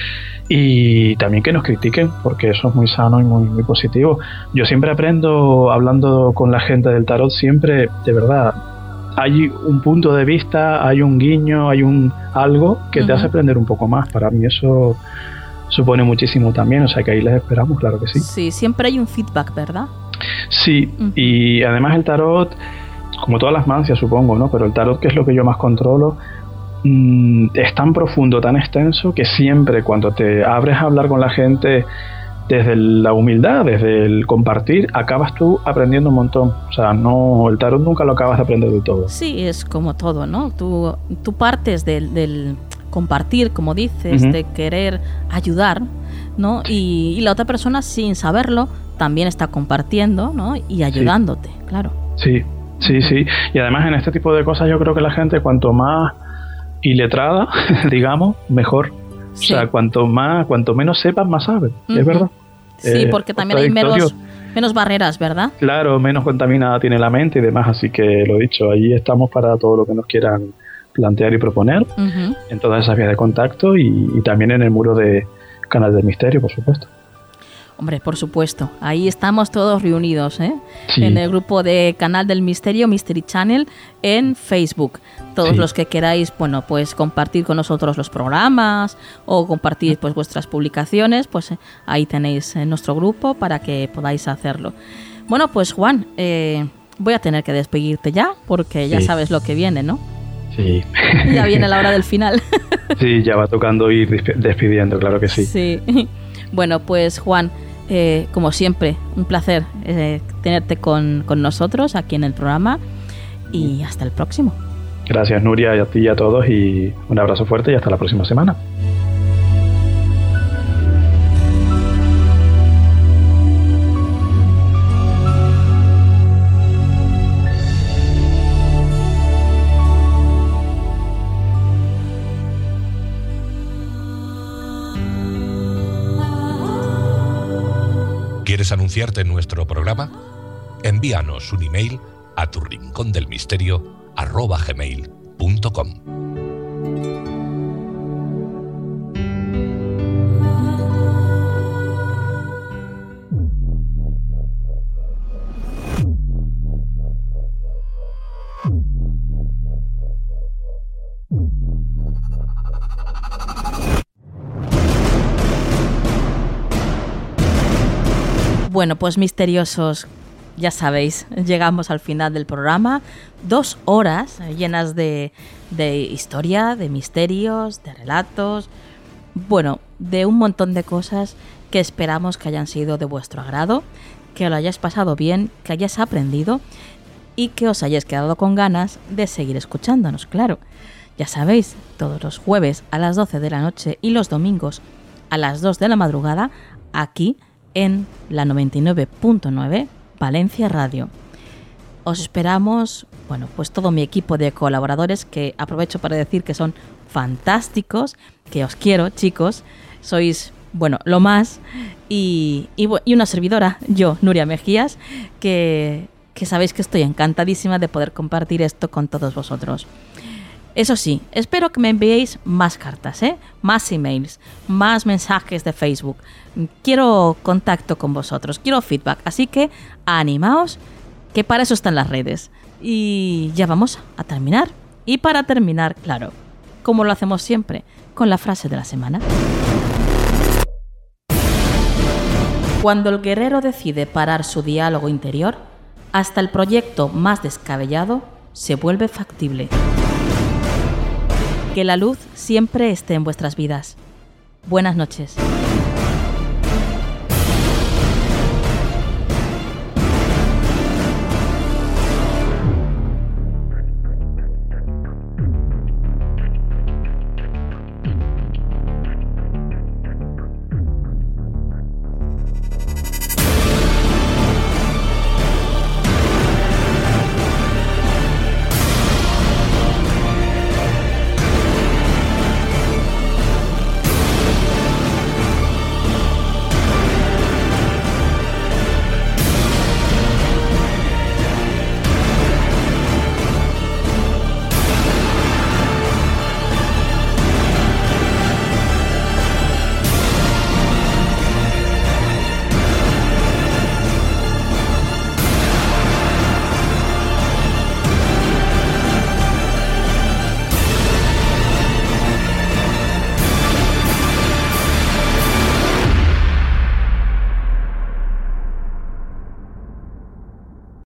y también que nos critiquen, porque eso es muy sano y muy positivo. Yo siempre aprendo hablando con la gente del tarot, siempre, de verdad, hay un punto de vista, hay un guiño, hay algo que te hace aprender un poco más. Para mí eso supone muchísimo también, o sea que ahí les esperamos, claro que sí. Sí, siempre hay un feedback, ¿verdad? Sí, y además el tarot, como todas las mancias supongo, ¿no? Pero el tarot, que es lo que yo más controlo, es tan profundo, tan extenso, que siempre cuando te abres a hablar con la gente desde la humildad, desde el compartir, acabas tú aprendiendo un montón. O sea, no, el tarot nunca lo acabas de aprender del todo. Sí, es como todo, ¿no? Tú partes del compartir, como dices, de querer ayudar, ¿no? Y la otra persona, sin saberlo, también está compartiendo, ¿no? Y ayudándote, claro. Sí. Y además en este tipo de cosas yo creo que la gente, cuanto más iletrada, digamos, mejor. Sí. O sea, cuanto menos sepas, más sabes. Es verdad. Sí, porque también hay menos barreras, ¿verdad? Claro, menos contaminada tiene la mente y demás. Así que lo dicho, allí estamos para todo lo que nos quieran plantear y proponer en todas esas vías de contacto y también en el muro de Canal del Misterio, por supuesto. Hombre, por supuesto, ahí estamos todos reunidos, ¿eh? Sí. En el grupo de Canal del Misterio, Mystery Channel, en Facebook. Todos los que queráis, bueno, pues compartir con nosotros los programas o compartir pues vuestras publicaciones, pues ahí tenéis nuestro grupo para que podáis hacerlo. Bueno, pues Juan, voy a tener que despedirte ya, porque ya sabes lo que viene, ¿no? Sí. Ya viene la hora del final. Sí, ya va tocando ir despidiendo, claro que sí. Sí. Bueno, pues Juan, como siempre, un placer tenerte con nosotros aquí en el programa y hasta el próximo. Gracias, Nuria, y a ti y a todos, y un abrazo fuerte y hasta la próxima semana. ¿Quieres anunciarte en nuestro programa? Envíanos un email a turrincondelmisterio@gmail.com. Bueno, pues misteriosos, ya sabéis, llegamos al final del programa. 2 horas llenas de historia, de misterios, de relatos, bueno, de un montón de cosas que esperamos que hayan sido de vuestro agrado, que lo hayáis pasado bien, que hayáis aprendido y que os hayáis quedado con ganas de seguir escuchándonos, claro. Ya sabéis, todos los jueves a las 12 de la noche y los domingos a las 2 de la madrugada, aquí en la 99.9 Valencia Radio. Os esperamos, bueno, pues todo mi equipo de colaboradores, que aprovecho para decir que son fantásticos, que os quiero, chicos, sois, bueno, lo más, y una servidora, yo, Nuria Mejías, que sabéis que estoy encantadísima de poder compartir esto con todos vosotros. Eso sí, espero que me enviéis más cartas, más emails, más mensajes de Facebook. Quiero contacto con vosotros, quiero feedback, así que animaos, que para eso están las redes. Y ya vamos a terminar. Y para terminar, claro, como lo hacemos siempre, con la frase de la semana. Cuando el guerrero decide parar su diálogo interior, hasta el proyecto más descabellado se vuelve factible. Que la luz siempre esté en vuestras vidas. Buenas noches.